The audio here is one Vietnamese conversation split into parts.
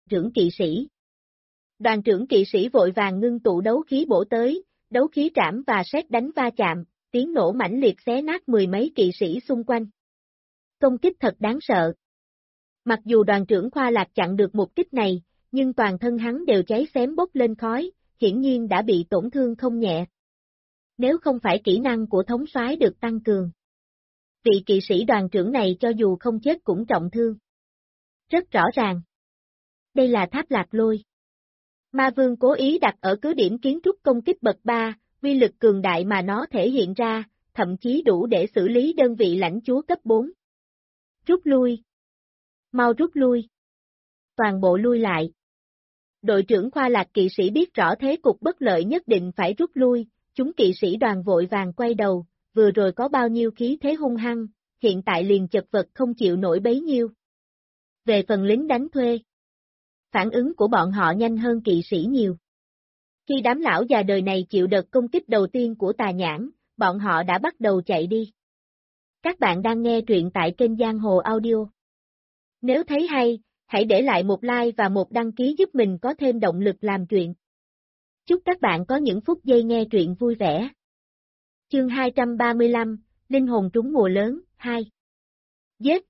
trưởng kỵ sĩ. Đoàn trưởng kỵ sĩ vội vàng ngưng tụ đấu khí bổ tới, đấu khí trảm và sét đánh va chạm, tiếng nổ mãnh liệt xé nát mười mấy kỵ sĩ xung quanh. Công kích thật đáng sợ. Mặc dù đoàn trưởng Khoa Lạc chặn được một kích này, nhưng toàn thân hắn đều cháy xém bốc lên khói, hiển nhiên đã bị tổn thương không nhẹ. Nếu không phải kỹ năng của thống soái được tăng cường, vị kỵ sĩ đoàn trưởng này cho dù không chết cũng trọng thương. Rất rõ ràng. Đây là tháp lạc lôi. Ma Vương cố ý đặt ở cứ điểm kiến trúc công kích bậc 3, uy lực cường đại mà nó thể hiện ra, thậm chí đủ để xử lý đơn vị lãnh chúa cấp 4. Rút lui. Mau rút lui. Toàn bộ lui lại. Đội trưởng Khoa Lạc kỵ sĩ biết rõ thế cục bất lợi nhất định phải rút lui, chúng kỵ sĩ đoàn vội vàng quay đầu, vừa rồi có bao nhiêu khí thế hung hăng, hiện tại liền chật vật không chịu nổi bấy nhiêu. Về phần lính đánh thuê, phản ứng của bọn họ nhanh hơn kỵ sĩ nhiều. Khi đám lão già đời này chịu đợt công kích đầu tiên của tà nhãn, bọn họ đã bắt đầu chạy đi. Các bạn đang nghe truyện tại kênh Giang Hồ Audio. Nếu thấy hay, hãy để lại một like và một đăng ký giúp mình có thêm động lực làm truyện. Chúc các bạn có những phút giây nghe truyện vui vẻ. Chương 235, Linh hồn trúng mùa lớn, 2. Giết!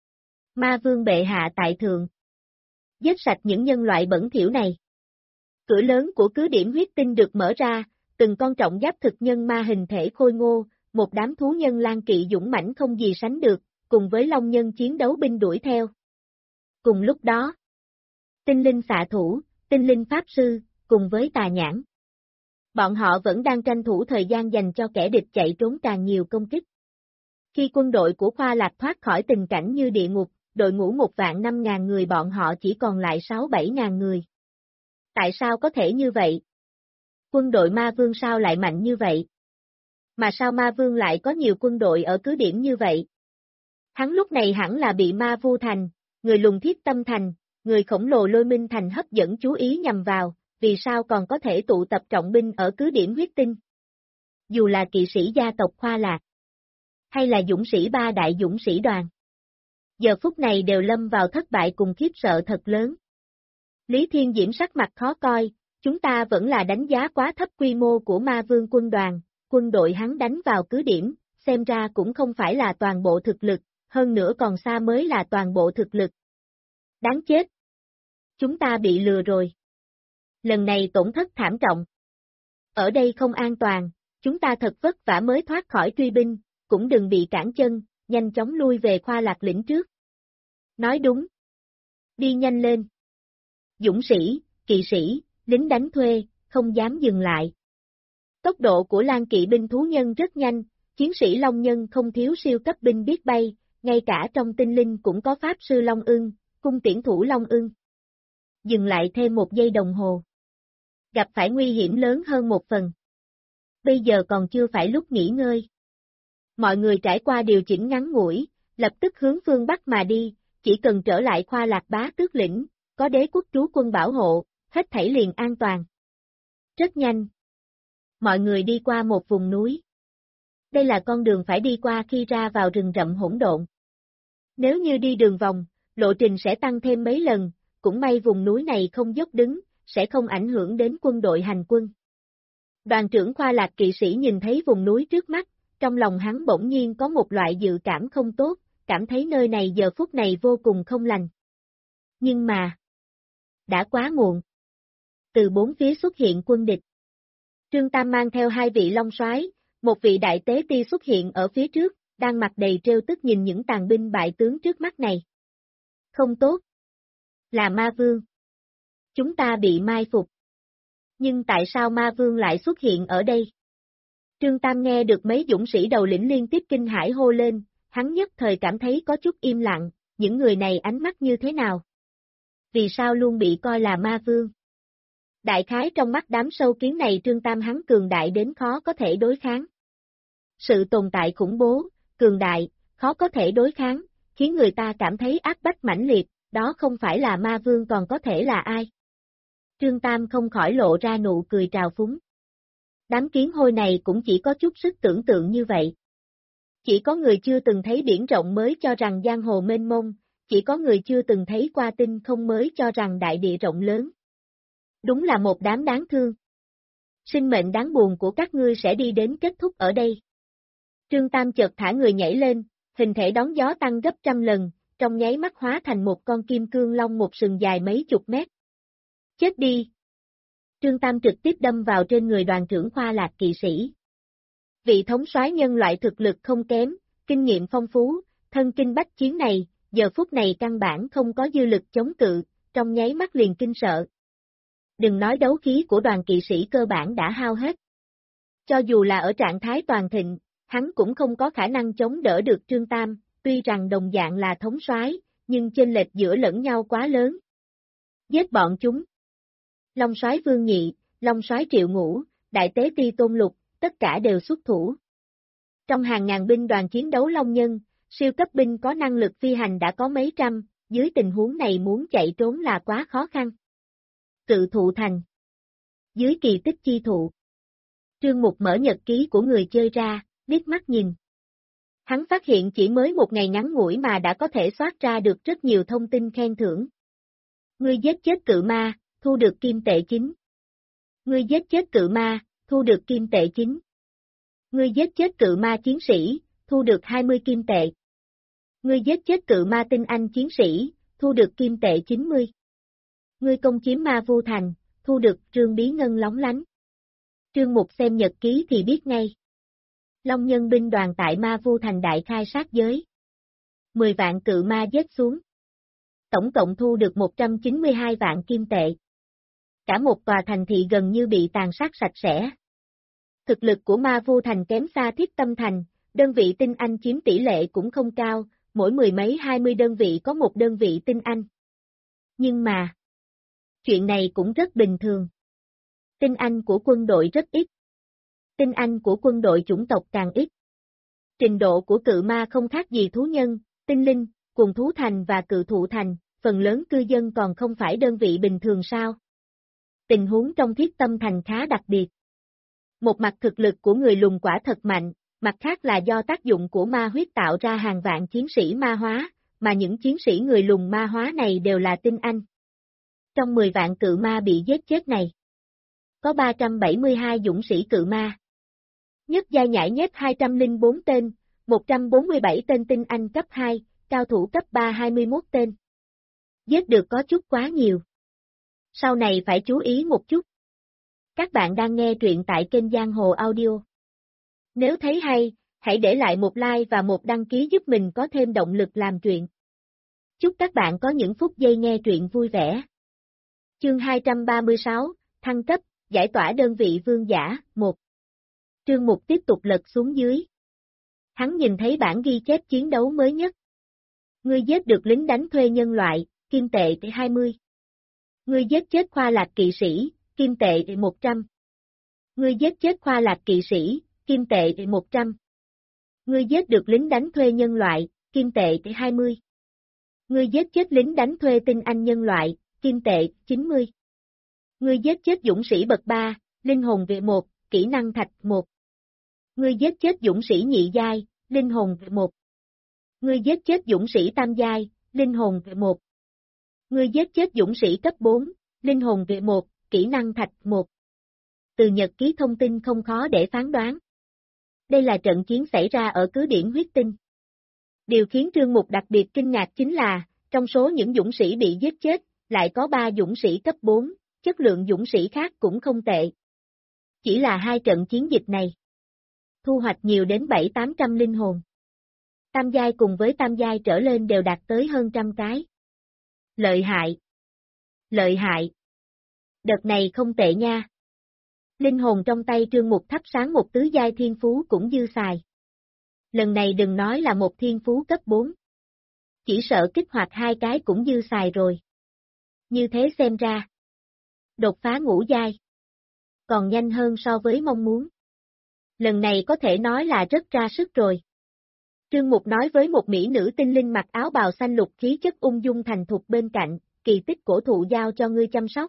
Ma Vương bệ hạ tại thượng. Giết sạch những nhân loại bẩn thỉu này. Cửa lớn của cứ điểm huyết tinh được mở ra, từng con trọng giáp thực nhân ma hình thể khôi ngô, một đám thú nhân lang kỵ dũng mãnh không gì sánh được, cùng với long nhân chiến đấu binh đuổi theo. Cùng lúc đó, tinh linh xạ thủ, tinh linh pháp sư, cùng với tà nhãn. Bọn họ vẫn đang tranh thủ thời gian dành cho kẻ địch chạy trốn càng nhiều công kích. Khi quân đội của Khoa Lạc thoát khỏi tình cảnh như địa ngục, đội ngũ 1.500.000 người bọn họ chỉ còn lại 6-7.000 người. Tại sao có thể như vậy? Quân đội Ma Vương sao lại mạnh như vậy? Mà sao Ma Vương lại có nhiều quân đội ở cứ điểm như vậy? Hắn lúc này hẳn là bị Ma Vu Thành, người lùng thiết tâm thành, người khổng lồ Lôi Minh Thành hấp dẫn chú ý nhằm vào, vì sao còn có thể tụ tập trọng binh ở cứ điểm huyết tinh? Dù là kỵ sĩ gia tộc Khoa Lạc, hay là dũng sĩ ba đại dũng sĩ đoàn, giờ phút này đều lâm vào thất bại cùng khiếp sợ thật lớn. Lý Thiên Diễm sắc mặt khó coi, chúng ta vẫn là đánh giá quá thấp quy mô của Ma Vương quân đoàn, quân đội hắn đánh vào cứ điểm, xem ra cũng không phải là toàn bộ thực lực, hơn nữa còn xa mới là toàn bộ thực lực. Đáng chết! Chúng ta bị lừa rồi. Lần này tổn thất thảm trọng. Ở đây không an toàn, chúng ta thật vất vả mới thoát khỏi truy binh, cũng đừng bị cản chân, nhanh chóng lui về Khoa Lạc lĩnh trước. Nói đúng. Đi nhanh lên. Dũng sĩ, kỵ sĩ, lính đánh thuê, không dám dừng lại. Tốc độ của lang kỵ binh thú nhân rất nhanh, chiến sĩ long nhân không thiếu siêu cấp binh biết bay, ngay cả trong tinh linh cũng có pháp sư long ưng, cung tiễn thủ long ưng. Dừng lại thêm 1 giây đồng hồ. Gặp phải nguy hiểm lớn hơn 1 phần. Bây giờ còn chưa phải lúc nghỉ ngơi. Mọi người trải qua điều chỉnh ngắn ngủi, lập tức hướng phương Bắc mà đi, chỉ cần trở lại Khoa Lạc bá tước lĩnh, có đế quốc trú quân bảo hộ, hết thảy liền an toàn. Rất nhanh. Mọi người đi qua một vùng núi. Đây là con đường phải đi qua khi ra vào rừng rậm hỗn độn. Nếu như đi đường vòng, lộ trình sẽ tăng thêm mấy lần, cũng may vùng núi này không dốc đứng, sẽ không ảnh hưởng đến quân đội hành quân. Đoàn trưởng Khoa Lạc kỵ sĩ nhìn thấy vùng núi trước mắt, trong lòng hắn bỗng nhiên có một loại dự cảm không tốt, cảm thấy nơi này giờ phút này vô cùng không lành. Nhưng mà, đã quá muộn. Từ 4 phía xuất hiện quân địch. Trương Tam mang theo 2 vị long soái, một vị đại tế ti xuất hiện ở phía trước, đang mặt đầy trêu tức nhìn những tàn binh bại tướng trước mắt này. Không tốt. Là Ma Vương. Chúng ta bị mai phục. Nhưng tại sao Ma Vương lại xuất hiện ở đây? Trương Tam nghe được mấy dũng sĩ đầu lĩnh liên tiếp kinh hãi hô lên, hắn nhất thời cảm thấy có chút im lặng, những người này ánh mắt như thế nào? Vì sao luôn bị coi là Ma Vương? Đại khái trong mắt đám sâu kiến này Trương Tam hắn cường đại đến khó có thể đối kháng. Sự tồn tại khủng bố, cường đại, khó có thể đối kháng, khiến người ta cảm thấy áp bách mãnh liệt, đó không phải là Ma Vương còn có thể là ai? Trương Tam không khỏi lộ ra nụ cười trào phúng. Đám kiến hôi này cũng chỉ có chút sức tưởng tượng như vậy. Chỉ có người chưa từng thấy biển rộng mới cho rằng giang hồ mênh mông, chỉ có người chưa từng thấy qua tinh không mới cho rằng đại địa rộng lớn. Đúng là một đám đáng thương. Sinh mệnh đáng buồn của các ngươi sẽ đi đến kết thúc ở đây. Trương Tam chợt thả người nhảy lên, hình thể đón gió tăng gấp trăm lần, trong nháy mắt hóa thành một con kim cương long một sừng dài mấy chục mét. Chết đi! Trương Tam trực tiếp đâm vào trên người đoàn trưởng Khoa Lạc kỵ sĩ. Vị thống soái nhân loại thực lực không kém, kinh nghiệm phong phú, thân kinh bách chiến này, giờ phút này căn bản không có dư lực chống cự, trong nháy mắt liền kinh sợ. Đừng nói đấu khí của đoàn kỵ sĩ cơ bản đã hao hết. Cho dù là ở trạng thái toàn thịnh, hắn cũng không có khả năng chống đỡ được Trương Tam, tuy rằng đồng dạng là thống soái, nhưng chênh lệch giữa lẫn nhau quá lớn. Giết bọn chúng. Long soái Vương Nhị, Long soái Triệu Ngũ, Đại tế ti Tôn Lục, tất cả đều xuất thủ. Trong hàng ngàn binh đoàn chiến đấu Long Nhân, siêu cấp binh có năng lực phi hành đã có mấy trăm, dưới tình huống này muốn chạy trốn là quá khó khăn. Cự thụ thành. Dưới kỳ tích chi thụ. Trương Mục mở nhật ký của người chơi ra, liếc mắt nhìn. Hắn phát hiện chỉ mới một ngày ngắn ngủi mà đã có thể soát ra được rất nhiều thông tin khen thưởng. Ngươi giết chết cự ma, thu được kim tệ 9. Ngươi giết chết cự ma, thu được kim tệ 9. Ngươi giết chết cự ma chiến sĩ, thu được 20 kim tệ. Ngươi giết chết cự ma tinh anh chiến sĩ, thu được kim tệ 90. Ngươi công chiếm ma vu thành, thu được trương bí ngân lóng lánh. Trương Mục xem nhật ký thì biết ngay. Long Nhân binh đoàn tại ma vu thành đại khai sát giới. 10 vạn cự ma giết xuống. Tổng cộng thu được 192 vạn kim tệ. Cả một tòa thành thị gần như bị tàn sát sạch sẽ. Thực lực của ma vu thành kém xa Thiết Tâm thành, đơn vị tinh anh chiếm tỷ lệ cũng không cao, mỗi mười mấy 20 đơn vị có một đơn vị tinh anh. Nhưng mà, chuyện này cũng rất bình thường. Tinh anh của quân đội rất ít. Tinh anh của quân đội chủng tộc càng ít. Trình độ của cự ma không khác gì thú nhân, tinh linh, cuồng thú thành và cự thụ thành, phần lớn cư dân còn không phải đơn vị bình thường sao. Tình huống trong Thiết Tâm thành khá đặc biệt. Một mặt thực lực của người lùn quả thật mạnh, mặt khác là do tác dụng của ma huyết tạo ra hàng vạn chiến sĩ ma hóa, mà những chiến sĩ người lùn ma hóa này đều là tinh anh. Trong 10 vạn cự ma bị giết chết này, có 372 dũng sĩ cự ma. Nhất giai nhãi nhép 204 tên, 147 tên tinh anh cấp 2, cao thủ cấp 3 21 tên. Giết được có chút quá nhiều. Sau này phải chú ý một chút. Các bạn đang nghe truyện tại kênh Giang Hồ Audio. Nếu thấy hay, hãy để lại một like và một đăng ký giúp mình có thêm động lực làm truyện. Chúc các bạn có những phút giây nghe truyện vui vẻ. Chương 236, thăng cấp, giải tỏa đơn vị vương giả, 1. Trương Mục tiếp tục lật xuống dưới. Hắn nhìn thấy bản ghi chép chiến đấu mới nhất. Ngươi giết được lính đánh thuê nhân loại, kim tệ 20. Ngươi giết chết Khoa Lạc kỵ sĩ, kim tệ 100. Ngươi giết chết Khoa Lạc kỵ sĩ, kim tệ 100. Ngươi giết được lính đánh thuê nhân loại, kim tệ 20. Ngươi giết chết lính đánh thuê tinh anh nhân loại, kim tệ 90. Ngươi giết chết dũng sĩ bậc 3, linh hồn vệ 1, kỹ năng thạch 1. Ngươi giết chết dũng sĩ nhị giai, linh hồn vệ 1. Ngươi giết chết dũng sĩ tam giai, linh hồn vệ 1. Ngươi giết chết dũng sĩ cấp 4, linh hồn vệ 1, kỹ năng thạch 1. Từ nhật ký thông tin không khó để phán đoán. Đây là trận chiến xảy ra ở cứ điểm huyết tinh. Điều khiến Trương Mục đặc biệt kinh ngạc chính là, trong số những dũng sĩ bị giết chết, lại có 3 dũng sĩ cấp 4, chất lượng dũng sĩ khác cũng không tệ. Chỉ là 2 trận chiến dịch này. Thu hoạch nhiều đến 7-800 linh hồn. Tam giai cùng với tam giai trở lên đều đạt tới hơn trăm cái. Lợi hại. Lợi hại. Đợt này không tệ nha. Linh hồn trong tay Trương Mục thắp sáng một tứ giai thiên phú cũng dư xài. Lần này đừng nói là một thiên phú cấp 4. Chỉ sợ kích hoạt 2 cái cũng dư xài rồi. Như thế xem ra. Đột phá ngũ giai. Còn nhanh hơn so với mong muốn. Lần này có thể nói là rất ra sức rồi. Trương Mục nói với một mỹ nữ tinh linh mặc áo bào xanh lục khí chất ung dung thành thục bên cạnh, kỳ tích cổ thụ giao cho ngươi chăm sóc.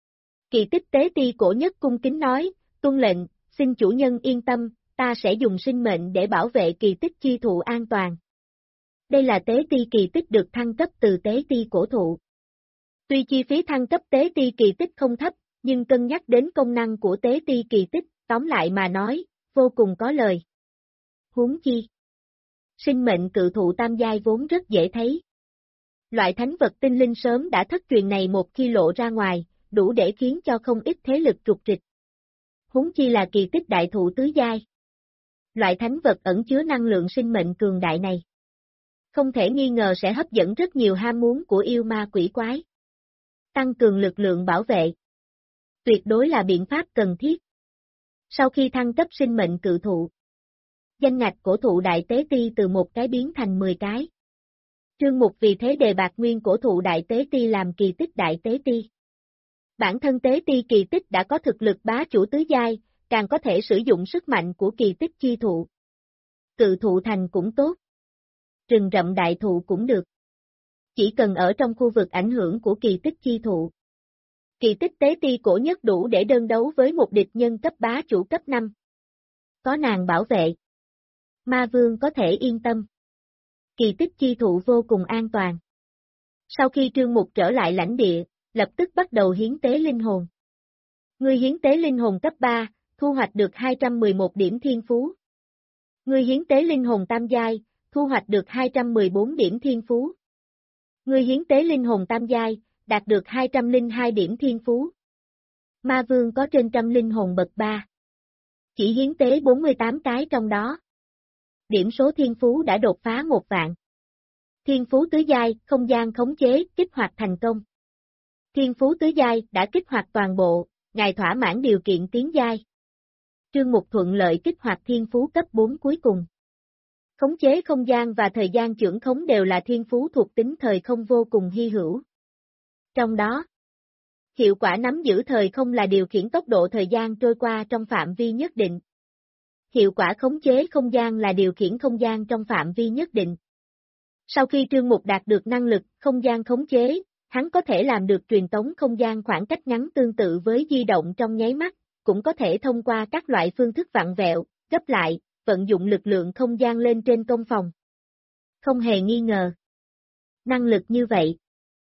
Kỳ tích tế ti cổ nhất cung kính nói, tuân lệnh, xin chủ nhân yên tâm, ta sẽ dùng sinh mệnh để bảo vệ kỳ tích chi thụ an toàn. Đây là tế ti kỳ tích được thăng cấp từ tế ti cổ thụ. Tuy chi phí thăng cấp tế ti kỳ tích không thấp, nhưng cân nhắc đến công năng của tế ti kỳ tích, tóm lại mà nói, vô cùng có lời. Huống chi. Sinh mệnh cự thụ tam giai vốn rất dễ thấy. Loại thánh vật tinh linh sớm đã thất truyền này một khi lộ ra ngoài, đủ để khiến cho không ít thế lực trục trịch. Huống chi là kỳ tích đại thụ tứ giai. Loại thánh vật ẩn chứa năng lượng sinh mệnh cường đại này. Không thể nghi ngờ sẽ hấp dẫn rất nhiều ham muốn của yêu ma quỷ quái. Tăng cường lực lượng bảo vệ. Tuyệt đối là biện pháp cần thiết. Sau khi thăng cấp sinh mệnh cự thụ, danh ngạch cổ thụ đại tế ti từ một cái biến thành 10 cái. Chương mục vì thế đề bạt nguyên cổ thụ đại tế ti làm kỳ tích đại tế ti. Bản thân tế ti kỳ tích đã có thực lực bá chủ tứ giai, càng có thể sử dụng sức mạnh của kỳ tích chi thụ. Cự thụ thành cũng tốt. Rừng rậm đại thụ cũng được. Chỉ cần ở trong khu vực ảnh hưởng của kỳ tích chi thụ. Kỳ tích tế ti cổ nhất đủ để đơn đấu với một địch nhân cấp bá chủ cấp 5. Có nàng bảo vệ. Ma vương có thể yên tâm. Kỳ tích chi thụ vô cùng an toàn. Sau khi Trương Mục trở lại lãnh địa, lập tức bắt đầu hiến tế linh hồn. Người hiến tế linh hồn cấp 3, thu hoạch được 211 điểm thiên phú. Người hiến tế linh hồn tam giai, thu hoạch được 214 điểm thiên phú. Người hiến tế linh hồn tam giai, đạt được 202 điểm thiên phú. Ma vương có trên trăm linh hồn bậc 3. Chỉ hiến tế 48 cái trong đó. Điểm số thiên phú đã đột phá 1 vạn. Thiên phú tứ giai, không gian khống chế, kích hoạt thành công. Thiên phú tứ giai đã kích hoạt toàn bộ, ngài thỏa mãn điều kiện tiến giai. Trương Mục thuận lợi kích hoạt thiên phú cấp 4 cuối cùng. Khống chế không gian và thời gian chưởng khống đều là thiên phú thuộc tính thời không vô cùng hy hữu. Trong đó, hiệu quả nắm giữ thời không là điều khiển tốc độ thời gian trôi qua trong phạm vi nhất định. Hiệu quả khống chế không gian là điều khiển không gian trong phạm vi nhất định. Sau khi Trương Mục đạt được năng lực không gian khống chế, hắn có thể làm được truyền tống không gian khoảng cách ngắn tương tự với di động trong nháy mắt, cũng có thể thông qua các loại phương thức vặn vẹo, gấp lại, vận dụng lực lượng không gian lên trên công phòng. Không hề nghi ngờ. Năng lực như vậy.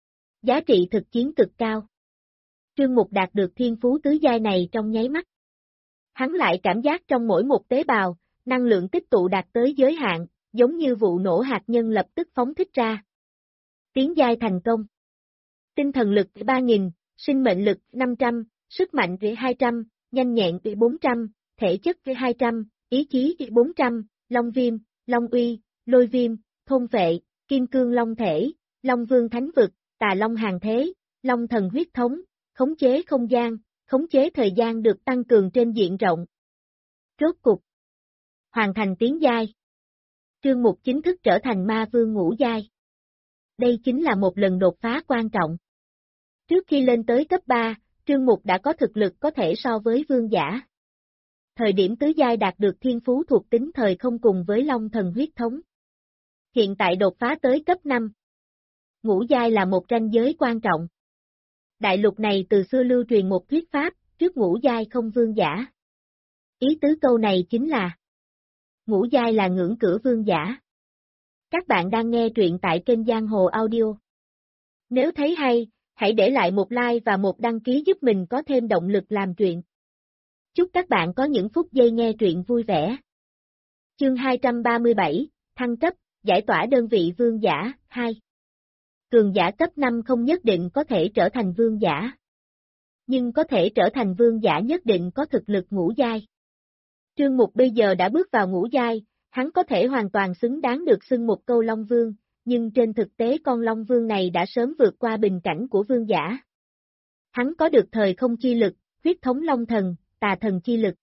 Giá trị thực chiến cực cao. Trương Mục đạt được thiên phú tứ giai này trong nháy mắt. Hắn lại cảm giác trong mỗi một tế bào, năng lượng tích tụ đạt tới giới hạn, giống như vụ nổ hạt nhân lập tức phóng thích ra. Tiến giai thành công. Tinh thần lực 3.000, sinh mệnh lực 500, sức mạnh 200, nhanh nhẹn 400, thể chất 200, ý chí 400, long viêm, long uy, lôi viêm, thôn vệ, kim cương long thể, long vương thánh vực, tà long hàng thế, long thần huyết thống, khống chế không gian, khống chế thời gian được tăng cường trên diện rộng. Rốt cục. Hoàn thành tiến giai. Trương Mục chính thức trở thành ma vương ngũ giai. Đây chính là một lần đột phá quan trọng. Trước khi lên tới cấp 3, Trương Mục đã có thực lực có thể so với vương giả. Thời điểm tứ giai đạt được thiên phú thuộc tính thời không cùng với long thần huyết thống. Hiện tại đột phá tới cấp 5. Ngũ giai là một ranh giới quan trọng. Đại lục này từ xưa lưu truyền một thuyết pháp, trước ngũ giai không vương giả. Ý tứ câu này chính là ngũ giai là ngưỡng cửa vương giả. Các bạn đang nghe truyện tại kênh Giang Hồ Audio. Nếu thấy hay, hãy để lại một like và một đăng ký giúp mình có thêm động lực làm truyện. Chúc các bạn có những phút giây nghe truyện vui vẻ. Chương 237, thăng cấp, giải tỏa đơn vị vương giả, 2. Cường giả cấp 5 không nhất định có thể trở thành vương giả. Nhưng có thể trở thành vương giả nhất định có thực lực ngũ giai. Trương Mục bây giờ đã bước vào ngũ giai, hắn có thể hoàn toàn xứng đáng được xưng một câu Long Vương, nhưng trên thực tế con Long Vương này đã sớm vượt qua bình cảnh của vương giả. Hắn có được thời không chi lực, huyết thống Long Thần, tà thần chi lực.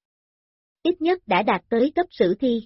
Ít nhất đã đạt tới cấp sử thi.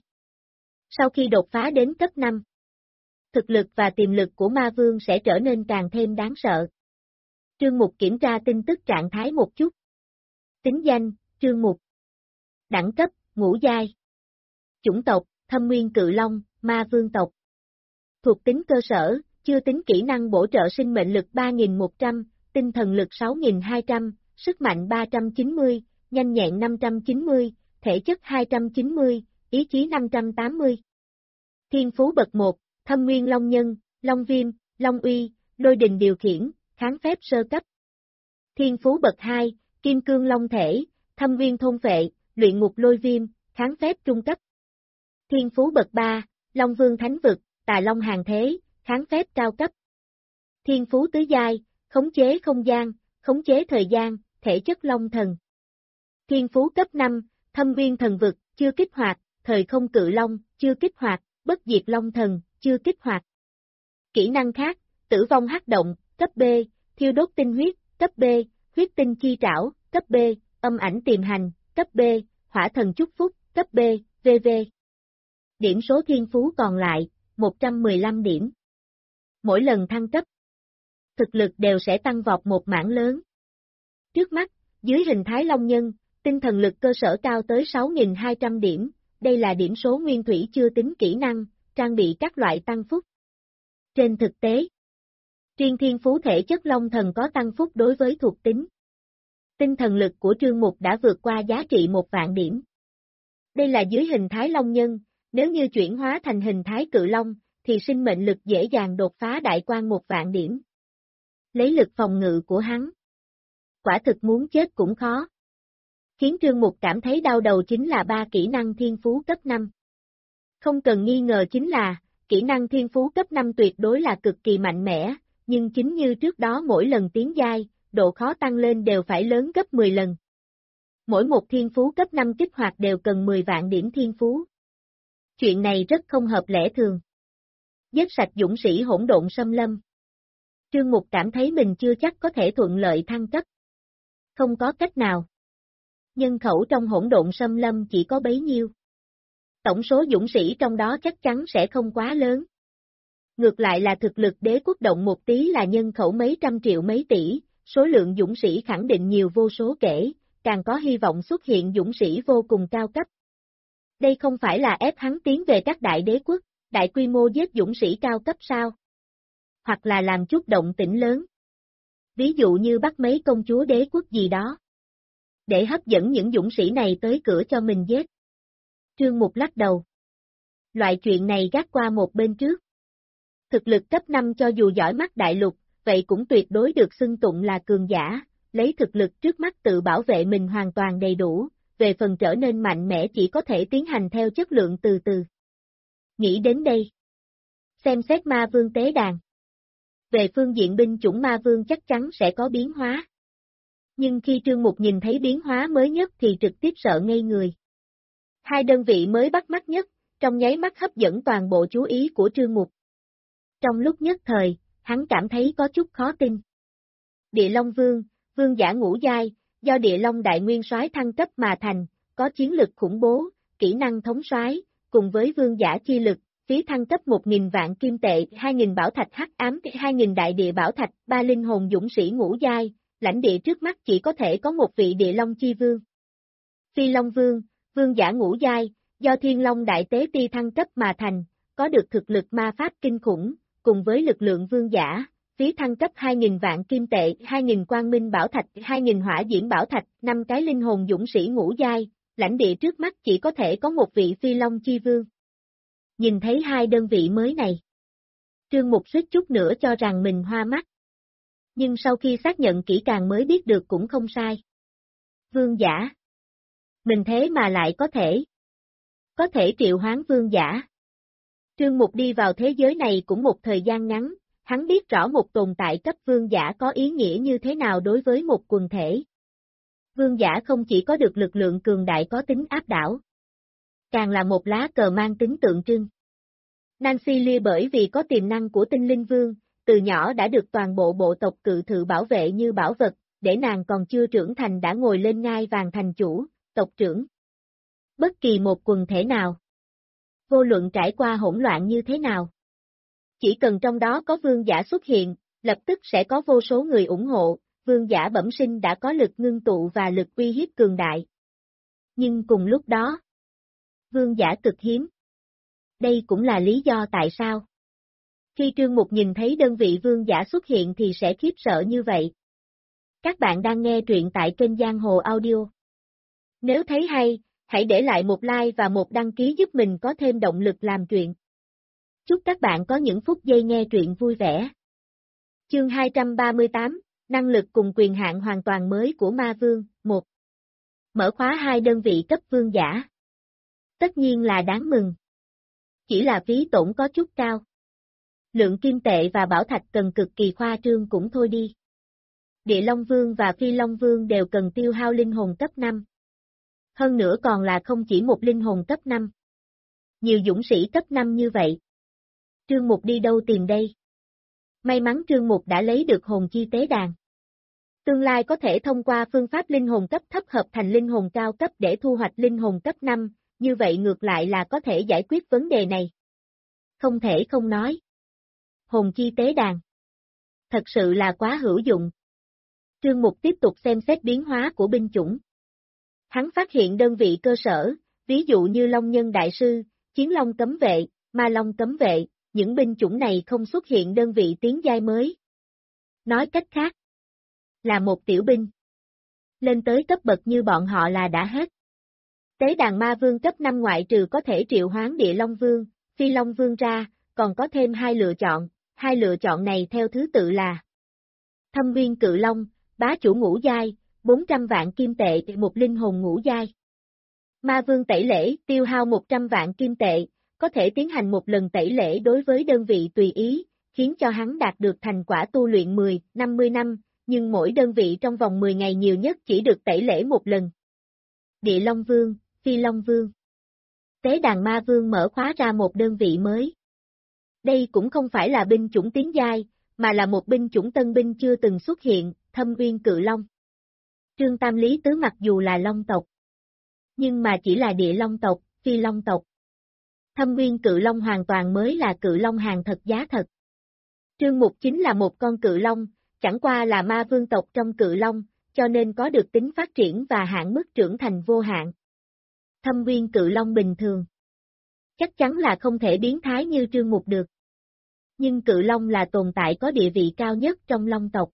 Sau khi đột phá đến cấp 5, thực lực và tiềm lực của ma vương sẽ trở nên càng thêm đáng sợ. Trương Mục kiểm tra tin tức trạng thái một chút. Tính danh, Trương Mục. Đẳng cấp, ngũ giai. Chủng tộc, Thâm Nguyên Cự Long, ma vương tộc. Thuộc tính cơ sở, chưa tính kỹ năng bổ trợ sinh mệnh lực 3.100, tinh thần lực 6.200, sức mạnh 390, nhanh nhẹn 590, thể chất 290, ý chí 580. Thiên phú bậc 1, Thâm Nguyên Long Nhân, Long Viêm, Long Uy, Lôi Đình điều khiển, kháng phép sơ cấp. Thiên phú bậc 2, Kim Cương Long Thể, Thâm Nguyên Thôn Phệ, Luyện Ngục Lôi Viêm, kháng phép trung cấp. Thiên phú bậc 3, Long Vương Thánh Vực, Tà Long Hàng Thế, kháng phép cao cấp. Thiên phú tứ giai, khống chế không gian, khống chế thời gian, thể chất Long Thần. Thiên phú cấp 5, Thâm Nguyên Thần Vực, chưa kích hoạt, Thời Không Cự Long, chưa kích hoạt, Bất Diệt Long Thần, chưa kích hoạt. Kỹ năng khác, Tử Vong Hắc Động, cấp B, Thiêu Đốt Tinh Huyết, cấp B, Huyết Tinh Chi Trảo, cấp B, Âm Ảnh Tiềm Hành, cấp B, Hỏa Thần Chúc Phúc, cấp B, v.v. Điểm số thiên phú còn lại, 115 điểm. Mỗi lần thăng cấp, thực lực đều sẽ tăng vọt một mảng lớn. Trước mắt, dưới hình thái Long Nhân, tinh thần lực cơ sở cao tới 6.200 điểm, đây là điểm số nguyên thủy chưa tính kỹ năng, trang bị các loại tăng phúc. Trên thực tế, riêng thiên phú thể chất Long Thần có tăng phúc đối với thuộc tính. Tinh thần lực của Trương Mục đã vượt qua giá trị 1.000 điểm. Đây là dưới hình thái Long Nhân, nếu như chuyển hóa thành hình thái Cự Long, thì sinh mệnh lực dễ dàng đột phá đại quan 1.000 điểm. Lấy lực phòng ngự của hắn, quả thực muốn chết cũng khó. Khiến Trương Mục cảm thấy đau đầu chính là 3 kỹ năng thiên phú cấp 5. Không cần nghi ngờ chính là, kỹ năng thiên phú cấp 5 tuyệt đối là cực kỳ mạnh mẽ, nhưng chính như trước đó mỗi lần tiến giai, độ khó tăng lên đều phải lớn gấp 10 lần. Mỗi một thiên phú cấp 5 kích hoạt đều cần 10 vạn điểm thiên phú. Chuyện này rất không hợp lẽ thường. Giết sạch dũng sĩ hỗn độn xâm lâm. Trương Mục cảm thấy mình chưa chắc có thể thuận lợi thăng cấp. Không có cách nào. Nhân khẩu trong hỗn độn xâm lâm chỉ có bấy nhiêu. Tổng số dũng sĩ trong đó chắc chắn sẽ không quá lớn. Ngược lại là thực lực đế quốc động một tí là nhân khẩu mấy trăm triệu mấy tỷ, số lượng dũng sĩ khẳng định nhiều vô số kể, càng có hy vọng xuất hiện dũng sĩ vô cùng cao cấp. Đây không phải là ép hắn tiến về các đại đế quốc, đại quy mô giết dũng sĩ cao cấp sao? Hoặc là làm chút động tĩnh lớn. Ví dụ như bắt mấy công chúa đế quốc gì đó. Để hấp dẫn những dũng sĩ này tới cửa cho mình giết. Trương Mục lắc đầu. Loại chuyện này gác qua một bên trước. Thực lực cấp 5 cho dù giỏi mắt đại lục, vậy cũng tuyệt đối được xưng tụng là cường giả, lấy thực lực trước mắt tự bảo vệ mình hoàn toàn đầy đủ, về phần trở nên mạnh mẽ chỉ có thể tiến hành theo chất lượng từ từ. Nghĩ đến đây. Xem xét ma vương tế đàn. Về phương diện binh chủng ma vương chắc chắn sẽ có biến hóa. Nhưng khi Trương Mục nhìn thấy biến hóa mới nhất thì trực tiếp sợ ngây người. 2 đơn vị mới bắt mắt nhất, trong nháy mắt hấp dẫn toàn bộ chú ý của Trương Mục. Trong lúc nhất thời, hắn cảm thấy có chút khó tin. Địa Long Vương, vương giả ngũ giai, do Địa Long Đại Nguyên Soái thăng cấp mà thành, có chiến lực khủng bố, kỹ năng thống soái, cùng với vương giả chi lực, phí thăng cấp 1.000 vạn kim tệ, 2.000 bảo thạch hắc ám, 2.000 đại địa bảo thạch, 3 linh hồn dũng sĩ ngũ giai, lãnh địa trước mắt chỉ có thể có một vị Địa Long chi vương. Phi Long Vương, vương giả ngũ giai, do Thiên Long Đại Tế Ti thăng cấp mà thành, có được thực lực ma pháp kinh khủng, cùng với lực lượng vương giả, phí thăng cấp 2.000 vạn kim tệ, 2.000 quang minh bảo thạch, 2.000 hỏa diễm bảo thạch, 5 cái linh hồn dũng sĩ ngũ giai, lãnh địa trước mắt chỉ có thể có một vị Phi Long chi vương. Nhìn thấy 2 đơn vị mới này, Trương Mục suýt chút nữa cho rằng mình hoa mắt. Nhưng sau khi xác nhận kỹ càng mới biết được cũng không sai. Vương giả. Mình thế mà lại có thể triệu hoán vương giả. Trương Mục đi vào thế giới này cũng một thời gian ngắn, hắn biết rõ một tồn tại cấp vương giả có ý nghĩa như thế nào đối với một quần thể. Vương giả không chỉ có được lực lượng cường đại có tính áp đảo, càng là một lá cờ mang tính tượng trưng. Nancy Lee bởi vì có tiềm năng của tinh linh vương, từ nhỏ đã được toàn bộ bộ tộc cự thự bảo vệ như bảo vật, để nàng còn chưa trưởng thành đã ngồi lên ngai vàng thành chủ, tộc trưởng. Bất kỳ một quần thể nào, vô luận trải qua hỗn loạn như thế nào, chỉ cần trong đó có vương giả xuất hiện, lập tức sẽ có vô số người ủng hộ, vương giả bẩm sinh đã có lực ngưng tụ và lực uy hiếp cường đại. Nhưng cùng lúc đó, vương giả cực hiếm. Đây cũng là lý do tại sao khi Trương Mục nhìn thấy đơn vị vương giả xuất hiện thì sẽ khiếp sợ như vậy. Các bạn đang nghe truyện tại kênh Giang Hồ Audio. Nếu thấy hay, hãy để lại một like và một đăng ký giúp mình có thêm động lực làm truyện. Chúc các bạn có những phút giây nghe truyện vui vẻ. Chương 238, năng lực cùng quyền hạn hoàn toàn mới của Ma Vương, 1. Mở khóa 2 đơn vị cấp vương giả. Tất nhiên là đáng mừng. Chỉ là phí tổn có chút cao. Lượng kim tệ và bảo thạch cần cực kỳ khoa trương cũng thôi đi. Địa Long Vương và Phi Long Vương đều cần tiêu hao linh hồn cấp 5. Hơn nữa còn là không chỉ một linh hồn cấp 5. Nhiều dũng sĩ cấp 5 như vậy. Trương Mục đi đâu tìm đây? May mắn Trương Mục đã lấy được hồn chi tế đàn. Tương lai có thể thông qua phương pháp linh hồn cấp thấp hợp thành linh hồn cao cấp để thu hoạch linh hồn cấp 5, như vậy ngược lại là có thể giải quyết vấn đề này. Không thể không nói. Hồn chi tế đàn. Thật sự là quá hữu dụng. Trương Mục tiếp tục xem xét biến hóa của binh chủng. Hắn phát hiện đơn vị cơ sở, ví dụ như Long Nhân Đại Sư, Chiến Long Cấm Vệ, Ma Long Cấm Vệ, những binh chủng này không xuất hiện đơn vị tiến giai mới. Nói cách khác, là một tiểu binh. Lên tới cấp bậc như bọn họ là đã hết. Tế đàn Ma Vương cấp 5 ngoại trừ có thể triệu hoán Địa Long Vương, Phi Long Vương ra, còn có thêm hai lựa chọn này theo thứ tự là Thâm Viên Cự Long, bá chủ ngũ giai, 400 vạn kim tệ một linh hồn ngũ giai. Ma Vương tẩy lễ, tiêu hao 100 vạn kim tệ, có thể tiến hành một lần tẩy lễ đối với đơn vị tùy ý, khiến cho hắn đạt được thành quả tu luyện 10-50 năm, nhưng mỗi đơn vị trong vòng 10 ngày nhiều nhất chỉ được tẩy lễ một lần. Địa Long Vương, Phi Long Vương. Tế đàn Ma Vương mở khóa ra một đơn vị mới. Đây cũng không phải là binh chủng tiến giai, mà là một binh chủng tân binh chưa từng xuất hiện, Thâm Uyên Cự Long. Trương Tam Lý Tứ mặc dù là Long tộc, nhưng mà chỉ là Địa Long tộc, Phi Long tộc. Thâm Uyên Cự Long hoàn toàn mới là Cự Long hàng thật giá thật. Trương Mục chính là một con Cự Long, chẳng qua là ma vương tộc trong Cự Long, cho nên có được tính phát triển và hạn mức trưởng thành vô hạn. Thâm Uyên Cự Long bình thường. Chắc chắn là không thể biến thái như Trương Mục được. Nhưng Cự Long là tồn tại có địa vị cao nhất trong Long tộc.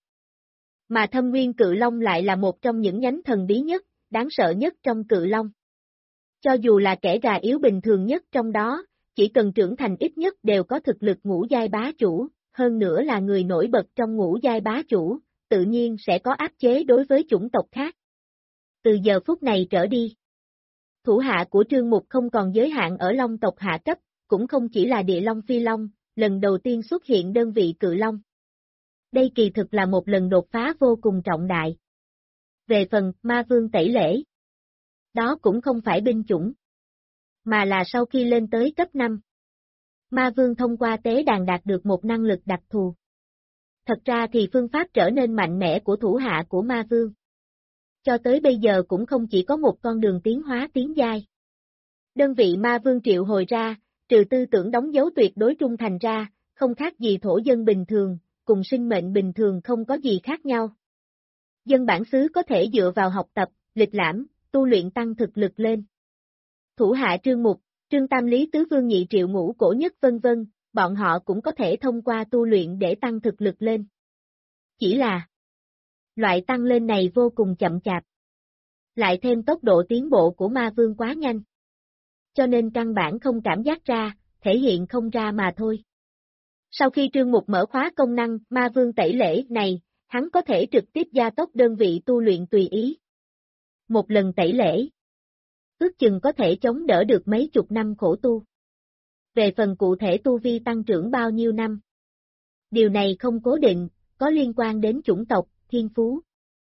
Mà Thâm Uyên Cự Long lại là một trong những nhánh thần bí nhất, đáng sợ nhất trong Cự Long. Cho dù là kẻ gà yếu bình thường nhất trong đó, chỉ cần trưởng thành ít nhất đều có thực lực ngũ giai bá chủ, hơn nữa là người nổi bật trong ngũ giai bá chủ, tự nhiên sẽ có áp chế đối với chủng tộc khác. Từ giờ phút này trở đi, thủ hạ của Trương Mục không còn giới hạn ở Long tộc hạ cấp, cũng không chỉ là Địa Long Phi Long, lần đầu tiên xuất hiện đơn vị Cự Long. Đây kỳ thực là một lần đột phá vô cùng trọng đại. Về phần Ma Vương tẩy lễ, đó cũng không phải binh chủng, mà là sau khi lên tới cấp 5. Ma Vương thông qua tế đàn đạt được một năng lực đặc thù. Thật ra thì phương pháp trở nên mạnh mẽ của thủ hạ của Ma Vương. Cho tới bây giờ cũng không chỉ có một con đường tiến hóa tiến giai. Đơn vị Ma Vương triệu hồi ra, trừ tư tưởng đóng dấu tuyệt đối trung thành ra, không khác gì thổ dân bình thường, cùng sinh mệnh bình thường không có gì khác nhau. Dân bản xứ có thể dựa vào học tập, lịch lãm, tu luyện tăng thực lực lên. Thủ hạ Trương Mục, Trương Tam Lý Tứ Vương Nhị Triệu Ngũ Cổ Nhất vân vân, bọn họ cũng có thể thông qua tu luyện để tăng thực lực lên. Chỉ là loại tăng lên này vô cùng chậm chạp. Lại thêm tốc độ tiến bộ của Ma Vương quá nhanh. Cho nên căn bản không cảm giác ra, thể hiện không ra mà thôi. Sau khi Trương Mục mở khóa công năng Ma Vương tẩy lễ này, hắn có thể trực tiếp gia tốc đơn vị tu luyện tùy ý. Một lần tẩy lễ, ước chừng có thể chống đỡ được mấy chục năm khổ tu. Về phần cụ thể tu vi tăng trưởng bao nhiêu năm, điều này không cố định, có liên quan đến chủng tộc, thiên phú.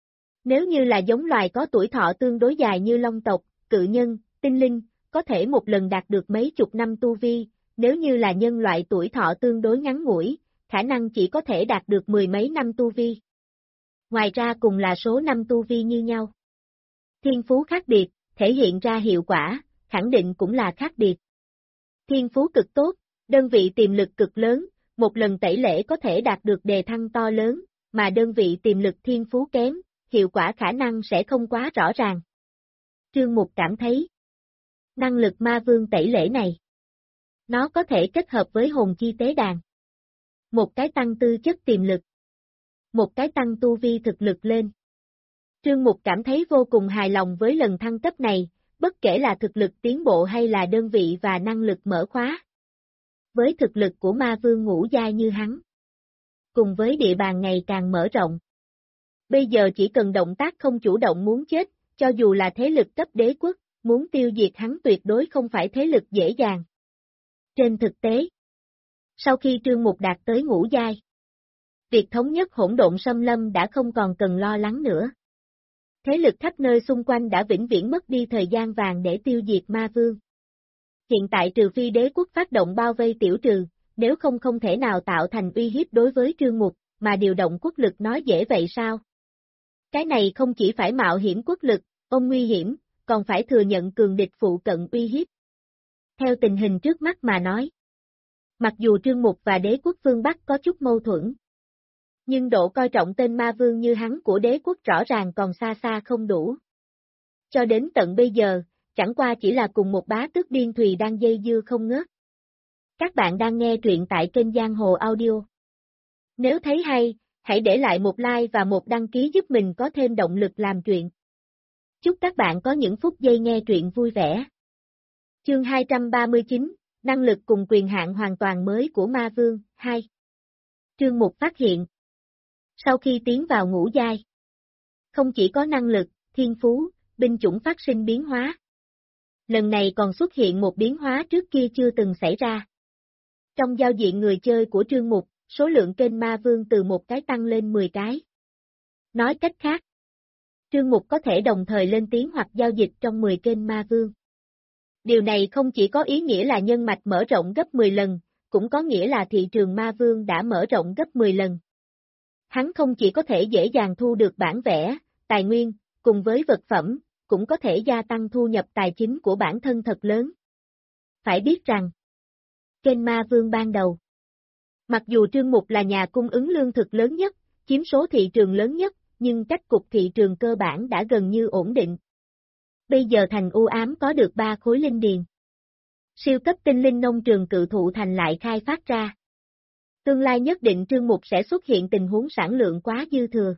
Nếu như là giống loài có tuổi thọ tương đối dài như Long tộc, Cự Nhân, Tinh Linh, có thể một lần đạt được mấy chục năm tu vi, nếu như là nhân loại tuổi thọ tương đối ngắn ngủi, khả năng chỉ có thể đạt được mười mấy năm tu vi. Ngoài ra cùng là số năm tu vi như nhau. Thiên phú khác biệt, thể hiện ra hiệu quả, khẳng định cũng là khác biệt. Thiên phú cực tốt, đơn vị tiềm lực cực lớn, một lần tẩy lễ có thể đạt được đề thăng to lớn, mà đơn vị tiềm lực thiên phú kém, hiệu quả khả năng sẽ không quá rõ ràng. Trương Mục cảm thấy, năng lực Ma Vương tẩy lễ này, nó có thể kết hợp với hồn chi tế đàn. Một cái tăng tư chất tiềm lực, một cái tăng tu vi thực lực lên. Trương Mục cảm thấy vô cùng hài lòng với lần thăng cấp này, bất kể là thực lực tiến bộ hay là đơn vị và năng lực mở khóa. Với thực lực của ma vương ngũ giai như hắn, cùng với địa bàn ngày càng mở rộng, bây giờ chỉ cần động tác không chủ động muốn chết, cho dù là thế lực cấp đế quốc, muốn tiêu diệt hắn tuyệt đối không phải thế lực dễ dàng. Trên thực tế, sau khi Trương Mục đạt tới ngũ giai, việc thống nhất hỗn độn xâm lâm đã không còn cần lo lắng nữa. Thế lực khắp nơi xung quanh đã vĩnh viễn mất đi thời gian vàng để tiêu diệt ma vương. Hiện tại trừ phi đế quốc phát động bao vây tiểu trừ, nếu không thể nào tạo thành uy hiếp đối với Trương Mục, mà điều động quốc lực nói dễ vậy sao? Cái này không chỉ phải mạo hiểm quốc lực, ôm nguy hiểm, còn phải thừa nhận cường địch phụ cận uy hiếp. Theo tình hình trước mắt mà nói, mặc dù Trương Mục và đế quốc phương Bắc có chút mâu thuẫn, nhưng độ coi trọng tên ma vương như hắn của đế quốc rõ ràng còn xa xa không đủ. Cho đến tận bây giờ, chẳng qua chỉ là cùng một bá tước điên thùy đang dây dưa không ngớt. Các bạn đang nghe truyện tại kênh Giang Hồ Audio. Nếu thấy hay, hãy để lại một like và một đăng ký giúp mình có thêm động lực làm truyện. Chúc các bạn có những phút giây nghe truyện vui vẻ. Chương 239, năng lực cùng quyền hạn hoàn toàn mới của ma vương, 2. Trương Mục phát hiện. Sau khi tiến vào ngũ giai, không chỉ có năng lực, thiên phú, binh chủng phát sinh biến hóa. Lần này còn xuất hiện một biến hóa trước kia chưa từng xảy ra. Trong giao diện người chơi của Trương Mục, số lượng kênh ma vương từ một cái tăng lên 10 cái. Nói cách khác, Trương Mục có thể đồng thời lên tiếng hoặc giao dịch trong 10 kênh ma vương. Điều này không chỉ có ý nghĩa là nhân mạch mở rộng gấp 10 lần, cũng có nghĩa là thị trường ma vương đã mở rộng gấp 10 lần. Hắn không chỉ có thể dễ dàng thu được bản vẽ, tài nguyên, cùng với vật phẩm, cũng có thể gia tăng thu nhập tài chính của bản thân thật lớn. Phải biết rằng, kênh ma vương ban đầu, mặc dù Trương Mục là nhà cung ứng lương thực lớn nhất, chiếm số thị trường lớn nhất, nhưng cách cục thị trường cơ bản đã gần như ổn định. Bây giờ thành u ám có được 3 khối linh điền. Siêu cấp tinh linh nông trường cự thụ thành lại khai phát ra. Tương lai nhất định Trương Mục sẽ xuất hiện tình huống sản lượng quá dư thừa.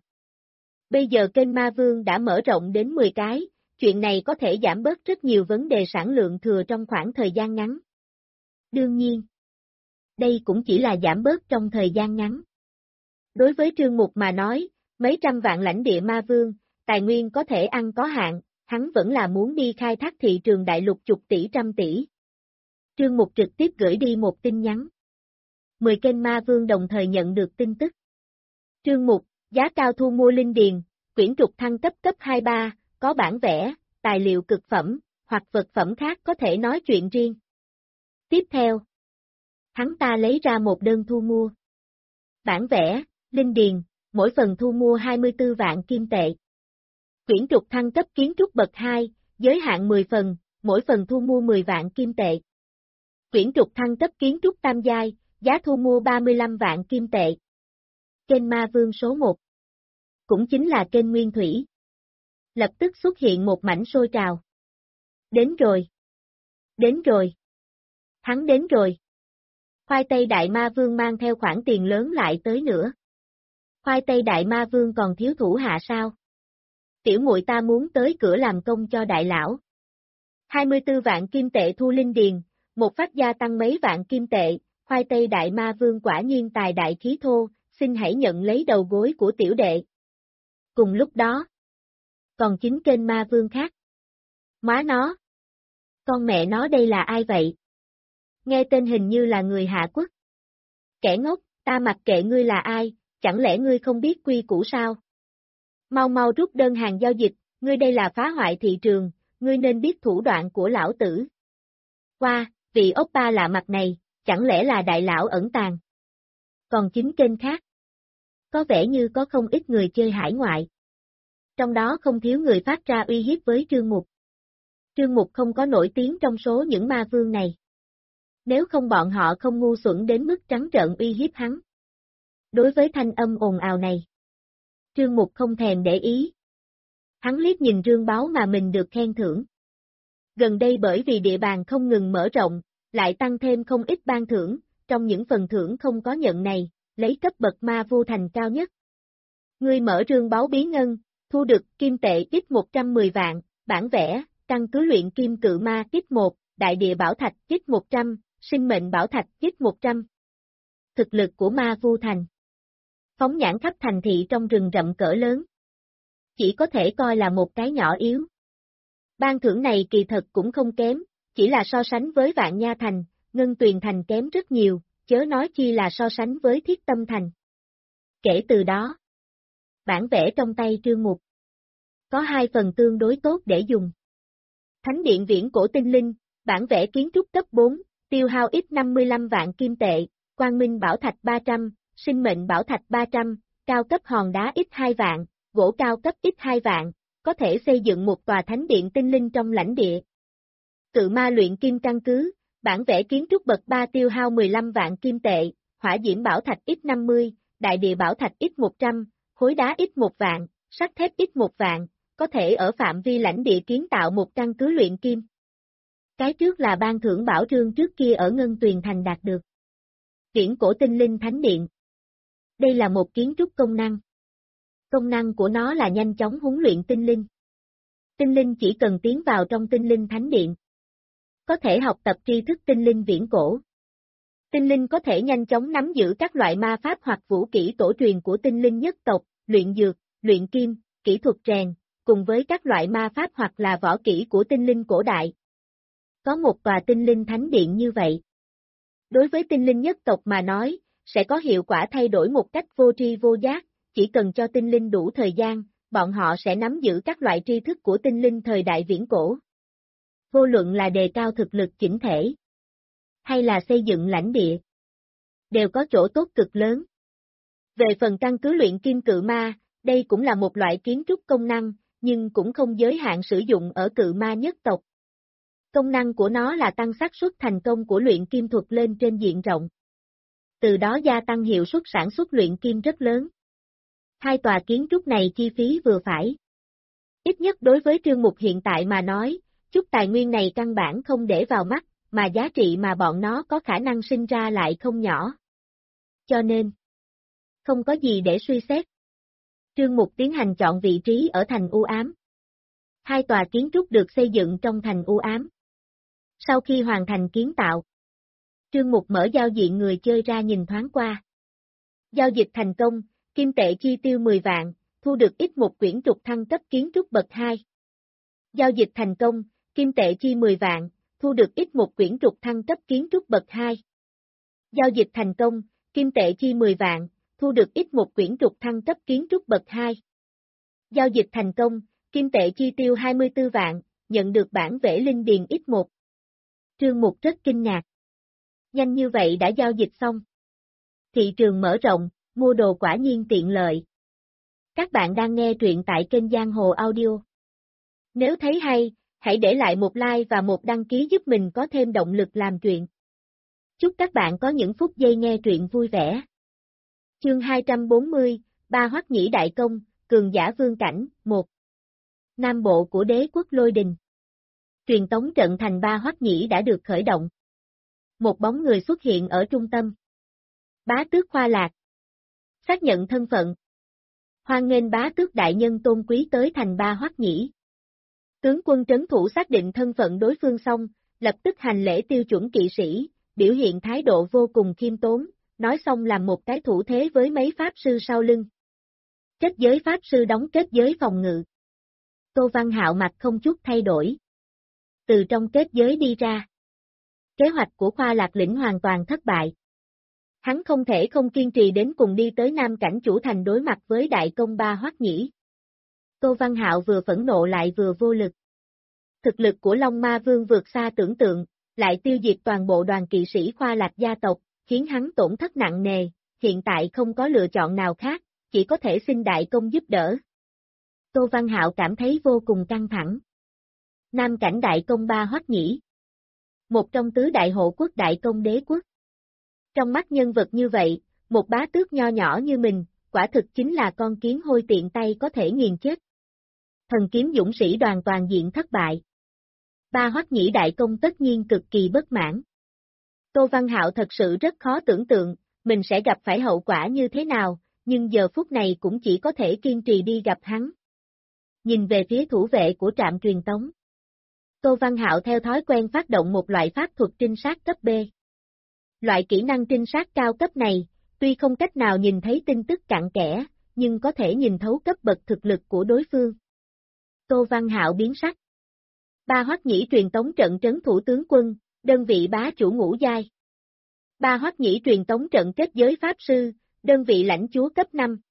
Bây giờ kênh ma vương đã mở rộng đến 10 cái, chuyện này có thể giảm bớt rất nhiều vấn đề sản lượng thừa trong khoảng thời gian ngắn. Đương nhiên, đây cũng chỉ là giảm bớt trong thời gian ngắn. Đối với Trương Mục mà nói, mấy trăm vạn lãnh địa ma vương, tài nguyên có thể ăn có hạn, hắn vẫn là muốn đi khai thác thị trường đại lục chục tỷ trăm tỷ. Trương Mục trực tiếp gửi đi một tin nhắn. 10 kênh ma vương đồng thời nhận được tin tức. Trương Mục, giá cao thu mua linh điền, quyển trục thăng cấp cấp 23, có bản vẽ, tài liệu cực phẩm, hoặc vật phẩm khác có thể nói chuyện riêng. Tiếp theo, hắn ta lấy ra một đơn thu mua. Bản vẽ, linh điền, mỗi phần thu mua 24 vạn kim tệ. Quyển trục thăng cấp kiến trúc bậc 2, giới hạn 10 phần, mỗi phần thu mua 10 vạn kim tệ. Quyển trục thăng cấp kiến trúc tam giai, giá thu mua 35 vạn kim tệ. Kênh ma vương số 1, cũng chính là kênh Nguyên Thủy. Lập tức xuất hiện một mảnh sôi trào. Đến rồi. Đến rồi. Hắn đến rồi. Khoai tây đại ma vương mang theo khoản tiền lớn lại tới nữa. Khoai tây đại ma vương còn thiếu thủ hạ sao? Tiểu muội ta muốn tới cửa làm công cho đại lão. 24 vạn kim tệ thu linh điền, một phát gia tăng mấy vạn kim tệ, khoai tây đại ma vương quả nhiên tài đại khí thô, xin hãy nhận lấy đầu gối của tiểu đệ. Cùng lúc đó, còn 9 kênh ma vương khác. Má nó! Con mẹ nó đây là ai vậy? Nghe tên hình như là người Hạ Quốc. Kẻ ngốc, ta mặc kệ ngươi là ai, chẳng lẽ ngươi không biết quy củ sao? Mau mau rút đơn hàng giao dịch, ngươi đây là phá hoại thị trường, ngươi nên biết thủ đoạn của lão tử. Qua, vị oppa lạ mặt này, chẳng lẽ là đại lão ẩn tàng? Còn 9 kênh khác. Có vẻ như có không ít người chơi hải ngoại. Trong đó không thiếu người phát ra uy hiếp với Trương Mục. Trương Mục không có nổi tiếng trong số những ma vương này. Nếu không bọn họ không ngu xuẩn đến mức trắng trợn uy hiếp hắn. Đối với thanh âm ồn ào này, Trương Mục không thèm để ý. Hắn liếc nhìn rương báo mà mình được khen thưởng. Gần đây bởi vì địa bàn không ngừng mở rộng, lại tăng thêm không ít ban thưởng, trong những phần thưởng không có nhận này, lấy cấp bậc ma vô thành cao nhất. Ngươi mở rương báo bí ngân, thu được kim tệ ít 110 vạn, bản vẽ, căn cứ luyện kim cự ma ít 1, đại địa bảo thạch ít 100, sinh mệnh bảo thạch chích 100. Thực lực của Ma Vu Thành. Phóng nhãn khắp thành thị trong rừng rậm cỡ lớn. Chỉ có thể coi là một cái nhỏ yếu. Ban thưởng này kỳ thật cũng không kém, chỉ là so sánh với Vạn Nha Thành, Ngân Tuyền Thành kém rất nhiều, chớ nói chi là so sánh với Thiết Tâm Thành. Kể từ đó, bản vẽ trong tay Trương Mục có 2 phần tương đối tốt để dùng. Thánh điện viễn cổ tinh linh, bản vẽ kiến trúc cấp 4, tiêu hao ít 55 vạn kim tệ, quang minh bảo thạch 300, sinh mệnh bảo thạch 300, cao cấp hòn đá ít 2 vạn, gỗ cao cấp ít 2 vạn, có thể xây dựng một tòa thánh điện tinh linh trong lãnh địa. Cự ma luyện kim căn cứ, bản vẽ kiến trúc bậc 3 tiêu hao 15 vạn kim tệ, hỏa diễm bảo thạch ít 50, đại địa bảo thạch ít 100, khối đá ít 1 vạn, sắt thép ít 1 vạn, có thể ở phạm vi lãnh địa kiến tạo một căn cứ luyện kim. Cái trước là ban thưởng bảo trương trước kia ở Ngân Tuyền Thành đạt được. Viễn cổ tinh linh thánh điện. Đây là một kiến trúc công năng. Công năng của nó là nhanh chóng huấn luyện tinh linh. Tinh linh chỉ cần tiến vào trong tinh linh thánh điện, có thể học tập tri thức tinh linh viễn cổ. Tinh linh có thể nhanh chóng nắm giữ các loại ma pháp hoặc vũ kỹ tổ truyền của tinh linh nhất tộc, luyện dược, luyện kim, kỹ thuật rèn, cùng với các loại ma pháp hoặc là võ kỹ của tinh linh cổ đại. Có một tòa tinh linh thánh điện như vậy. Đối với tinh linh nhất tộc mà nói, sẽ có hiệu quả thay đổi một cách vô tri vô giác, chỉ cần cho tinh linh đủ thời gian, bọn họ sẽ nắm giữ các loại tri thức của tinh linh thời đại viễn cổ. Vô luận là đề cao thực lực chỉnh thể, hay là xây dựng lãnh địa, đều có chỗ tốt cực lớn. Về phần căn cứ luyện kim cự ma, đây cũng là một loại kiến trúc công năng, nhưng cũng không giới hạn sử dụng ở cự ma nhất tộc. Công năng của nó là tăng xác suất thành công của luyện kim thuật lên trên diện rộng. Từ đó gia tăng hiệu suất sản xuất luyện kim rất lớn. 2 tòa kiến trúc này chi phí vừa phải. Ít nhất đối với Trương Mục hiện tại mà nói, chút tài nguyên này căn bản không để vào mắt, mà giá trị mà bọn nó có khả năng sinh ra lại không nhỏ. Cho nên, không có gì để suy xét. Trương Mục tiến hành chọn vị trí ở thành u ám. 2 tòa kiến trúc được xây dựng trong thành u ám. Sau khi hoàn thành kiến tạo, Trương Mục mở giao diện người chơi ra nhìn thoáng qua. Giao dịch thành công, kim tệ chi tiêu 10 vạn, thu được ít một quyển trục thăng cấp kiến trúc bậc 2. Giao dịch thành công, kim tệ chi 10 vạn, thu được ít một quyển trục thăng cấp kiến trúc bậc 2. Giao dịch thành công, kim tệ chi 10 vạn, thu được ít một quyển trục thăng cấp kiến trúc bậc 2. Giao dịch thành công, kim tệ chi tiêu 24 vạn, nhận được bản vẽ linh điền ít 1. Trương Mục rất kinh ngạc. Nhanh như vậy đã giao dịch xong. Thị trường mở rộng, mua đồ quả nhiên tiện lợi. Các bạn đang nghe truyện tại kênh Giang Hồ Audio. Nếu thấy hay, hãy để lại một like và một đăng ký giúp mình có thêm động lực làm truyện. Chúc các bạn có những phút giây nghe truyện vui vẻ. Chương 240, Ba Hoắc Nhĩ Đại Công, Cường Giả Vương Cảnh, 1. Nam bộ của đế quốc Lôi Đình. Truyền tống trận thành Ba Hoắc Nhĩ đã được khởi động. Một bóng người xuất hiện ở trung tâm. Bá tước Khoa Lạc. Xác nhận thân phận. Hoan nghênh bá tước đại nhân tôn quý tới thành Ba Hoắc Nhĩ. Tướng quân trấn thủ xác định thân phận đối phương xong, lập tức hành lễ tiêu chuẩn kỵ sĩ, biểu hiện thái độ vô cùng khiêm tốn, nói xong làm một cái thủ thế với mấy pháp sư sau lưng. Kết giới pháp sư đóng kết giới phòng ngự. Tô Văn Hạo mặt không chút thay đổi. Từ trong kết giới đi ra. Kế hoạch của Khoa Lạc Lĩnh hoàn toàn thất bại. Hắn không thể không kiên trì đến cùng đi tới Nam Cảnh Chủ Thành đối mặt với đại công Ba Hoắc Nhĩ. Tô Văn Hạo vừa phẫn nộ lại vừa vô lực. Thực lực của Long Ma Vương vượt xa tưởng tượng, lại tiêu diệt toàn bộ đoàn kỵ sĩ Khoa Lạc gia tộc, khiến hắn tổn thất nặng nề, hiện tại không có lựa chọn nào khác, chỉ có thể xin đại công giúp đỡ. Tô Văn Hạo cảm thấy vô cùng căng thẳng. Nam Cảnh đại công Ba Hoắc Nhĩ. Một trong tứ đại hộ quốc đại công đế quốc. Trong mắt nhân vật như vậy, một bá tước nho nhỏ như mình, quả thực chính là con kiến hôi tiện tay có thể nghiền chết. Thần kiếm dũng sĩ đoàn toàn diện thất bại. Ba Hoắc Nhĩ đại công tất nhiên cực kỳ bất mãn. Tô Văn Hạo thật sự rất khó tưởng tượng, mình sẽ gặp phải hậu quả như thế nào, nhưng giờ phút này cũng chỉ có thể kiên trì đi gặp hắn. Nhìn về phía thủ vệ của trạm truyền tống. Tô Văn Hạo theo thói quen phát động một loại pháp thuật trinh sát cấp B. Loại kỹ năng trinh sát cao cấp này, tuy không cách nào nhìn thấy tin tức cặn kẽ, nhưng có thể nhìn thấu cấp bậc thực lực của đối phương. Tô Văn Hạo biến sắc. Ba Hoắc Nhĩ truyền tống trận trấn thủ tướng quân, đơn vị bá chủ ngũ giai. Ba Hoắc Nhĩ truyền tống trận kết giới pháp sư, đơn vị lãnh chúa cấp 5.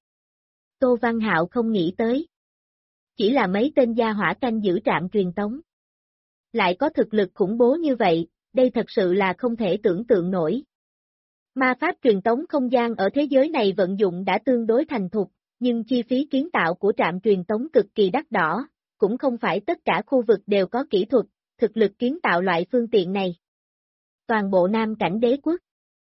Tô Văn Hạo không nghĩ tới. Chỉ là mấy tên gia hỏa canh giữ trạm truyền tống. Lại có thực lực khủng bố như vậy, đây thật sự là không thể tưởng tượng nổi. Ma pháp truyền tống không gian ở thế giới này vận dụng đã tương đối thành thục, nhưng chi phí kiến tạo của trạm truyền tống cực kỳ đắt đỏ, cũng không phải tất cả khu vực đều có kỹ thuật, thực lực kiến tạo loại phương tiện này. Toàn bộ Nam Cảnh Đế quốc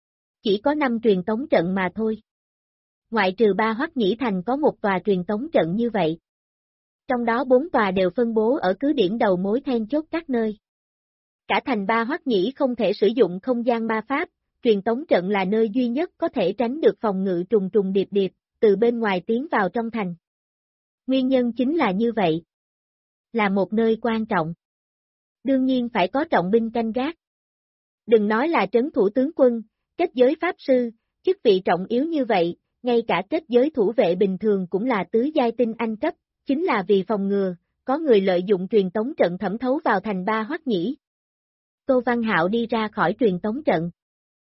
chỉ có 5 truyền tống trận mà thôi. Ngoại trừ Ba Hoắc Nhĩ Thành có một tòa truyền tống trận như vậy. Trong đó 4 tòa đều phân bố ở cứ điểm đầu mối then chốt các nơi. Cả thành Ba Hoắc Nhĩ không thể sử dụng không gian ma pháp, truyền tống trận là nơi duy nhất có thể tránh được phòng ngự trùng trùng điệp điệp, từ bên ngoài tiến vào trong thành. Nguyên nhân chính là như vậy. Là một nơi quan trọng. Đương nhiên phải có trọng binh canh gác. Đừng nói là trấn thủ tướng quân, kết giới pháp sư, chức vị trọng yếu như vậy, ngay cả kết giới thủ vệ bình thường cũng là tứ giai tinh anh cấp, chính là vì phòng ngừa, có người lợi dụng truyền tống trận thẩm thấu vào thành Ba Hoắc Nhĩ. Tô Văn Hạo đi ra khỏi truyền tống trận.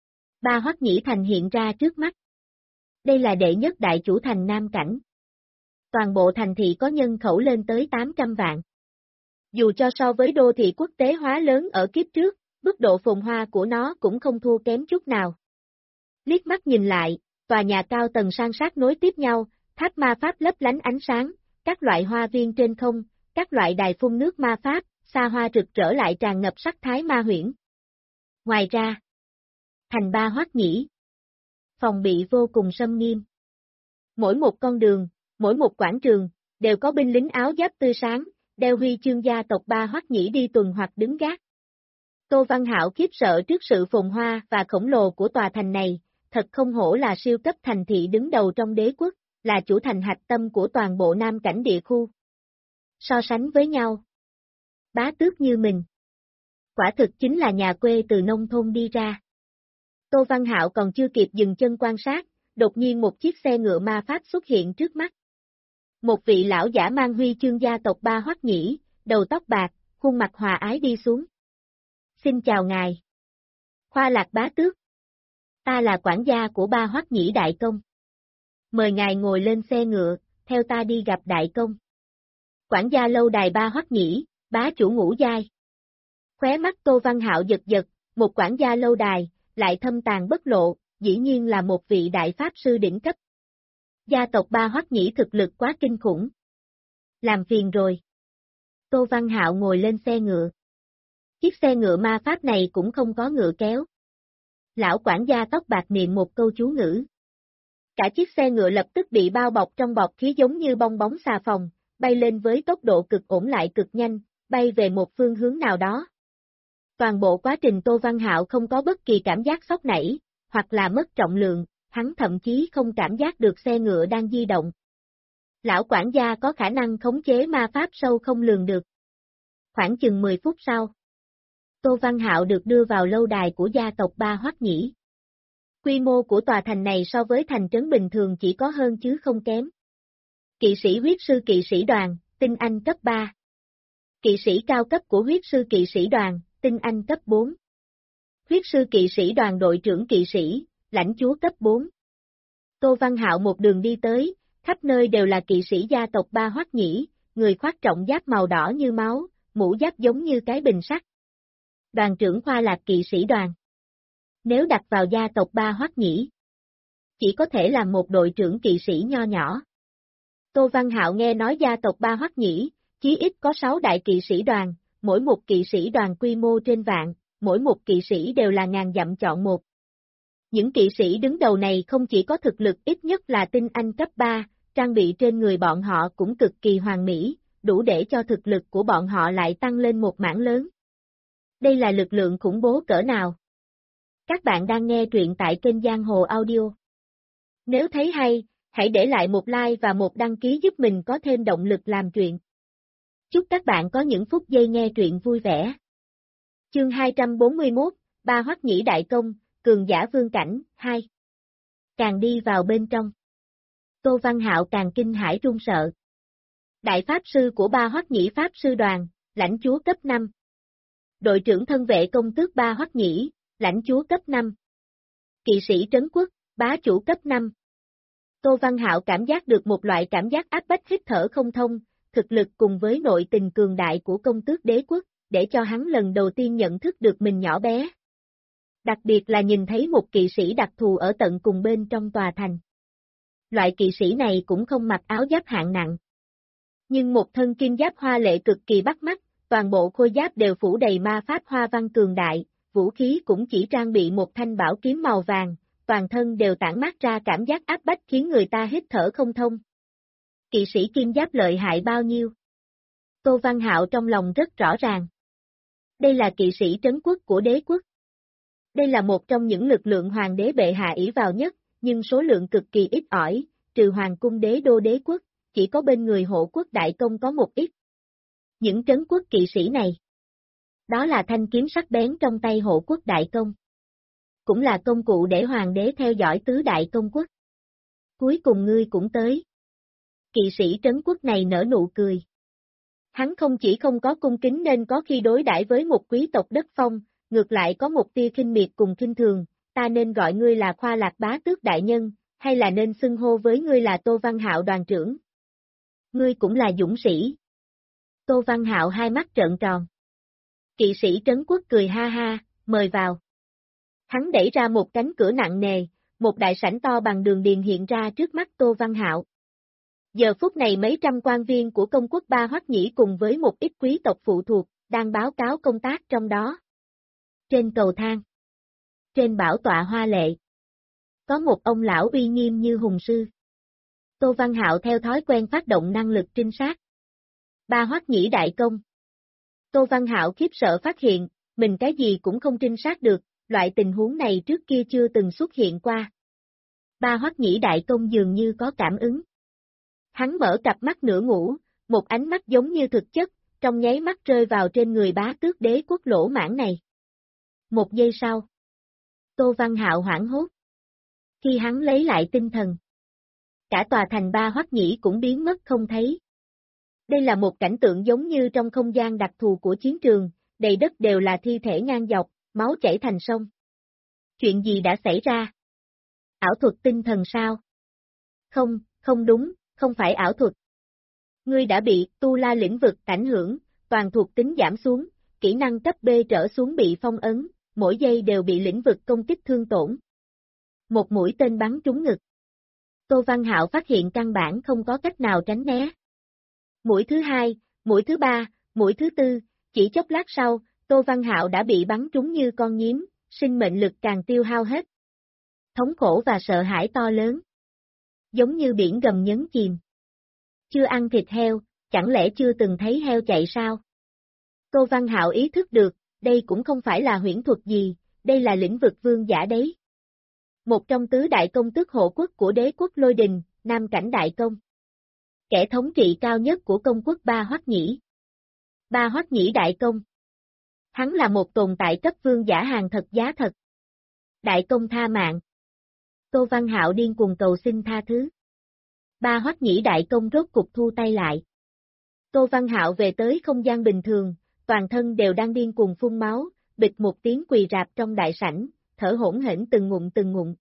Ba Hoắc Nhĩ Thành hiện ra trước mắt. Đây là đệ nhất đại chủ thành Nam Cảnh. Toàn bộ thành thị có nhân khẩu lên tới 800 vạn. Dù cho so với đô thị quốc tế hóa lớn ở kiếp trước, mức độ phồn hoa của nó cũng không thua kém chút nào. Liếc mắt nhìn lại, tòa nhà cao tầng san sát nối tiếp nhau, tháp ma pháp lấp lánh ánh sáng, các loại hoa viên trên không, các loại đài phun nước ma pháp, xa hoa rực rỡ lại tràn ngập sắc thái ma huyễn. Ngoài ra, thành Ba Hoắc Nhĩ, phòng bị vô cùng xâm nghiêm. Mỗi một con đường, mỗi một quảng trường, đều có binh lính áo giáp tươi sáng, đeo huy chương gia tộc Ba Hoắc Nhĩ đi tuần hoặc đứng gác. Tô Văn Hạo khiếp sợ trước sự phồn hoa và khổng lồ của tòa thành này, thật không hổ là siêu cấp thành thị đứng đầu trong đế quốc, là chủ thành hạch tâm của toàn bộ Nam Cảnh địa khu. So sánh với nhau, bá tước như mình, quả thực chính là nhà quê từ nông thôn đi ra. Tô Văn Hạo còn chưa kịp dừng chân quan sát, đột nhiên một chiếc xe ngựa ma pháp xuất hiện trước mắt. Một vị lão giả mang huy chương gia tộc Ba Hoắc Nhĩ, đầu tóc bạc, khuôn mặt hòa ái đi xuống. Xin chào ngài. Khoa Lạc bá tước. Ta là quản gia của Ba Hoắc Nhĩ đại công. Mời ngài ngồi lên xe ngựa, theo ta đi gặp đại công. Quản gia lâu đài Ba Hoắc Nhĩ, bá chủ ngũ giai. Khóe mắt Tô Văn Hạo giật giật, một quản gia lâu đài, lại thâm tàn bất lộ, dĩ nhiên là một vị đại pháp sư đỉnh cấp. Gia tộc Ba Hoắc Nhĩ thực lực quá kinh khủng. Làm phiền rồi. Tô Văn Hạo ngồi lên xe ngựa. Chiếc xe ngựa ma pháp này cũng không có ngựa kéo. Lão quản gia tóc bạc niệm một câu chú ngữ. Cả chiếc xe ngựa lập tức bị bao bọc trong bọt khí giống như bong bóng xà phòng, bay lên với tốc độ cực ổn lại cực nhanh, bay về một phương hướng nào đó. Toàn bộ quá trình Tô Văn Hạo không có bất kỳ cảm giác sốc nảy, hoặc là mất trọng lượng, hắn thậm chí không cảm giác được xe ngựa đang di động. Lão quản gia có khả năng khống chế ma pháp sâu không lường được. Khoảng chừng 10 phút sau, Tô Văn Hạo được đưa vào lâu đài của gia tộc Ba Hoắc Nhĩ. Quy mô của tòa thành này so với thành trấn bình thường chỉ có hơn chứ không kém. Kỵ sĩ huyết sư kỵ sĩ đoàn, tinh anh cấp 3. Kỵ sĩ cao cấp của huyết sư kỵ sĩ đoàn, tinh anh cấp 4. Huyết sư kỵ sĩ đoàn đội trưởng kỵ sĩ, lãnh chúa cấp 4. Tô Văn Hạo một đường đi tới, khắp nơi đều là kỵ sĩ gia tộc Ba Hoắc Nhĩ, người khoác trọng giáp màu đỏ như máu, mũ giáp giống như cái bình sắt. Đoàn trưởng Khoa Lạc kỵ sĩ đoàn. Nếu đặt vào gia tộc Ba Hoắc Nhĩ, chỉ có thể là một đội trưởng kỵ sĩ nho nhỏ. Tô Văn Hạo nghe nói gia tộc Ba Hoắc Nhĩ, chí ít có 6 đại kỵ sĩ đoàn, mỗi một kỵ sĩ đoàn quy mô trên vạn, mỗi một kỵ sĩ đều là ngàn dặm chọn một. Những kỵ sĩ đứng đầu này không chỉ có thực lực ít nhất là tinh anh cấp 3, trang bị trên người bọn họ cũng cực kỳ hoàn mỹ, đủ để cho thực lực của bọn họ lại tăng lên một mảng lớn. Đây là lực lượng khủng bố cỡ nào? Các bạn đang nghe truyện tại kênh Giang Hồ Audio. Nếu thấy hay, hãy để lại một like và một đăng ký giúp mình có thêm động lực làm truyện. Chúc các bạn có những phút giây nghe truyện vui vẻ. Chương 241, Ba Hoắc Nhĩ đại công, cường giả vương cảnh, 2. Càng đi vào bên trong, Tô Văn Hạo càng kinh hãi run sợ. Đại Pháp Sư của Ba Hoắc Nhĩ Pháp Sư Đoàn, lãnh chúa cấp 5. Đội trưởng thân vệ công tước Ba Hoắc Nhĩ, lãnh chúa cấp 5. Kỵ sĩ trấn quốc, bá chủ cấp 5. Tô Văn Hạo cảm giác được một loại cảm giác áp bách hít thở không thông, thực lực cùng với nội tình cường đại của công tước đế quốc, để cho hắn lần đầu tiên nhận thức được mình nhỏ bé. Đặc biệt là nhìn thấy một kỵ sĩ đặc thù ở tận cùng bên trong tòa thành. Loại kỵ sĩ này cũng không mặc áo giáp hạng nặng. Nhưng một thân kim giáp hoa lệ cực kỳ bắt mắt, toàn bộ khôi giáp đều phủ đầy ma pháp hoa văn cường đại, vũ khí cũng chỉ trang bị một thanh bảo kiếm màu vàng, toàn thân đều tản mát ra cảm giác áp bách khiến người ta hít thở không thông. Kỵ sĩ kim giáp lợi hại bao nhiêu? Tô Văn Hạo trong lòng rất rõ ràng. Đây là kỵ sĩ trấn quốc của đế quốc. Đây là một trong những lực lượng hoàng đế bệ hạ ỷ vào nhất, nhưng số lượng cực kỳ ít ỏi, trừ hoàng cung đế đô đế quốc, chỉ có bên người hộ quốc đại công có một ít. Những trấn quốc kỵ sĩ này, đó là thanh kiếm sắc bén trong tay hộ quốc đại công. Cũng là công cụ để hoàng đế theo dõi tứ đại công quốc. Cuối cùng ngươi cũng tới. Kỵ sĩ trấn quốc này nở nụ cười. Hắn không chỉ không có cung kính nên có khi đối đãi với một quý tộc đất phong, ngược lại có một tia khinh miệt cùng khinh thường, ta nên gọi ngươi là Khoa Lạc Bá Tước đại nhân, hay là nên xưng hô với ngươi là Tô Văn Hạo đoàn trưởng? Ngươi cũng là dũng sĩ. Tô Văn Hạo hai mắt trợn tròn. Kỵ sĩ trấn quốc cười ha ha, mời vào. Hắn đẩy ra một cánh cửa nặng nề, một đại sảnh to bằng đường điền hiện ra trước mắt Tô Văn Hạo. Giờ phút này mấy trăm quan viên của công quốc Ba Hoắc Nhĩ cùng với một ít quý tộc phụ thuộc, đang báo cáo công tác trong đó. Trên cầu thang, trên bảo tọa hoa lệ, có một ông lão uy nghiêm như hùng sư. Tô Văn Hạo theo thói quen phát động năng lực trinh sát. Ba Hoắc Nhĩ đại công. Tô Văn Hạo khiếp sợ phát hiện, mình cái gì cũng không trinh sát được, loại tình huống này trước kia chưa từng xuất hiện qua. Ba Hoắc Nhĩ đại công dường như có cảm ứng. Hắn mở cặp mắt nửa ngủ, một ánh mắt giống như thực chất, trong nháy mắt rơi vào trên người bá tước đế quốc lỗ mãng này. Một giây sau, Tô Văn Hạo hoảng hốt. Khi hắn lấy lại tinh thần, cả tòa thành Ba Hoắc Nhĩ cũng biến mất không thấy. Đây là một cảnh tượng giống như trong không gian đặc thù của chiến trường, đầy đất đều là thi thể ngang dọc, máu chảy thành sông. Chuyện gì đã xảy ra? Ảo thuật tinh thần sao? Không, không đúng, không phải ảo thuật. Ngươi đã bị tu la lĩnh vực ảnh hưởng, toàn thuộc tính giảm xuống, kỹ năng cấp B trở xuống bị phong ấn, mỗi giây đều bị lĩnh vực công kích thương tổn. Một mũi tên bắn trúng ngực. Tô Văn Hạo phát hiện căn bản không có cách nào tránh né. Mũi thứ hai, mũi thứ ba, mũi thứ tư, chỉ chốc lát sau, Tô Văn Hạo đã bị bắn trúng như con nhím, sinh mệnh lực càng tiêu hao hết. Thống khổ và sợ hãi to lớn. Giống như biển gầm nhấn chìm. Chưa ăn thịt heo, chẳng lẽ chưa từng thấy heo chạy sao? Tô Văn Hạo ý thức được, đây cũng không phải là huyễn thuật gì, đây là lĩnh vực vương giả đấy. Một trong tứ đại công tước hộ quốc của đế quốc Lôi Đình, Nam Cảnh đại công. Kẻ thống trị cao nhất của công quốc Ba Hoắc Nhĩ. Ba Hoắc Nhĩ đại công. Hắn là một tồn tại cấp vương giả hàng thật giá thật. Đại công tha mạng. Tô Văn Hạo điên cuồng cầu xin tha thứ. Ba Hoắc Nhĩ đại công rốt cục thu tay lại. Tô Văn Hạo về tới không gian bình thường, toàn thân đều đang điên cuồng phun máu, bịch một tiếng quỳ rạp trong đại sảnh, thở hổn hển từng ngụm từng ngụm.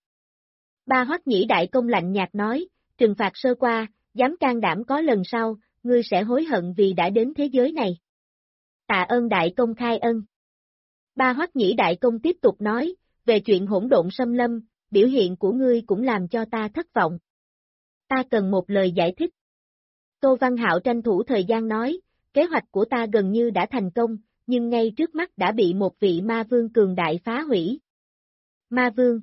Ba Hoắc Nhĩ đại công lạnh nhạt nói, trừng phạt sơ qua, dám can đảm có lần sau, ngươi sẽ hối hận vì đã đến thế giới này. Tạ ơn đại công khai ân. Ba Hoắc Nhĩ đại công tiếp tục nói, về chuyện hỗn độn xâm lâm, biểu hiện của ngươi cũng làm cho ta thất vọng. Ta cần một lời giải thích. Tô Văn Hạo tranh thủ thời gian nói, kế hoạch của ta gần như đã thành công, nhưng ngay trước mắt đã bị một vị ma vương cường đại phá hủy. Ma vương.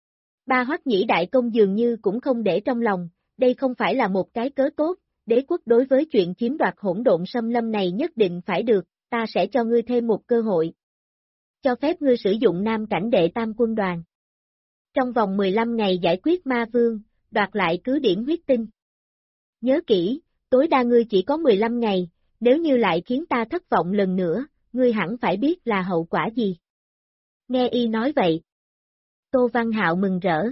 Ba Hoắc Nhĩ đại công dường như cũng không để trong lòng, đây không phải là một cái cớ tốt, đế quốc đối với chuyện chiếm đoạt hỗn độn xâm lâm này nhất định phải được, ta sẽ cho ngươi thêm một cơ hội. Cho phép ngươi sử dụng Nam Cảnh đệ tam quân đoàn. Trong vòng 15 ngày giải quyết ma vương, đoạt lại cứ điểm huyết tinh. Nhớ kỹ, tối đa ngươi chỉ có 15 ngày, nếu như lại khiến ta thất vọng lần nữa, ngươi hẳn phải biết là hậu quả gì. Nghe y nói vậy. Tô Văn Hạo mừng rỡ.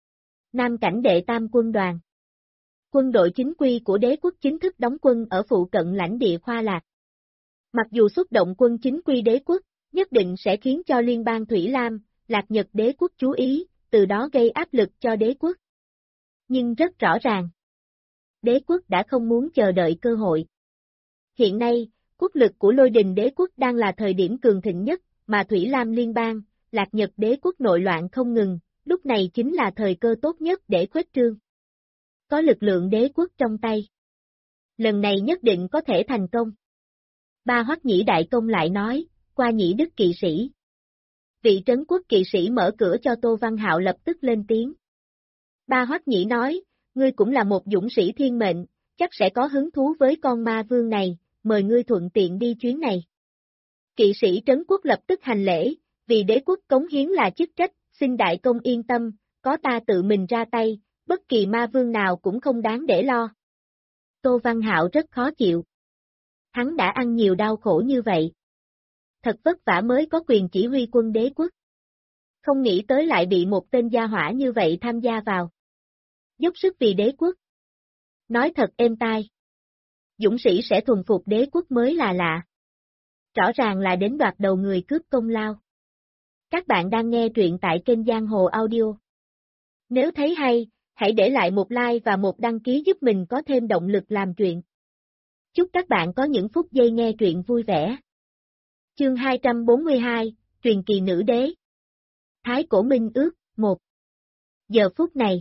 Nam cảnh đệ tam quân đoàn. Quân đội chính quy của đế quốc chính thức đóng quân ở phụ cận lãnh địa Khoa Lạc. Mặc dù xuất động quân chính quy đế quốc, nhất định sẽ khiến cho liên bang Thủy Lam, Lạc Nhật đế quốc chú ý, từ đó gây áp lực cho đế quốc. Nhưng rất rõ ràng, đế quốc đã không muốn chờ đợi cơ hội. Hiện nay, quốc lực của Lôi Đình đế quốc đang là thời điểm cường thịnh nhất, mà Thủy Lam liên bang, Lạc Nhật đế quốc nội loạn không ngừng, lúc này chính là thời cơ tốt nhất để khuếch trương. Có lực lượng đế quốc trong tay. Lần này nhất định có thể thành công. Ba Hoắc Nhĩ đại công lại nói, qua Nhĩ Đức kỵ sĩ. Vị trấn quốc kỵ sĩ mở cửa cho Tô Văn Hạo lập tức lên tiếng. Ba Hoắc Nhĩ nói, ngươi cũng là một dũng sĩ thiên mệnh, chắc sẽ có hứng thú với con ma vương này, mời ngươi thuận tiện đi chuyến này. Kỵ sĩ trấn quốc lập tức hành lễ, vì đế quốc cống hiến là chức trách, xin đại công yên tâm, có ta tự mình ra tay, bất kỳ ma vương nào cũng không đáng để lo. Tô Văn Hạo rất khó chịu. Hắn đã ăn nhiều đau khổ như vậy. Thật vất vả mới có quyền chỉ huy quân đế quốc. Không nghĩ tới lại bị một tên gia hỏa như vậy tham gia vào. Dốc sức vì đế quốc. Nói thật êm tai. Dũng sĩ sẽ thuần phục đế quốc mới là lạ. Rõ ràng là đến đoạt đầu người cướp công lao. Các bạn đang nghe truyện tại kênh Giang Hồ Audio. Nếu thấy hay, hãy để lại một like và một đăng ký giúp mình có thêm động lực làm truyện. Chúc các bạn có những phút giây nghe truyện vui vẻ. Chương 242, Truyền kỳ nữ đế. Thái Cổ Minh ước, 1. Giờ phút này.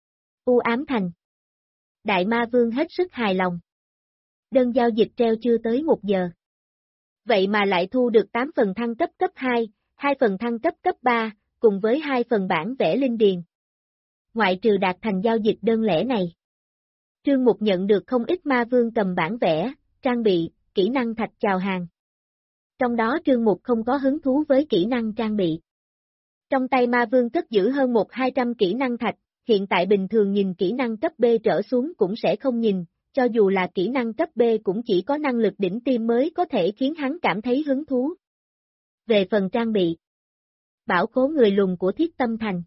U Ám Thành. Đại Ma Vương hết sức hài lòng. Đơn giao dịch treo chưa tới 1 giờ. Vậy mà lại thu được 8 phần thăng cấp cấp 2, 2 phần thăng cấp cấp 3, cùng với 2 phần bản vẽ linh điền. Ngoại trừ đạt thành giao dịch đơn lẻ này. Trương Mục nhận được không ít ma vương cầm bản vẽ, trang bị, kỹ năng thạch chào hàng. Trong đó Trương Mục không có hứng thú với kỹ năng trang bị. Trong tay ma vương cất giữ hơn 1-200 kỹ năng thạch, hiện tại bình thường nhìn kỹ năng cấp B trở xuống cũng sẽ không nhìn, cho dù là kỹ năng cấp B cũng chỉ có năng lực đỉnh tiêm mới có thể khiến hắn cảm thấy hứng thú. Về phần trang bị, bảo khố người lùn của Thiết Tâm Thành.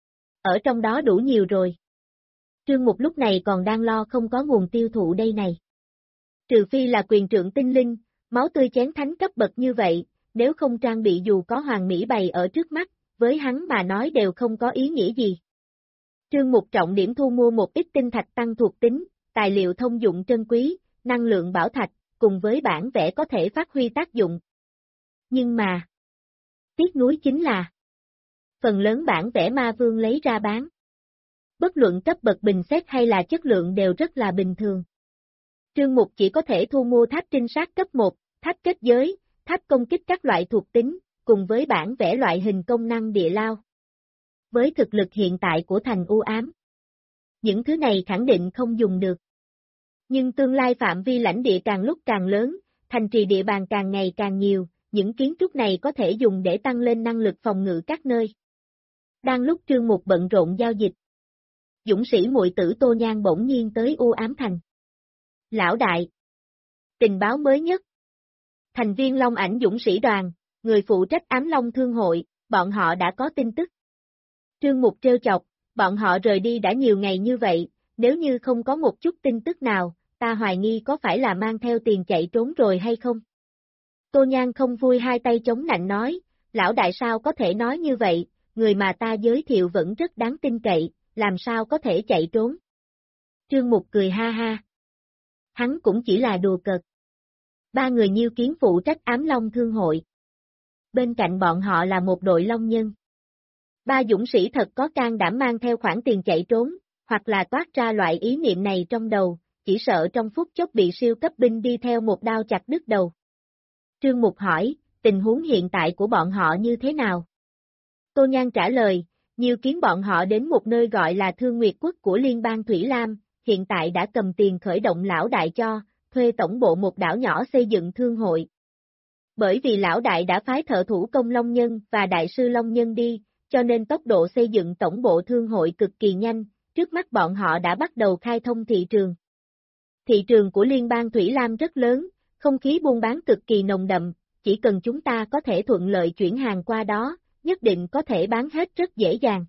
Ở trong đó đủ nhiều rồi. Trương Mục lúc này còn đang lo không có nguồn tiêu thụ đây này. Trừ phi là quyền trượng tinh linh, máu tươi chén thánh cấp bậc như vậy, nếu không trang bị dù có hoàng mỹ bày ở trước mắt, với hắn mà nói đều không có ý nghĩa gì. Trương Mục trọng điểm thu mua một ít tinh thạch tăng thuộc tính, tài liệu thông dụng trân quý, năng lượng bảo thạch, cùng với bản vẽ có thể phát huy tác dụng. Nhưng mà, tiếc nuối chính là, phần lớn bản vẽ ma vương lấy ra bán. Bất luận cấp bậc bình xét hay là chất lượng đều rất là bình thường. Trương Mục chỉ có thể thu mua tháp trinh sát cấp 1, tháp kết giới, tháp công kích các loại thuộc tính, cùng với bản vẽ loại hình công năng địa lao. Với thực lực hiện tại của thành u ám, những thứ này khẳng định không dùng được. Nhưng tương lai phạm vi lãnh địa càng lúc càng lớn, thành trì địa bàn càng ngày càng nhiều, những kiến trúc này có thể dùng để tăng lên năng lực phòng ngự các nơi. Đang lúc Trương Mục bận rộn giao dịch, dũng sĩ muội tử Tô Nhan bỗng nhiên tới U Ám Thành. Lão đại! Tình báo mới nhất. Thành viên Long Ảnh dũng sĩ đoàn, người phụ trách Ám Long Thương hội, bọn họ đã có tin tức. Trương Mục trêu chọc, bọn họ rời đi đã nhiều ngày như vậy, nếu như không có một chút tin tức nào, ta hoài nghi có phải là mang theo tiền chạy trốn rồi hay không? Tô Nhan không vui hai tay chống nạnh nói, lão đại sao có thể nói như vậy, người mà ta giới thiệu vẫn rất đáng tin cậy, làm sao có thể chạy trốn? Trương Mục cười ha ha. Hắn cũng chỉ là đùa cợt. 3 người Nhiêu Kiến phụ trách Ám Long Thương hội. Bên cạnh bọn họ là một đội long nhân. 3 dũng sĩ thật có can đảm mang theo khoản tiền chạy trốn, hoặc là toát ra loại ý niệm này trong đầu, chỉ sợ trong phút chốc bị siêu cấp binh đi theo một đao chặt đứt đầu. Trương Mục hỏi, tình huống hiện tại của bọn họ như thế nào? Tô Nhan trả lời, Nhiêu Kiến bọn họ đến một nơi gọi là Thương Nguyệt Quốc của Liên bang Thủy Lam, hiện tại đã cầm tiền khởi động lão đại cho, thuê tổng bộ một đảo nhỏ xây dựng thương hội. Bởi vì lão đại đã phái thợ thủ công Long Nhân và đại sư Long Nhân đi, cho nên tốc độ xây dựng tổng bộ thương hội cực kỳ nhanh, trước mắt bọn họ đã bắt đầu khai thông thị trường. Thị trường của Liên bang Thủy Lam rất lớn, không khí buôn bán cực kỳ nồng đậm, chỉ cần chúng ta có thể thuận lợi chuyển hàng qua đó, nhất định có thể bán hết rất dễ dàng.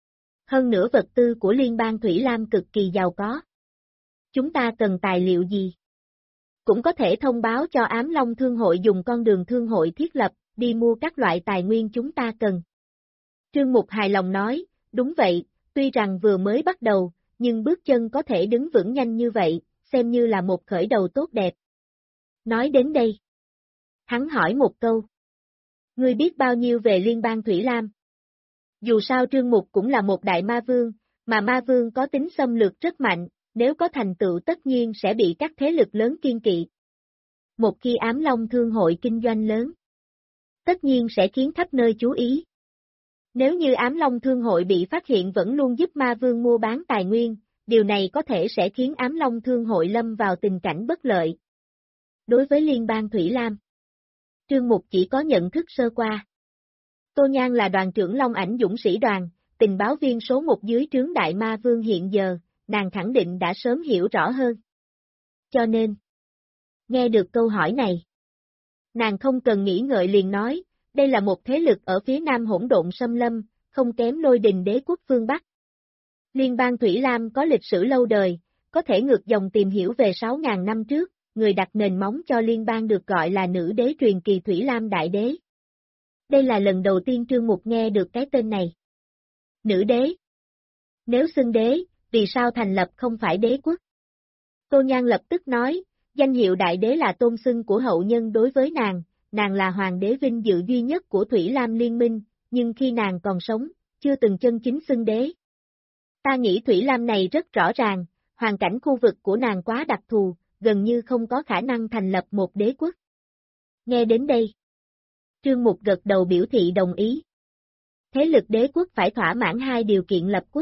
Hơn nữa vật tư của Liên bang Thủy Lam cực kỳ giàu có. Chúng ta cần tài liệu gì? Cũng có thể thông báo cho Ám Long Thương hội dùng con đường thương hội thiết lập, đi mua các loại tài nguyên chúng ta cần. Trương Mục hài lòng nói, đúng vậy, tuy rằng vừa mới bắt đầu, nhưng bước chân có thể đứng vững nhanh như vậy, xem như là một khởi đầu tốt đẹp. Nói đến đây, hắn hỏi một câu. Ngươi biết bao nhiêu về Liên bang Thủy Lam? Dù sao Trương Mục cũng là một đại ma vương, mà ma vương có tính xâm lược rất mạnh, nếu có thành tựu tất nhiên sẽ bị các thế lực lớn kiêng kỵ. Một khi Ám Long Thương hội kinh doanh lớn, tất nhiên sẽ khiến khắp nơi chú ý. Nếu như Ám Long Thương hội bị phát hiện vẫn luôn giúp ma vương mua bán tài nguyên, điều này có thể sẽ khiến Ám Long Thương hội lâm vào tình cảnh bất lợi. Đối với Liên bang Thủy Lam, Trương Mục chỉ có nhận thức sơ qua. Tô Nhan là đoàn trưởng Long Ảnh Dũng Sĩ đoàn, tình báo viên số 1 dưới trướng Đại Ma Vương hiện giờ, nàng khẳng định đã sớm hiểu rõ hơn. Cho nên, nghe được câu hỏi này, nàng không cần nghĩ ngợi liền nói, đây là một thế lực ở phía nam hỗn độn xâm lâm, không kém Lôi Đình Đế quốc phương Bắc. Liên bang Thủy Lam có lịch sử lâu đời, có thể ngược dòng tìm hiểu về 6.000 năm trước, người đặt nền móng cho liên bang được gọi là nữ đế truyền kỳ Thủy Lam Đại Đế. Đây là lần đầu tiên Trương Mục nghe được cái tên này. Nữ đế. Nếu xưng đế, vì sao thành lập không phải đế quốc? Tô Nhan lập tức nói, danh hiệu đại đế là tôn xưng của hậu nhân đối với nàng là hoàng đế vinh dự duy nhất của Thủy Lam Liên minh, nhưng khi nàng còn sống, chưa từng chân chính xưng đế. Ta nghĩ Thủy Lam này rất rõ ràng, hoàn cảnh khu vực của nàng quá đặc thù, gần như không có khả năng thành lập một đế quốc. Nghe đến đây, Trương Mục gật đầu biểu thị đồng ý. Thế lực đế quốc phải thỏa mãn 2 điều kiện lập quốc.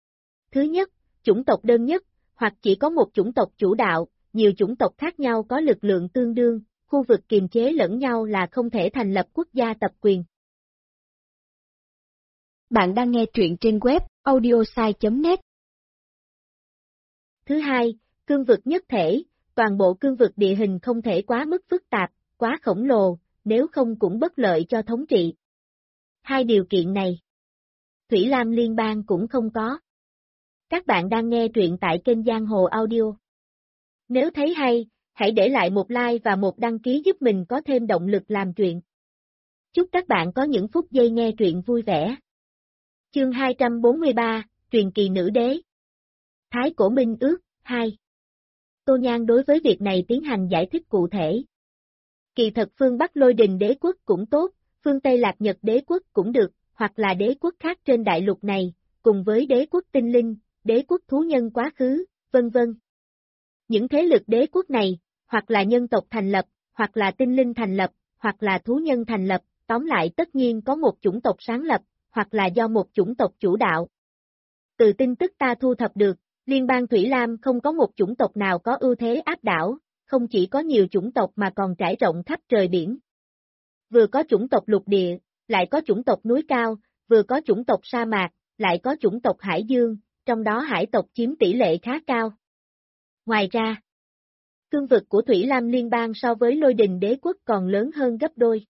Thứ nhất, chủng tộc đơn nhất, hoặc chỉ có một chủng tộc chủ đạo, nhiều chủng tộc khác nhau có lực lượng tương đương, khu vực kiềm chế lẫn nhau là không thể thành lập quốc gia tập quyền. Bạn đang nghe truyện trên web audiosai.net. Thứ hai, cương vực nhất thể, toàn bộ cương vực địa hình không thể quá mức phức tạp, quá khổng lồ, nếu không cũng bất lợi cho thống trị. 2 điều kiện này, Thủy Lam Liên bang cũng không có. Các bạn đang nghe truyện tại kênh Giang Hồ Audio. Nếu thấy hay, hãy để lại một like và một đăng ký giúp mình có thêm động lực làm truyện. Chúc các bạn có những phút giây nghe truyện vui vẻ. Chương 243, Truyền kỳ nữ đế. Thái Cổ Minh ước, 2. Tô Nhan đối với việc này tiến hành giải thích cụ thể. Kỳ thật phương Bắc Lôi Đình Đế quốc cũng tốt, phương Tây Lạc Nhật Đế quốc cũng được, hoặc là đế quốc khác trên đại lục này, cùng với đế quốc tinh linh, đế quốc thú nhân quá khứ, vân vân. Những thế lực đế quốc này, hoặc là nhân tộc thành lập, hoặc là tinh linh thành lập, hoặc là thú nhân thành lập, tóm lại tất nhiên có một chủng tộc sáng lập, hoặc là do một chủng tộc chủ đạo. Từ tin tức ta thu thập được, Liên bang Thủy Lam không có một chủng tộc nào có ưu thế áp đảo, không chỉ có nhiều chủng tộc mà còn trải rộng khắp trời biển. Vừa có chủng tộc lục địa, lại có chủng tộc núi cao, vừa có chủng tộc sa mạc, lại có chủng tộc hải dương, trong đó hải tộc chiếm tỷ lệ khá cao. Ngoài ra, cương vực của Thủy Lam Liên bang so với Lôi Đình Đế quốc còn lớn hơn gấp đôi.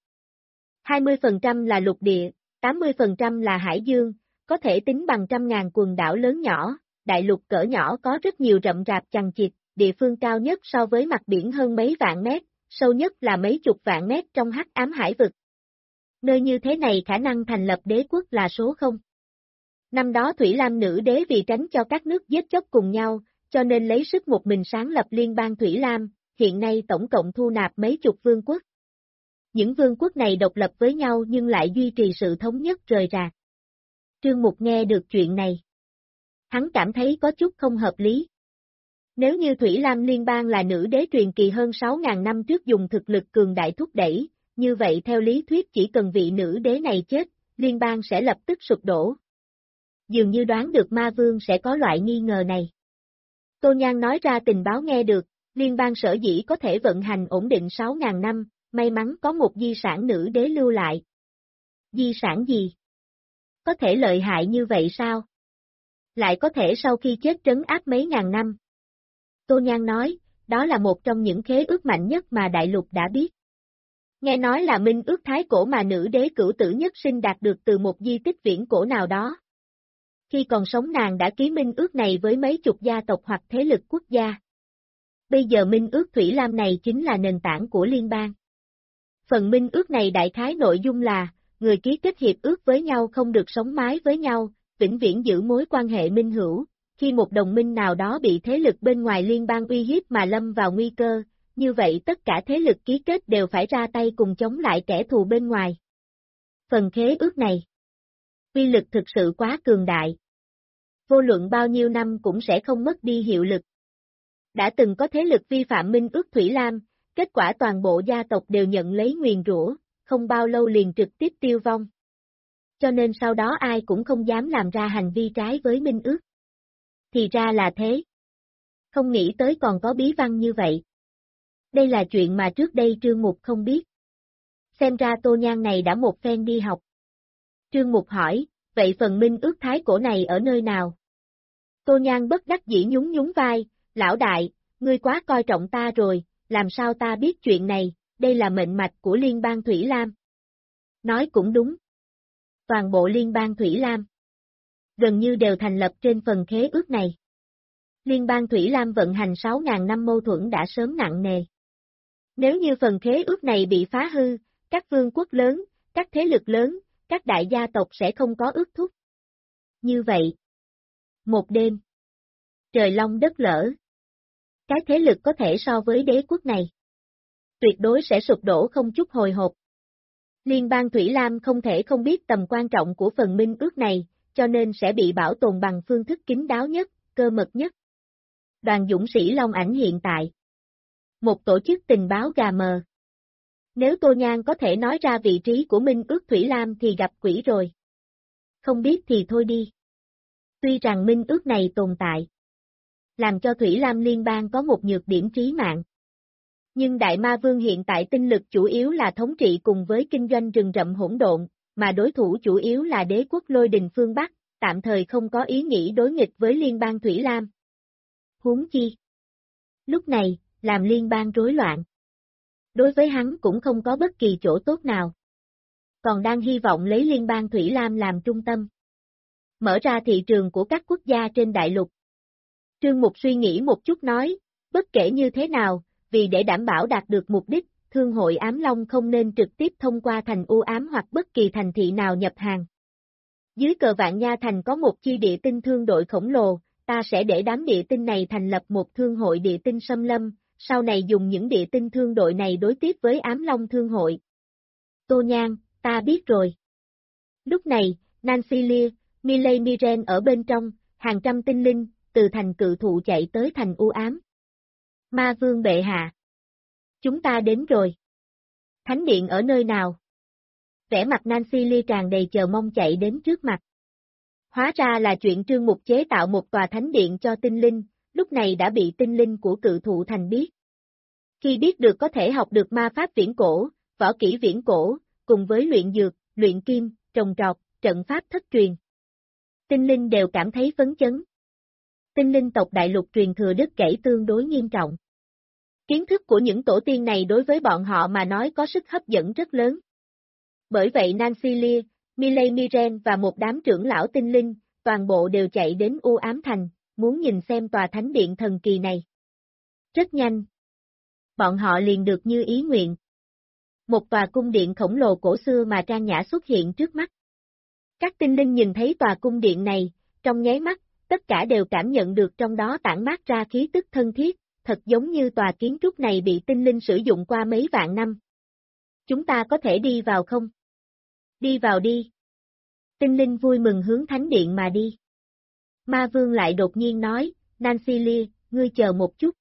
20% là lục địa, 80% là hải dương, có thể tính bằng 100.000 quần đảo lớn nhỏ, đại lục cỡ nhỏ có rất nhiều rậm rạp chằng chịt, địa phương cao nhất so với mặt biển hơn mấy vạn mét, sâu nhất là mấy chục vạn mét trong hắc ám hải vực. Nơi như thế này khả năng thành lập đế quốc là số 0. Năm đó Thủy Lam nữ đế vì tránh cho các nước giết chóc cùng nhau, cho nên lấy sức một mình sáng lập Liên bang Thủy Lam, hiện nay tổng cộng thu nạp mấy chục vương quốc. Những vương quốc này độc lập với nhau nhưng lại duy trì sự thống nhất rời rạc. Trương Mục nghe được chuyện này, hắn cảm thấy có chút không hợp lý. Nếu như Thủy Lam Liên bang là nữ đế truyền kỳ hơn 6.000 năm trước dùng thực lực cường đại thúc đẩy, như vậy theo lý thuyết chỉ cần vị nữ đế này chết, liên bang sẽ lập tức sụp đổ. Dường như đoán được ma vương sẽ có loại nghi ngờ này. Tô Nhan nói ra tình báo nghe được, liên bang sở dĩ có thể vận hành ổn định 6.000 năm, may mắn có một di sản nữ đế lưu lại. Di sản gì? Có thể lợi hại như vậy sao? Lại có thể sau khi chết trấn áp mấy ngàn năm. Tô Nhan nói, đó là một trong những khế ước mạnh nhất mà đại lục đã biết. Nghe nói là minh ước thái cổ mà nữ đế cửu tử nhất sinh đạt được từ một di tích viễn cổ nào đó. Khi còn sống nàng đã ký minh ước này với mấy chục gia tộc hoặc thế lực quốc gia. Bây giờ minh ước Thủy Lam này chính là nền tảng của liên bang. Phần minh ước này đại khái nội dung là, người ký kết hiệp ước với nhau không được sống mái với nhau, vĩnh viễn giữ mối quan hệ minh hữu. Khi một đồng minh nào đó bị thế lực bên ngoài liên bang uy hiếp mà lâm vào nguy cơ, như vậy tất cả thế lực ký kết đều phải ra tay cùng chống lại kẻ thù bên ngoài. Phần khế ước này, uy lực thực sự quá cường đại. Vô luận bao nhiêu năm cũng sẽ không mất đi hiệu lực. Đã từng có thế lực vi phạm minh ước Thủy Lam, kết quả toàn bộ gia tộc đều nhận lấy nguyền rủa, không bao lâu liền trực tiếp tiêu vong. Cho nên sau đó ai cũng không dám làm ra hành vi trái với minh ước. Thì ra là thế. Không nghĩ tới còn có bí văn như vậy. Đây là chuyện mà trước đây Trương Mục không biết. Xem ra Tô Nhan này đã một phen đi học. Trương Mục hỏi, vậy phần minh ước thái cổ này ở nơi nào? Tô Nhan bất đắc dĩ nhún nhún vai, lão đại, ngươi quá coi trọng ta rồi, làm sao ta biết chuyện này, đây là mệnh mạch của liên bang Thủy Lam. Nói cũng đúng. Toàn bộ liên bang Thủy Lam gần như đều thành lập trên phần khế ước này. Liên bang Thủy Lam vận hành 6.000 năm mâu thuẫn đã sớm nặng nề. Nếu như phần khế ước này bị phá hư, các vương quốc lớn, các thế lực lớn, các đại gia tộc sẽ không có ước thúc. Như vậy, một đêm, trời long đất lở. Cái thế lực có thể so với đế quốc này, tuyệt đối sẽ sụp đổ không chút hồi hộp. Liên bang Thủy Lam không thể không biết tầm quan trọng của phần minh ước này, cho nên sẽ bị bảo tồn bằng phương thức kín đáo nhất, cơ mật nhất. Đoàn dũng sĩ Long Ảnh hiện tại. Một tổ chức tình báo gà mờ. Nếu Tô Nhan có thể nói ra vị trí của minh ước Thủy Lam thì gặp quỷ rồi. Không biết thì thôi đi. Tuy rằng minh ước này tồn tại, làm cho Thủy Lam liên bang có một nhược điểm trí mạng. Nhưng Đại Ma Vương hiện tại tinh lực chủ yếu là thống trị cùng với kinh doanh rừng rậm hỗn độn, mà đối thủ chủ yếu là đế quốc Lôi Đình phương Bắc, tạm thời không có ý nghĩ đối nghịch với liên bang Thủy Lam. Huống chi. Lúc này, làm liên bang rối loạn. Đối với hắn cũng không có bất kỳ chỗ tốt nào. Còn đang hy vọng lấy liên bang Thủy Lam làm trung tâm. Mở ra thị trường của các quốc gia trên đại lục. Trương Mục suy nghĩ một chút nói, bất kể như thế nào, vì để đảm bảo đạt được mục đích, Thương hội Ám Long không nên trực tiếp thông qua thành U Ám hoặc bất kỳ thành thị nào nhập hàng. Dưới cờ Vạn Nha Thành có một chi địa tinh thương đội khổng lồ, ta sẽ để đám địa tinh này thành lập một thương hội địa tinh xâm lâm, sau này dùng những địa tinh thương đội này đối tiếp với Ám Long thương hội. Tô Nhan, ta biết rồi. Lúc này, Nancy Lear, Miley Miren ở bên trong, hàng trăm tinh linh, từ thành cự thụ chạy tới thành U Ám. Ma Vương bệ hạ. Chúng ta đến rồi. Thánh điện ở nơi nào? Vẻ mặt Nancy Lee tràn đầy chờ mong chạy đến trước mặt. Hóa ra là chuyện Trương Mục chế tạo một tòa thánh điện cho tinh linh, lúc này đã bị tinh linh của cự thụ thành biết. Khi biết được có thể học được ma pháp viễn cổ, võ kỹ viễn cổ, cùng với luyện dược, luyện kim, trồng trọt, trận pháp thất truyền. Tinh linh đều cảm thấy phấn chấn. Tinh linh tộc đại lục truyền thừa đứt gãy tương đối nghiêm trọng. Kiến thức của những tổ tiên này đối với bọn họ mà nói có sức hấp dẫn rất lớn. Bởi vậy Nancy Lear, Miley Miren và một đám trưởng lão tinh linh, toàn bộ đều chạy đến U Ám Thành, muốn nhìn xem tòa thánh điện thần kỳ này. Rất nhanh. Bọn họ liền được như ý nguyện. Một tòa cung điện khổng lồ cổ xưa mà trang nhã xuất hiện trước mắt. Các tinh linh nhìn thấy tòa cung điện này, trong nháy mắt, tất cả đều cảm nhận được trong đó tản mát ra khí tức thân thiết, thật giống như tòa kiến trúc này bị tinh linh sử dụng qua mấy vạn năm. Chúng ta có thể đi vào không? Đi vào đi. Tinh linh vui mừng hướng thánh điện mà đi. Ma Vương lại đột nhiên nói, Nancy Lear, ngươi chờ một chút.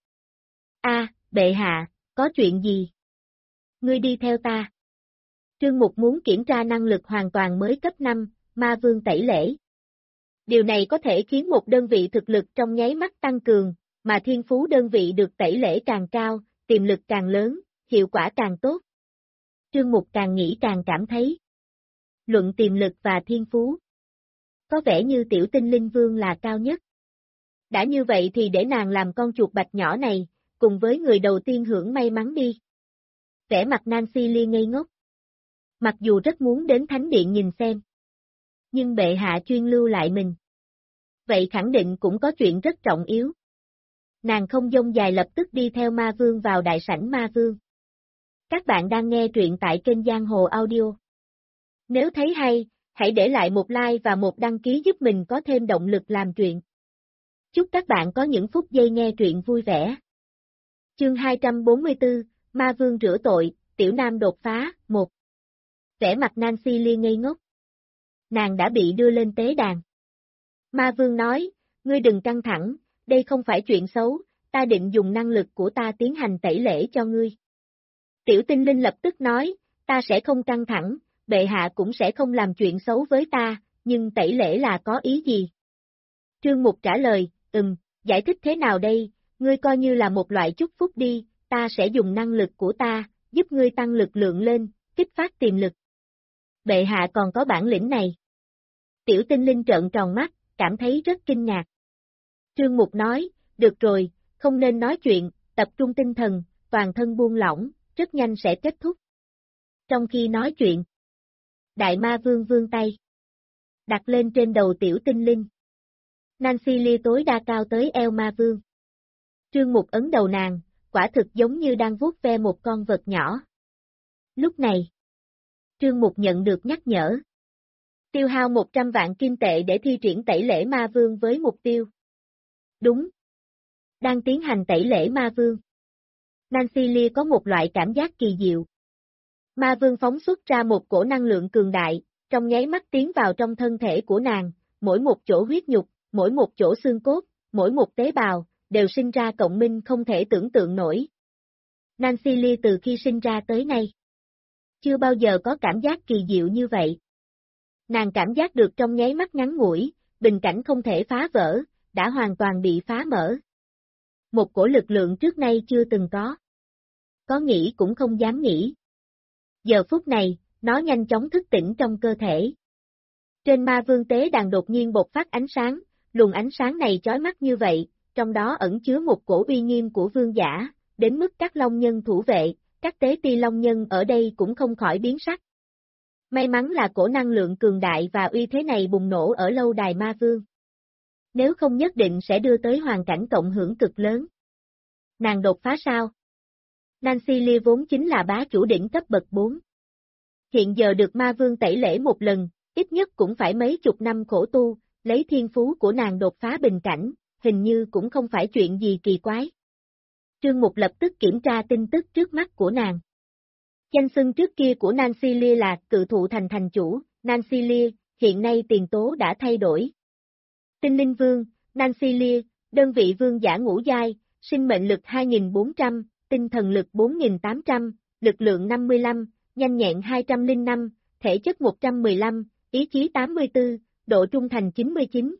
Bệ hạ, có chuyện gì? Ngươi đi theo ta. Trương Mục muốn kiểm tra năng lực hoàn toàn mới cấp 5, Ma Vương tẩy lễ. Điều này có thể khiến một đơn vị thực lực trong nháy mắt tăng cường, mà thiên phú đơn vị được tẩy lễ càng cao, tiềm lực càng lớn, hiệu quả càng tốt. Trương Mục càng nghĩ càng cảm thấy. Luận tiềm lực và thiên phú. Có vẻ như tiểu tinh linh vương là cao nhất. Đã như vậy thì để nàng làm con chuột bạch nhỏ này, cùng với người đầu tiên hưởng may mắn đi. Vẻ mặt Nancy Lee ngây ngốc. Mặc dù rất muốn đến thánh điện nhìn xem. Nhưng bệ hạ chuyên lưu lại mình. Vậy khẳng định cũng có chuyện rất trọng yếu. Nàng không dông dài lập tức đi theo ma vương vào đại sảnh ma vương. Các bạn đang nghe truyện tại kênh Giang Hồ Audio. Nếu thấy hay, hãy để lại một like và một đăng ký giúp mình có thêm động lực làm truyện. Chúc các bạn có những phút giây nghe truyện vui vẻ. Chương 244, Ma Vương rửa tội, Tiểu Nam đột phá, 1. Vẻ mặt Nancy Lee ngây ngốc. Nàng đã bị đưa lên tế đàn. Ma Vương nói, ngươi đừng căng thẳng, đây không phải chuyện xấu, ta định dùng năng lực của ta tiến hành tẩy lễ cho ngươi. Tiểu tinh linh lập tức nói, ta sẽ không căng thẳng, bệ hạ cũng sẽ không làm chuyện xấu với ta, nhưng tẩy lễ là có ý gì? Trương Mục trả lời, giải thích thế nào đây, ngươi coi như là một loại chúc phúc đi, ta sẽ dùng năng lực của ta, giúp ngươi tăng lực lượng lên, kích phát tiềm lực. Bệ hạ còn có bản lĩnh này. Tiểu tinh linh trợn tròn mắt, cảm thấy rất kinh ngạc. Trương Mục nói, được rồi, không nên nói chuyện, tập trung tinh thần, toàn thân buông lỏng, rất nhanh sẽ kết thúc. Trong khi nói chuyện, Đại Ma Vương vươn tay, đặt lên trên đầu tiểu tinh linh. Nancy Lee tối đa cao tới eo Ma Vương. Trương Mục ấn đầu nàng, quả thực giống như đang vuốt ve một con vật nhỏ. Lúc này, Trương Mục nhận được nhắc nhở. Tiêu hao 100 vạn kim tệ để thi triển tẩy lễ Ma Vương với mục tiêu. Đúng. Đang tiến hành tẩy lễ Ma Vương. Nancy Lee có một loại cảm giác kỳ diệu. Ma Vương phóng xuất ra một cổ năng lượng cường đại, trong nháy mắt tiến vào trong thân thể của nàng, mỗi một chỗ huyết nhục, mỗi một chỗ xương cốt, mỗi một tế bào, đều sinh ra cộng minh không thể tưởng tượng nổi. Nancy Lee từ khi sinh ra tới nay, chưa bao giờ có cảm giác kỳ diệu như vậy. Nàng cảm giác được trong nháy mắt ngắn ngủi, bình cảnh không thể phá vỡ, đã hoàn toàn bị phá mở. Một cổ lực lượng trước nay chưa từng có. Có nghĩ cũng không dám nghĩ. Giờ phút này, nó nhanh chóng thức tỉnh trong cơ thể. Trên Ma Vương tế đàn đột nhiên bộc phát ánh sáng, luồng ánh sáng này chói mắt như vậy, trong đó ẩn chứa một cổ uy nghiêm của vương giả, đến mức các long nhân thủ vệ, các tế ti long nhân ở đây cũng không khỏi biến sắc. May mắn là cổ năng lượng cường đại và uy thế này bùng nổ ở lâu đài Ma Vương. Nếu không nhất định sẽ đưa tới hoàn cảnh cộng hưởng cực lớn. Nàng đột phá sao? Nancy Lee vốn chính là bá chủ đỉnh cấp bậc 4. Hiện giờ được Ma Vương tẩy lễ một lần, ít nhất cũng phải mấy chục năm khổ tu, lấy thiên phú của nàng đột phá bình cảnh, hình như cũng không phải chuyện gì kỳ quái. Trương Mục lập tức kiểm tra tin tức trước mắt của nàng. Danh xưng trước kia của Nancy Lee là cự thụ thành thành chủ, Nancy Lee, hiện nay tiền tố đã thay đổi. Tinh linh vương, Nancy Lee, đơn vị vương giả ngũ giai, sinh mệnh lực 2.400, tinh thần lực 4.800, lực lượng 55, nhanh nhẹn 205, thể chất 115, ý chí 84, độ trung thành 99.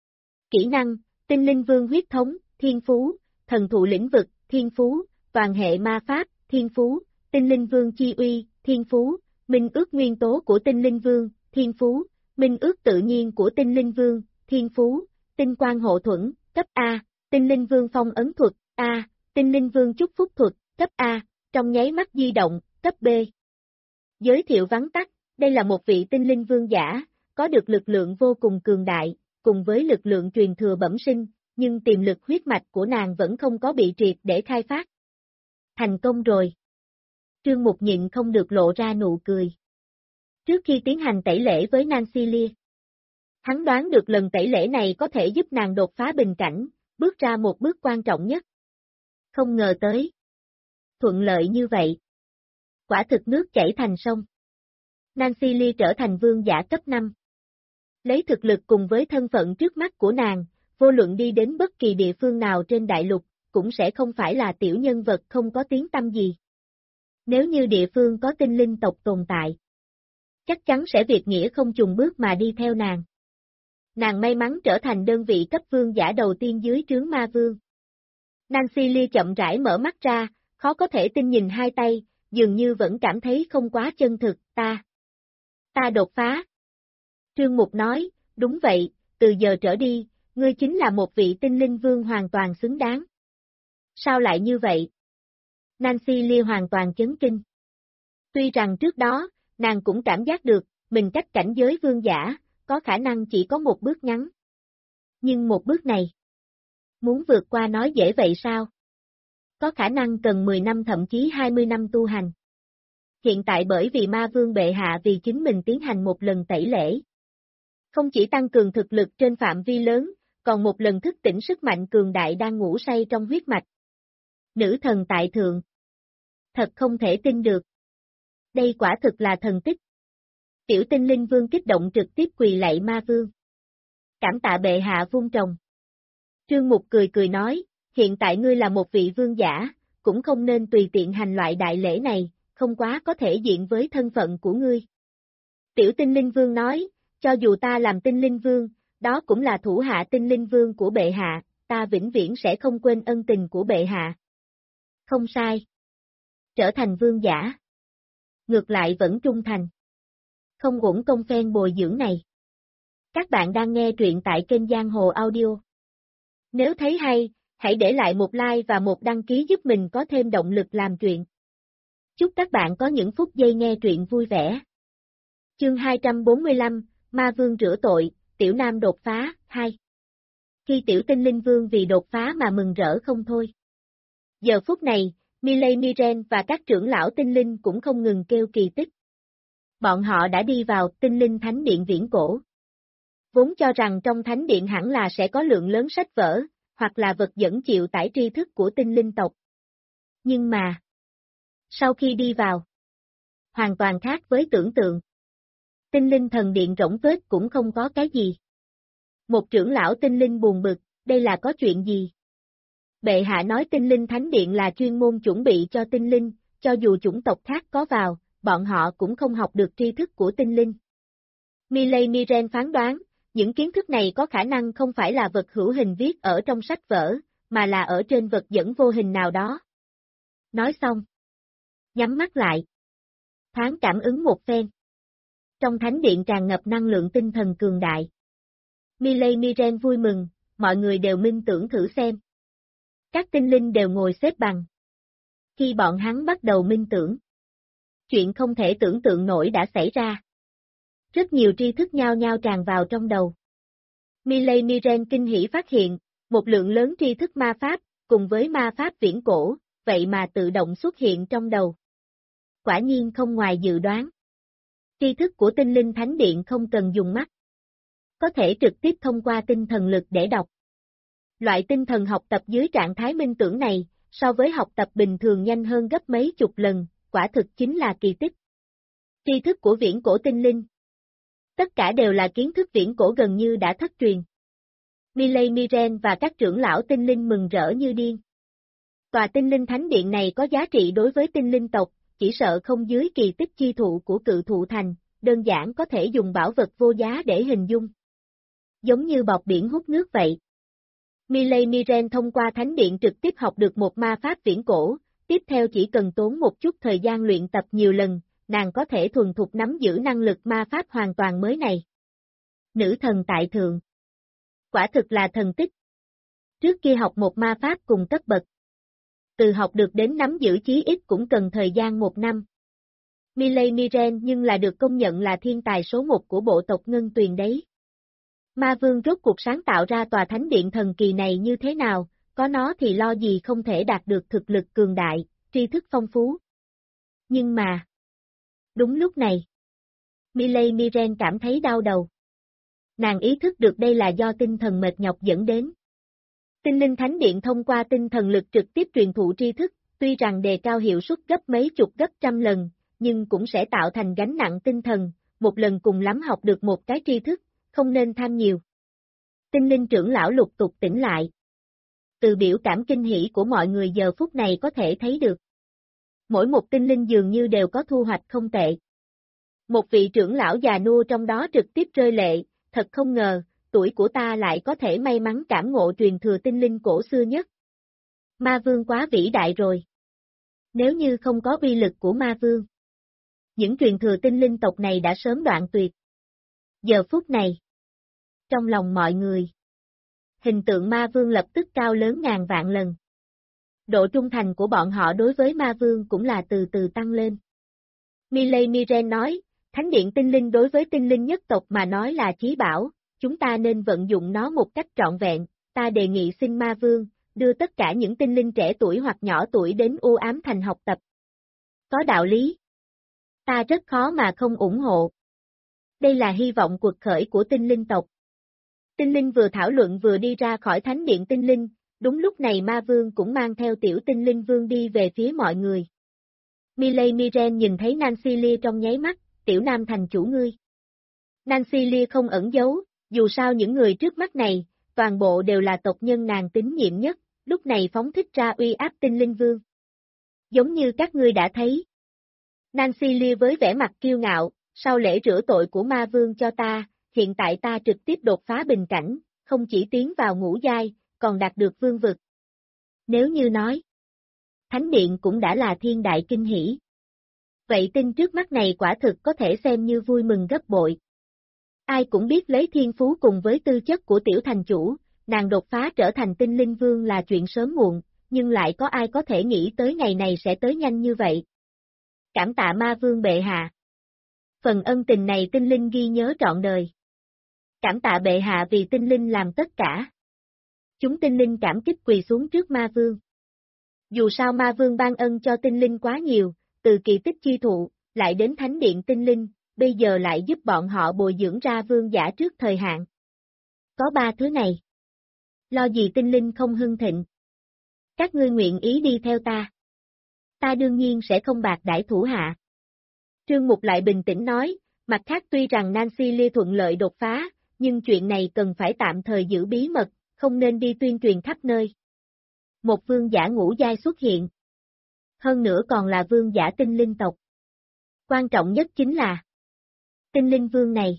Kỹ năng, tinh linh vương huyết thống, thiên phú, thần thụ lĩnh vực, thiên phú, toàn hệ ma pháp, thiên phú, tinh linh vương chi uy, thiên phú, minh ước nguyên tố của tinh linh vương, thiên phú, minh ước tự nhiên của tinh linh vương, thiên phú, tinh quang hộ thuẫn, cấp A, tinh linh vương phong ấn thuật, A, tinh linh vương chúc phúc thuật, cấp A, trong nháy mắt di động, cấp B. Giới thiệu vắn tắt, đây là một vị tinh linh vương giả, có được lực lượng vô cùng cường đại, cùng với lực lượng truyền thừa bẩm sinh, nhưng tiềm lực huyết mạch của nàng vẫn không có bị triệt để khai phát. Thành công rồi. Trương Mục nhịn không được lộ ra nụ cười. Trước khi tiến hành tẩy lễ với Nancy Lee, hắn đoán được lần tẩy lễ này có thể giúp nàng đột phá bình cảnh, bước ra một bước quan trọng nhất. Không ngờ tới. Thuận lợi như vậy. Quả thực nước chảy thành sông. Nancy Lee trở thành vương giả cấp 5. Lấy thực lực cùng với thân phận trước mắt của nàng, vô luận đi đến bất kỳ địa phương nào trên đại lục, cũng sẽ không phải là tiểu nhân vật không có tiếng tăm gì. Nếu như địa phương có tinh linh tộc tồn tại, chắc chắn sẽ việc nghĩa không chùng bước mà đi theo nàng. Nàng may mắn trở thành đơn vị cấp vương giả đầu tiên dưới trướng Ma Vương. Nancy Lee chậm rãi mở mắt ra, khó có thể tin nhìn hai tay, dường như vẫn cảm thấy không quá chân thực, ta đột phá. Trương Mục nói, đúng vậy, từ giờ trở đi, ngươi chính là một vị tinh linh vương hoàn toàn xứng đáng. Sao lại như vậy? Nancy Lee hoàn toàn chấn kinh. Tuy rằng trước đó, nàng cũng cảm giác được, mình cách cảnh giới vương giả, có khả năng chỉ có một bước ngắn. Nhưng một bước này, muốn vượt qua nói dễ vậy sao? Có khả năng cần 10 năm thậm chí 20 năm tu hành. Hiện tại bởi vì ma vương bệ hạ vì chính mình tiến hành một lần tẩy lễ. Không chỉ tăng cường thực lực trên phạm vi lớn, còn một lần thức tỉnh sức mạnh cường đại đang ngủ say trong huyết mạch. Nữ thần tại thượng. Thật không thể tin được. Đây quả thực là thần tích. Tiểu tinh linh vương kích động trực tiếp quỳ lạy ma vương. Cảm tạ bệ hạ vun trồng. Trương Mục cười cười nói, hiện tại ngươi là một vị vương giả, cũng không nên tùy tiện hành loại đại lễ này, không quá có thể diện với thân phận của ngươi. Tiểu tinh linh vương nói, cho dù ta làm tinh linh vương, đó cũng là thủ hạ tinh linh vương của bệ hạ, ta vĩnh viễn sẽ không quên ân tình của bệ hạ. Không sai. Trở thành vương giả. Ngược lại vẫn trung thành. Không uổng công phen bồi dưỡng này. Các bạn đang nghe truyện tại kênh Giang Hồ Audio. Nếu thấy hay, hãy để lại một like và một đăng ký giúp mình có thêm động lực làm truyện. Chúc các bạn có những phút giây nghe truyện vui vẻ. Chương 245, Ma Vương rửa tội, Tiểu Nam đột phá, 2. Khi Tiểu Tinh Linh Vương vì đột phá mà mừng rỡ không thôi. Giờ phút này, Miley Miren và các trưởng lão tinh linh cũng không ngừng kêu kỳ tích. Bọn họ đã đi vào tinh linh thánh điện viễn cổ. Vốn cho rằng trong thánh điện hẳn là sẽ có lượng lớn sách vở, hoặc là vật dẫn chịu tải tri thức của tinh linh tộc. Nhưng mà, sau khi đi vào, hoàn toàn khác với tưởng tượng. Tinh linh thần điện rỗng tuếch cũng không có cái gì. Một trưởng lão tinh linh buồn bực, đây là có chuyện gì? Bệ hạ nói tinh linh thánh điện là chuyên môn chuẩn bị cho tinh linh, cho dù chủng tộc khác có vào, bọn họ cũng không học được tri thức của tinh linh. Miley Miren phán đoán, những kiến thức này có khả năng không phải là vật hữu hình viết ở trong sách vở, mà là ở trên vật dẫn vô hình nào đó. Nói xong. Nhắm mắt lại. Thoáng cảm ứng một phen. Trong thánh điện tràn ngập năng lượng tinh thần cường đại. Miley Miren vui mừng, mọi người đều minh tưởng thử xem. Các tinh linh đều ngồi xếp bằng. Khi bọn hắn bắt đầu minh tưởng, chuyện không thể tưởng tượng nổi đã xảy ra. Rất nhiều tri thức nhao nhao tràn vào trong đầu. Miley Miren kinh hỉ phát hiện, một lượng lớn tri thức ma pháp, cùng với ma pháp viễn cổ, vậy mà tự động xuất hiện trong đầu. Quả nhiên không ngoài dự đoán. Tri thức của tinh linh thánh điện không cần dùng mắt. Có thể trực tiếp thông qua tinh thần lực để đọc. Loại tinh thần học tập dưới trạng thái minh tưởng này, so với học tập bình thường nhanh hơn gấp mấy chục lần, quả thực chính là kỳ tích. Tri thức của viễn cổ tinh linh. Tất cả đều là kiến thức viễn cổ gần như đã thất truyền. Miley Miren và các trưởng lão tinh linh mừng rỡ như điên. Tòa tinh linh thánh điện này có giá trị đối với tinh linh tộc, chỉ sợ không dưới kỳ tích chi thụ của cự thụ thành, đơn giản có thể dùng bảo vật vô giá để hình dung. Giống như bọt biển hút nước vậy. Miley Miren thông qua thánh điện trực tiếp học được một ma pháp viễn cổ, tiếp theo chỉ cần tốn một chút thời gian luyện tập nhiều lần, nàng có thể thuần thục nắm giữ năng lực ma pháp hoàn toàn mới này. Nữ thần tại thượng. Quả thực là thần tích. Trước kia học một ma pháp cùng cấp bậc. Từ học được đến nắm giữ chí ít cũng cần thời gian 1 năm. Miley Miren nhưng là được công nhận là thiên tài số 1 của bộ tộc Ngân Tuyền đấy. Ma Vương rốt cuộc sáng tạo ra tòa thánh điện thần kỳ này như thế nào, có nó thì lo gì không thể đạt được thực lực cường đại, tri thức phong phú. Nhưng mà, đúng lúc này, Miley Miren cảm thấy đau đầu. Nàng ý thức được đây là do tinh thần mệt nhọc dẫn đến. Tinh linh thánh điện thông qua tinh thần lực trực tiếp truyền thụ tri thức, tuy rằng đề cao hiệu suất gấp mấy chục gấp trăm lần, nhưng cũng sẽ tạo thành gánh nặng tinh thần, một lần cùng lắm học được một cái tri thức, không nên tham nhiều. Tinh linh trưởng lão lục tục tỉnh lại. Từ biểu cảm kinh hỉ của mọi người giờ phút này có thể thấy được. Mỗi một tinh linh dường như đều có thu hoạch không tệ. Một vị trưởng lão già nua trong đó trực tiếp rơi lệ, thật không ngờ, tuổi của ta lại có thể may mắn cảm ngộ truyền thừa tinh linh cổ xưa nhất. Ma Vương quá vĩ đại rồi. Nếu như không có uy lực của Ma Vương, những truyền thừa tinh linh tộc này đã sớm đoạn tuyệt. Giờ phút này, trong lòng mọi người, hình tượng Ma Vương lập tức cao lớn ngàn vạn lần. Độ trung thành của bọn họ đối với Ma Vương cũng là từ từ tăng lên. Miley Miren nói, Thánh điện tinh linh đối với tinh linh nhất tộc mà nói là chí bảo, chúng ta nên vận dụng nó một cách trọn vẹn, ta đề nghị xin ma vương, đưa tất cả những tinh linh trẻ tuổi hoặc nhỏ tuổi đến U Ám Thành học tập. Có đạo lý. Ta rất khó mà không ủng hộ. Đây là hy vọng cuộc khởi của tinh linh tộc. Tinh linh vừa thảo luận vừa đi ra khỏi thánh điện tinh linh, đúng lúc này ma vương cũng mang theo tiểu tinh linh vương đi về phía mọi người. Miley Miren nhìn thấy Nancy Lee trong nháy mắt, tiểu nam thành chủ ngươi. Nancy Lee không ẩn giấu, dù sao những người trước mắt này, toàn bộ đều là tộc nhân nàng tín nhiệm nhất, lúc này phóng thích ra uy áp tinh linh vương. Giống như các ngươi đã thấy. Nancy Lee với vẻ mặt kiêu ngạo, sau lễ rửa tội của ma vương cho ta, hiện tại ta trực tiếp đột phá bình cảnh, không chỉ tiến vào ngũ giai, còn đạt được vương vực. Nếu như nói, Thánh điện cũng đã là thiên đại kinh hỷ. Vậy tin trước mắt này quả thực có thể xem như vui mừng gấp bội. Ai cũng biết lấy thiên phú cùng với tư chất của tiểu thành chủ, nàng đột phá trở thành tinh linh vương là chuyện sớm muộn, nhưng lại có ai có thể nghĩ tới ngày này sẽ tới nhanh như vậy. Cảm tạ ma vương bệ hạ. Phần ân tình này tinh linh ghi nhớ trọn đời. Cảm tạ bệ hạ vì tinh linh làm tất cả. Chúng tinh linh cảm kích quỳ xuống trước ma vương. Dù sao ma vương ban ân cho tinh linh quá nhiều, từ kỳ tích chi thụ, lại đến thánh điện tinh linh, bây giờ lại giúp bọn họ bồi dưỡng ra vương giả trước thời hạn. Có ba thứ này. Lo gì tinh linh không hưng thịnh. Các ngươi nguyện ý đi theo ta. Ta đương nhiên sẽ không bạc đãi thủ hạ. Trương Mục lại bình tĩnh nói, mặt khác tuy rằng Nancy Lee thuận lợi đột phá, nhưng chuyện này cần phải tạm thời giữ bí mật, không nên đi tuyên truyền khắp nơi. Một vương giả ngũ giai xuất hiện. Hơn nữa còn là vương giả tinh linh tộc. Quan trọng nhất chính là tinh linh vương này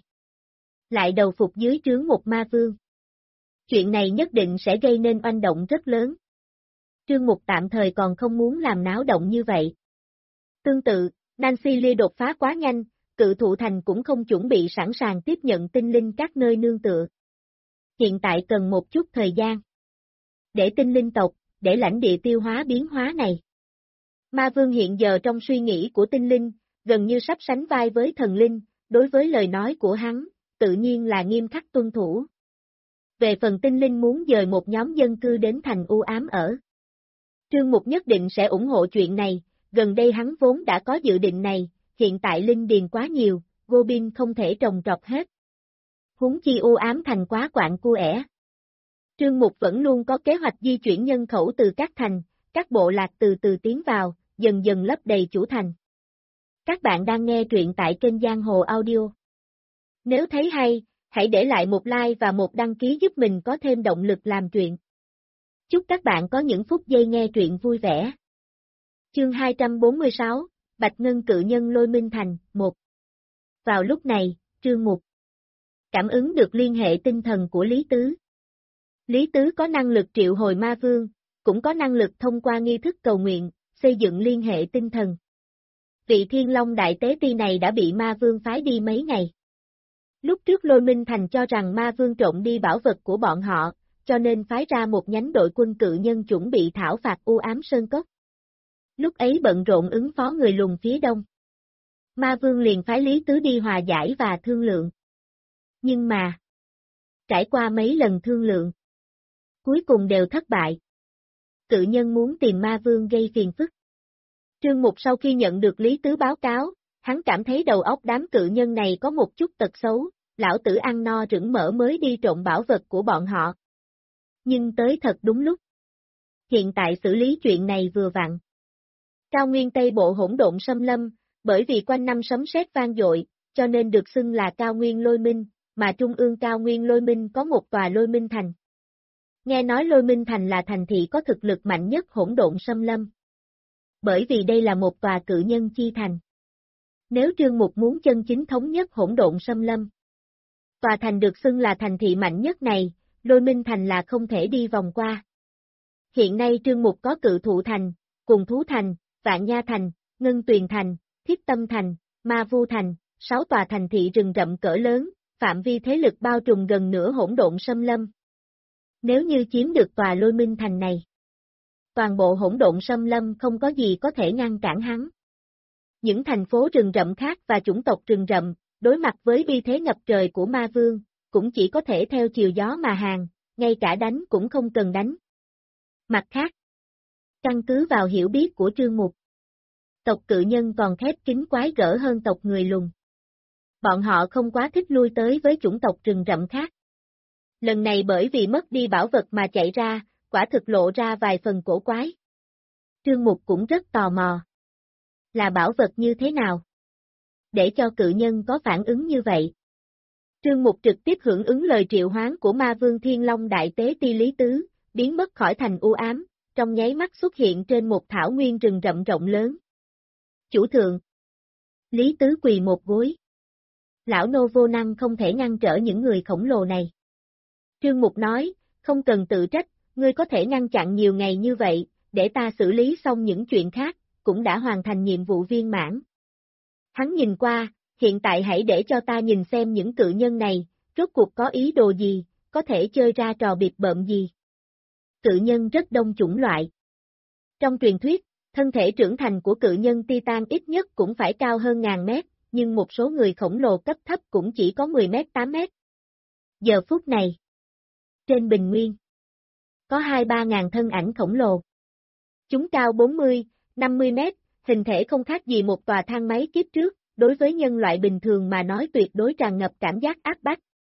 lại đầu phục dưới trướng một ma vương. Chuyện này nhất định sẽ gây nên oanh động rất lớn. Trương Mục tạm thời còn không muốn làm náo động như vậy. Tương tự, Nancy Lee đột phá quá nhanh, Cự Thụ Thành cũng không chuẩn bị sẵn sàng tiếp nhận tinh linh các nơi nương tựa. Hiện tại cần một chút thời gian. Để tinh linh tộc, để lãnh địa tiêu hóa biến hóa này. Ma vương hiện giờ trong suy nghĩ của tinh linh, gần như sắp sánh vai với thần linh, đối với lời nói của hắn, tự nhiên là nghiêm khắc tuân thủ. Về phần tinh linh muốn dời một nhóm dân cư đến thành u ám ở. Trương Mục nhất định sẽ ủng hộ chuyện này, gần đây hắn vốn đã có dự định này, hiện tại linh điền quá nhiều, Goblin không thể trồng trọt hết. Huống chi u ám thành quá quạng cua ẻ. Trương Mục vẫn luôn có kế hoạch di chuyển nhân khẩu từ các thành, các bộ lạc từ từ tiến vào, dần dần lấp đầy chủ thành. Các bạn đang nghe truyện tại kênh Giang Hồ Audio. Nếu thấy hay, hãy để lại một like và một đăng ký giúp mình có thêm động lực làm truyện. Chúc các bạn có những phút giây nghe truyện vui vẻ. Chương 246, Bạch Ngân Cự Nhân Lôi Minh Thành, 1. Vào lúc này, Trương Mục cảm ứng được liên hệ tinh thần của Lý Tứ. Lý Tứ có năng lực triệu hồi ma vương, cũng có năng lực thông qua nghi thức cầu nguyện, xây dựng liên hệ tinh thần. Vị Thiên Long Đại Tế Ti này đã bị ma vương phái đi mấy ngày. Lúc trước Lôi Minh Thành cho rằng ma vương trộm đi bảo vật của bọn họ, cho nên phái ra một nhánh đội quân cự nhân chuẩn bị thảo phạt u ám sơn cốc. Lúc ấy bận rộn ứng phó người lùn phía đông. Ma vương liền phái Lý Tứ đi hòa giải và thương lượng. Nhưng mà, trải qua mấy lần thương lượng, cuối cùng đều thất bại. Cự nhân muốn tìm ma vương gây phiền phức. Trương Mục sau khi nhận được Lý Tứ báo cáo, hắn cảm thấy đầu óc đám cự nhân này có một chút tật xấu, lão tử ăn no rửng mỡ mới đi trộm bảo vật của bọn họ. Nhưng tới thật đúng lúc. Hiện tại xử lý chuyện này vừa vặn. Cao nguyên Tây Bộ hỗn độn xâm lâm, bởi vì quanh năm sấm sét vang dội, cho nên được xưng là cao nguyên lôi minh, mà trung ương cao nguyên lôi minh có một tòa lôi minh thành. Nghe nói lôi minh thành là thành thị có thực lực mạnh nhất hỗn độn xâm lâm. Bởi vì đây là một tòa cự nhân chi thành. Nếu Trương Mục muốn chân chính thống nhất hỗn độn xâm lâm, tòa thành được xưng là thành thị mạnh nhất này, Lôi Minh Thành là không thể đi vòng qua. Hiện nay Trương Mục có Cự Thụ Thành, Cùng Thú Thành, Vạn Nha Thành, Ngân Tuyền Thành, Thiết Tâm Thành, Ma Vu Thành, 6 tòa thành thị rừng rậm cỡ lớn, phạm vi thế lực bao trùm gần nửa hỗn độn xâm lâm. Nếu như chiếm được tòa Lôi Minh Thành này, toàn bộ hỗn độn xâm lâm không có gì có thể ngăn cản hắn. Những thành phố rừng rậm khác và chủng tộc rừng rậm, đối mặt với uy thế ngập trời của ma vương, cũng chỉ có thể theo chiều gió mà hàng, ngay cả đánh cũng không cần đánh. Mặt khác, căn cứ vào hiểu biết của Trương Mục, tộc cự nhân còn khép kín quái gở hơn tộc người lùn. Bọn họ không quá thích lui tới với chủng tộc rừng rậm khác. Lần này bởi vì mất đi bảo vật mà chạy ra, quả thực lộ ra vài phần cổ quái. Trương Mục cũng rất tò mò. Là bảo vật như thế nào? Để cho cự nhân có phản ứng như vậy. Trương Mục trực tiếp hưởng ứng lời triệu hoán của ma vương Thiên Long Đại Tế Ti Lý Tứ, biến mất khỏi thành u ám, trong nháy mắt xuất hiện trên một thảo nguyên rừng rậm rộng lớn. Chủ thượng. Lý Tứ quỳ một gối. Lão nô vô năng không thể ngăn trở những người khổng lồ này. Trương Mục nói, không cần tự trách, ngươi có thể ngăn chặn nhiều ngày như vậy, để ta xử lý xong những chuyện khác, cũng đã hoàn thành nhiệm vụ viên mãn. Hắn nhìn qua, hiện tại hãy để cho ta nhìn xem những cự nhân này, rốt cuộc có ý đồ gì, có thể chơi ra trò bịp bợm gì. Cự nhân rất đông chủng loại. Trong truyền thuyết, thân thể trưởng thành của cự nhân Titan ít nhất cũng phải cao hơn 1000 mét, nhưng một số người khổng lồ cấp thấp cũng chỉ có 10 mét 8 mét. Giờ phút này, trên bình nguyên, có 2-3 ngàn thân ảnh khổng lồ. Chúng cao 40, 50 mét, hình thể không khác gì một tòa thang máy kiếp trước, đối với nhân loại bình thường mà nói tuyệt đối tràn ngập cảm giác áp bách.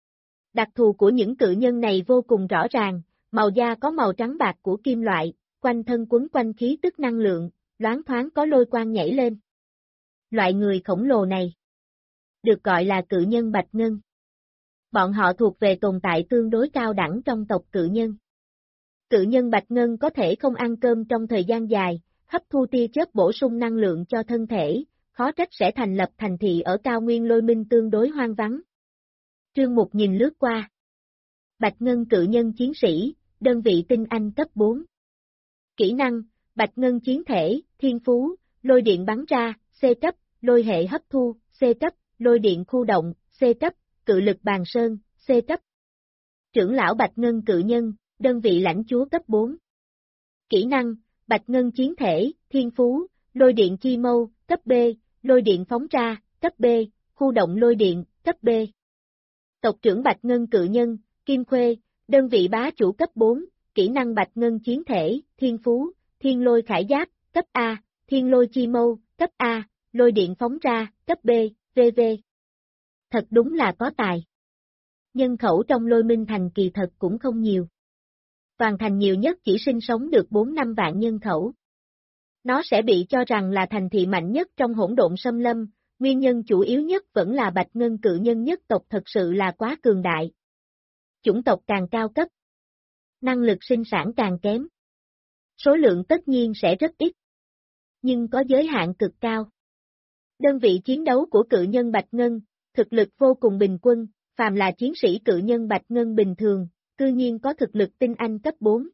Đặc thù của những cự nhân này vô cùng rõ ràng, màu da có màu trắng bạc của kim loại, quanh thân quấn quanh khí tức năng lượng, loáng thoáng có lôi quang nhảy lên. Loại người khổng lồ này được gọi là cự nhân Bạch Ngân. Bọn họ thuộc về tồn tại tương đối cao đẳng trong tộc cự nhân. Cự nhân Bạch Ngân có thể không ăn cơm trong thời gian dài, hấp thu tia chớp bổ sung năng lượng cho thân thể, khó trách sẽ thành lập thành thị ở cao nguyên Lôi Minh tương đối hoang vắng. Trương Mục nhìn lướt qua. Bạch Ngân cự nhân chiến sĩ, đơn vị tinh anh cấp 4. Kỹ năng, Bạch Ngân chiến thể, thiên phú, lôi điện bắn ra, C cấp, lôi hệ hấp thu, C cấp, lôi điện khu động, C cấp, cự lực bàn sơn, C cấp. Trưởng lão Bạch Ngân cự nhân, đơn vị lãnh chúa cấp 4. Kỹ năng, Bạch Ngân chiến thể, thiên phú, lôi điện chi mâu, cấp B, lôi điện phóng ra, cấp B, khu động lôi điện, cấp B. Tộc trưởng Bạch Ngân cự nhân, Kim Khuê, đơn vị bá chủ cấp 4, kỹ năng Bạch Ngân chiến thể, thiên phú, thiên lôi khải giáp, cấp A, thiên lôi chi mâu, cấp A, lôi điện phóng ra, cấp B, VV. Thật đúng là có tài. Nhân khẩu trong Lôi Minh Thành kỳ thật cũng không nhiều. Toàn thành nhiều nhất chỉ sinh sống được 4-5 vạn nhân khẩu. Nó sẽ bị cho rằng là thành thị mạnh nhất trong hỗn độn xâm lâm, nguyên nhân chủ yếu nhất vẫn là Bạch Ngân cự nhân nhất tộc thật sự là quá cường đại. Chủng tộc càng cao cấp, năng lực sinh sản càng kém. Số lượng tất nhiên sẽ rất ít, nhưng có giới hạn cực cao. Đơn vị chiến đấu của cự nhân Bạch Ngân, thực lực vô cùng bình quân, phàm là chiến sĩ cự nhân Bạch Ngân bình thường, cư nhiên có thực lực tinh anh cấp 4.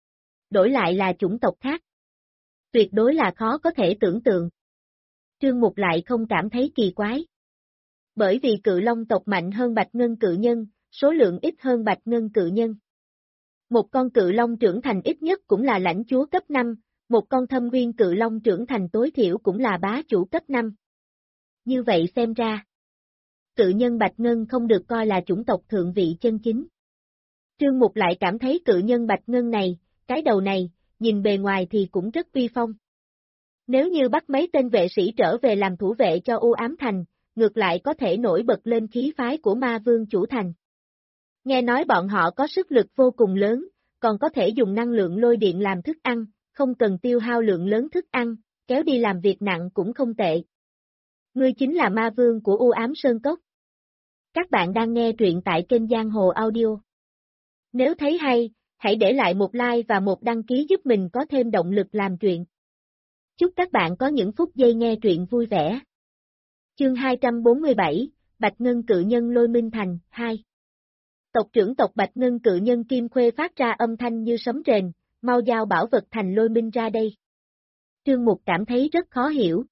Đổi lại là chủng tộc khác. Tuyệt đối là khó có thể tưởng tượng. Trương Mục lại không cảm thấy kỳ quái. Bởi vì cự long tộc mạnh hơn Bạch Ngân cự nhân, số lượng ít hơn Bạch Ngân cự nhân. Một con cự long trưởng thành ít nhất cũng là lãnh chúa cấp 5, một con thâm nguyên cự long trưởng thành tối thiểu cũng là bá chủ cấp 5. Như vậy xem ra, cự nhân Bạch Ngân không được coi là chủng tộc thượng vị chân chính. Trương Mục lại cảm thấy cự nhân Bạch Ngân này, cái đầu này, nhìn bề ngoài thì cũng rất uy phong. Nếu như bắt mấy tên vệ sĩ trở về làm thủ vệ cho U Ám Thành, ngược lại có thể nổi bật lên khí phái của ma vương chủ thành. Nghe nói bọn họ có sức lực vô cùng lớn, còn có thể dùng năng lượng lôi điện làm thức ăn, không cần tiêu hao lượng lớn thức ăn, kéo đi làm việc nặng cũng không tệ. Ngươi chính là ma vương của U Ám Sơn Cốc. Các bạn đang nghe truyện tại kênh Giang Hồ Audio. Nếu thấy hay, hãy để lại một like và một đăng ký giúp mình có thêm động lực làm truyện. Chúc các bạn có những phút giây nghe truyện vui vẻ. Chương 247, Bạch Ngân cự nhân Lôi Minh Thành, 2. Tộc trưởng tộc Bạch Ngân cự nhân Kim Khuê phát ra âm thanh như sấm rền, mau giao bảo vật thành Lôi Minh ra đây. Trương Mục cảm thấy rất khó hiểu.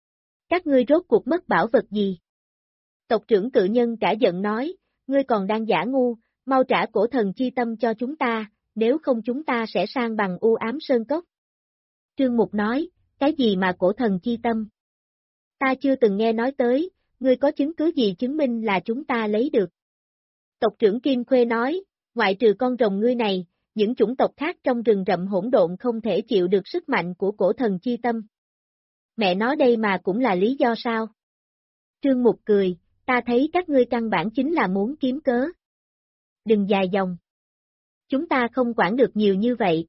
Các ngươi rốt cuộc mất bảo vật gì? Tộc trưởng cự nhân cả giận nói, ngươi còn đang giả ngu, mau trả cổ thần chi tâm cho chúng ta, nếu không chúng ta sẽ sang bằng U Ám Sơn Cốc. Trương Mục nói, cái gì mà cổ thần chi tâm? Ta chưa từng nghe nói tới, ngươi có chứng cứ gì chứng minh là chúng ta lấy được? Tộc trưởng Kim Khuê nói, ngoại trừ con rồng ngươi này, những chủng tộc khác trong rừng rậm hỗn độn không thể chịu được sức mạnh của cổ thần chi tâm. Mẹ nói đây mà cũng là lý do sao? Trương Mục cười, ta thấy các ngươi căn bản chính là muốn kiếm cớ. Đừng dài dòng. Chúng ta không quản được nhiều như vậy.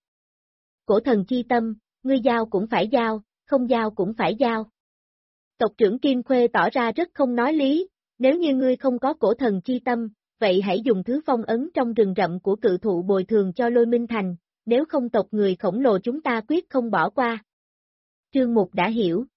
Cổ thần chi tâm, ngươi giao cũng phải giao, không giao cũng phải giao. Tộc trưởng Kim Khuê tỏ ra rất không nói lý, nếu như ngươi không có cổ thần chi tâm, vậy hãy dùng thứ phong ấn trong rừng rậm của cự thụ bồi thường cho Lôi Minh Thành, nếu không tộc người khổng lồ chúng ta quyết không bỏ qua. Trương Mục đã hiểu.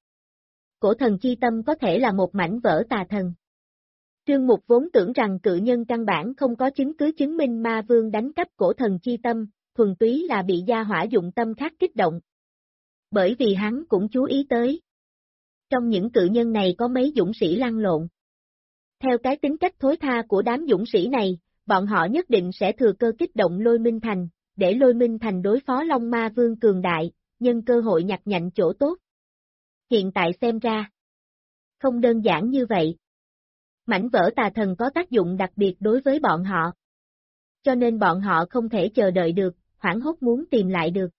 Cổ thần chi tâm có thể là một mảnh vỡ tà thần. Trương Mục vốn tưởng rằng cự nhân căn bản không có chứng cứ chứng minh ma vương đánh cắp cổ thần chi tâm, thuần túy là bị gia hỏa dụng tâm khác kích động. Bởi vì hắn cũng chú ý tới. Trong những cự nhân này có mấy dũng sĩ lăn lộn. Theo cái tính cách thối tha của đám dũng sĩ này, bọn họ nhất định sẽ thừa cơ kích động Lôi Minh Thành, để Lôi Minh Thành đối phó Long Ma Vương cường đại, nhân cơ hội nhặt nhạnh chỗ tốt. Hiện tại xem ra, không đơn giản như vậy. Mảnh vỡ tà thần có tác dụng đặc biệt đối với bọn họ. Cho nên bọn họ không thể chờ đợi được, hoảng hốt muốn tìm lại được.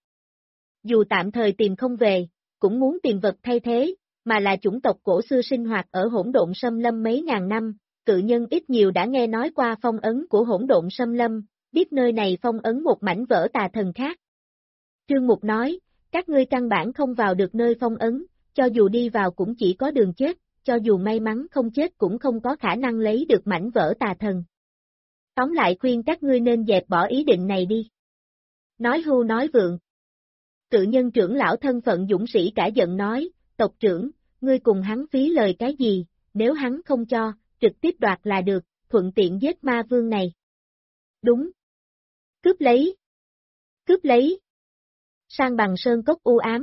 Dù tạm thời tìm không về, cũng muốn tìm vật thay thế, mà là chủng tộc cổ xưa sinh hoạt ở hỗn độn xâm lâm mấy ngàn năm, cự nhân ít nhiều đã nghe nói qua phong ấn của hỗn độn xâm lâm, biết nơi này phong ấn một mảnh vỡ tà thần khác. Trương Mục nói, các ngươi căn bản không vào được nơi phong ấn, cho dù đi vào cũng chỉ có đường chết, cho dù may mắn không chết cũng không có khả năng lấy được mảnh vỡ tà thần. Tóm lại khuyên các ngươi nên dẹp bỏ ý định này đi. Nói hưu nói vượng. Cự nhân trưởng lão thân phận dũng sĩ cả giận nói, tộc trưởng, ngươi cùng hắn phí lời cái gì, nếu hắn không cho, trực tiếp đoạt là được, thuận tiện giết ma vương này. Đúng. Cướp lấy. Cướp lấy. Sang bằng sơn cốc u ám.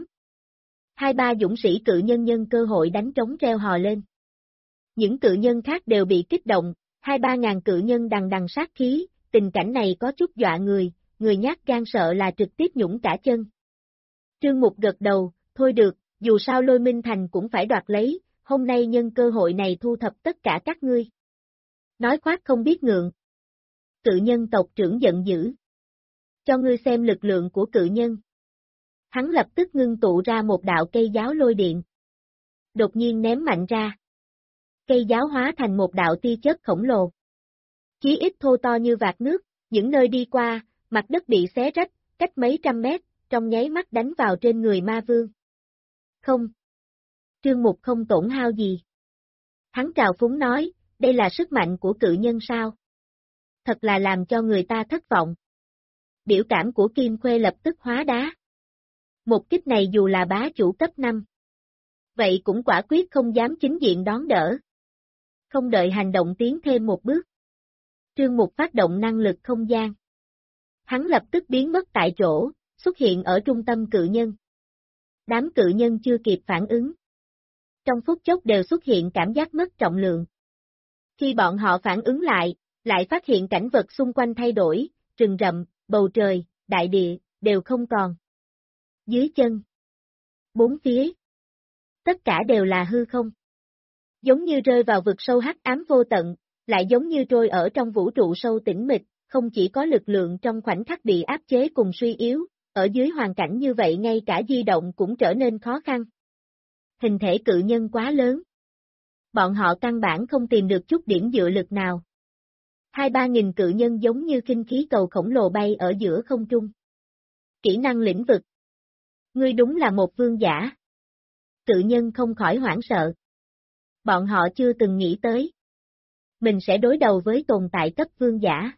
Hai ba dũng sĩ cự nhân nhân cơ hội đánh trống reo hò lên. Những cự nhân khác đều bị kích động, 2-3 ngàn cự nhân đằng đằng sát khí, tình cảnh này có chút dọa người nhát gan sợ là trực tiếp nhũng cả chân. Trương Mục gật đầu, thôi được, dù sao Lôi Minh Thành cũng phải đoạt lấy, hôm nay nhân cơ hội này thu thập tất cả các ngươi. Nói khoác không biết ngượng. Cự nhân tộc trưởng giận dữ. Cho ngươi xem lực lượng của cự nhân. Hắn lập tức ngưng tụ ra một đạo cây giáo lôi điện. Đột nhiên ném mạnh ra. Cây giáo hóa thành một đạo tia chớp khổng lồ. Chí ít thô to như vạt nước, những nơi đi qua, mặt đất bị xé rách, cách mấy trăm mét, trong nháy mắt đánh vào trên người ma vương. Không. Trương Mục không tổn hao gì. Hắn trào phúng nói, đây là sức mạnh của cự nhân sao? Thật là làm cho người ta thất vọng. Biểu cảm của Kim Khuê lập tức hóa đá. Một kích này dù là bá chủ cấp 5. Vậy cũng quả quyết không dám chính diện đón đỡ. Không đợi hành động tiến thêm một bước. Trương Mục phát động năng lực không gian. Hắn lập tức biến mất tại chỗ, xuất hiện ở trung tâm cự nhân. Đám cự nhân chưa kịp phản ứng. Trong phút chốc đều xuất hiện cảm giác mất trọng lượng. Khi bọn họ phản ứng lại phát hiện cảnh vật xung quanh thay đổi, rừng rậm, bầu trời, đại địa, đều không còn. Dưới chân. Bốn phía. Tất cả đều là hư không. Giống như rơi vào vực sâu hắc ám vô tận, lại giống như trôi ở trong vũ trụ sâu tĩnh mịch, không chỉ có lực lượng trong khoảnh khắc bị áp chế cùng suy yếu, ở dưới hoàn cảnh như vậy ngay cả di động cũng trở nên khó khăn. Hình thể cự nhân quá lớn. Bọn họ căn bản không tìm được chút điểm dựa lực nào. 2-3 nghìn cự nhân giống như khinh khí cầu khổng lồ bay ở giữa không trung. Kỹ năng lĩnh vực. Ngươi đúng là một vương giả. Cự nhân không khỏi hoảng sợ. Bọn họ chưa từng nghĩ tới. Mình sẽ đối đầu với tồn tại cấp vương giả.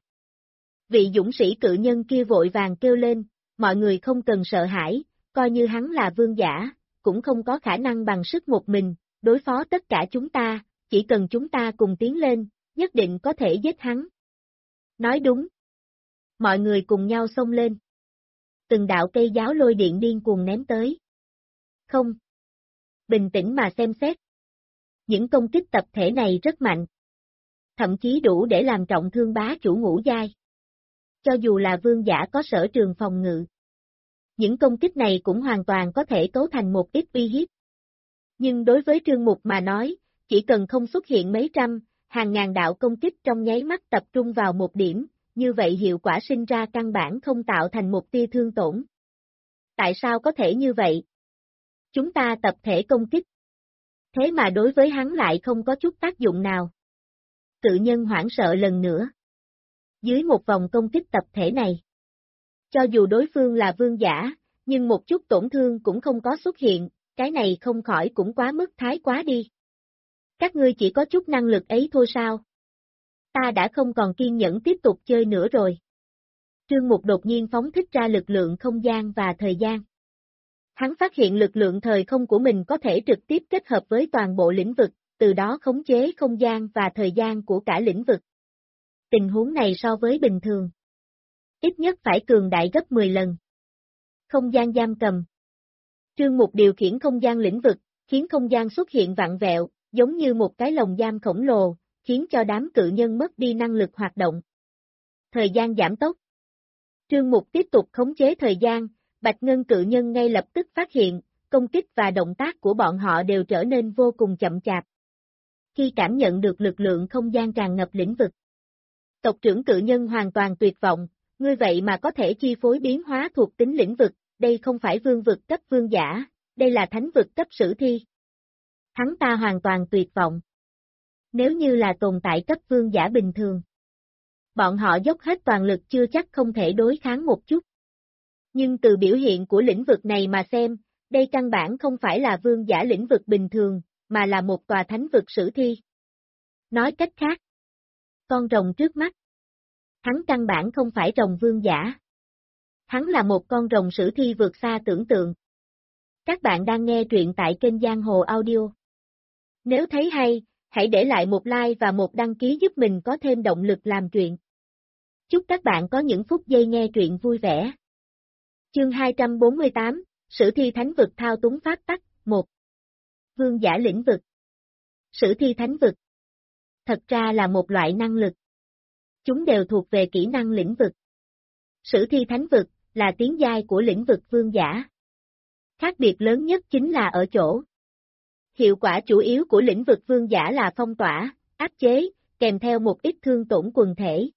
Vị dũng sĩ cự nhân kia vội vàng kêu lên, mọi người không cần sợ hãi, coi như hắn là vương giả, cũng không có khả năng bằng sức một mình, đối phó tất cả chúng ta, chỉ cần chúng ta cùng tiến lên, nhất định có thể giết hắn. Nói đúng. Mọi người cùng nhau xông lên. Từng đạo cây giáo lôi điện điên cuồng ném tới. Không. Bình tĩnh mà xem xét. Những công kích tập thể này rất mạnh. Thậm chí đủ để làm trọng thương bá chủ ngũ giai. Cho dù là vương giả có sở trường phòng ngự. Những công kích này cũng hoàn toàn có thể cấu thành một ít uy hiếp. Nhưng đối với Trương Mục mà nói, chỉ cần không xuất hiện mấy trăm, hàng ngàn đạo công kích trong nháy mắt tập trung vào một điểm, như vậy hiệu quả sinh ra căn bản không tạo thành một tia thương tổn. Tại sao có thể như vậy? Chúng ta tập thể công kích. Thế mà đối với hắn lại không có chút tác dụng nào. Cự nhân hoảng sợ lần nữa. Dưới một vòng công kích tập thể này, cho dù đối phương là vương giả, nhưng một chút tổn thương cũng không có xuất hiện, cái này không khỏi cũng quá mức thái quá đi. Các ngươi chỉ có chút năng lực ấy thôi sao? Ta đã không còn kiên nhẫn tiếp tục chơi nữa rồi. Trương Mục đột nhiên phóng thích ra lực lượng không gian và thời gian. Hắn phát hiện lực lượng thời không của mình có thể trực tiếp kết hợp với toàn bộ lĩnh vực, từ đó khống chế không gian và thời gian của cả lĩnh vực. Tình huống này so với bình thường, ít nhất phải cường đại gấp 10 lần. Không gian giam cầm. Trương Mục điều khiển không gian lĩnh vực, khiến không gian xuất hiện vặn vẹo, giống như một cái lồng giam khổng lồ, khiến cho đám cự nhân mất đi năng lực hoạt động. Thời gian giảm tốc. Trương Mục tiếp tục khống chế thời gian, Bạch Ngân cự nhân ngay lập tức phát hiện, công kích và động tác của bọn họ đều trở nên vô cùng chậm chạp. Khi cảm nhận được lực lượng không gian tràn ngập lĩnh vực, tộc trưởng cự nhân hoàn toàn tuyệt vọng, ngươi vậy mà có thể chi phối biến hóa thuộc tính lĩnh vực, đây không phải vương vực cấp vương giả, đây là thánh vực cấp sử thi. Hắn ta hoàn toàn tuyệt vọng. Nếu như là tồn tại cấp vương giả bình thường, bọn họ dốc hết toàn lực chưa chắc không thể đối kháng một chút. Nhưng từ biểu hiện của lĩnh vực này mà xem, đây căn bản không phải là vương giả lĩnh vực bình thường, mà là một tòa thánh vực sử thi. Nói cách khác, con rồng trước mắt, hắn căn bản không phải rồng vương giả. Hắn là một con rồng sử thi vượt xa tưởng tượng. Các bạn đang nghe truyện tại kênh Giang Hồ Audio. Nếu thấy hay, hãy để lại một like và một đăng ký giúp mình có thêm động lực làm truyện. Chúc các bạn có những phút giây nghe truyện vui vẻ. Chương 248, Sử thi thánh vực thao túng pháp tắc, 1. Vương giả lĩnh vực. Sử thi thánh vực. Thật ra là một loại năng lực. Chúng đều thuộc về kỹ năng lĩnh vực. Sử thi thánh vực là tiến giai của lĩnh vực vương giả. Khác biệt lớn nhất chính là ở chỗ. Hiệu quả chủ yếu của lĩnh vực vương giả là phong tỏa, áp chế, kèm theo một ít thương tổn quần thể.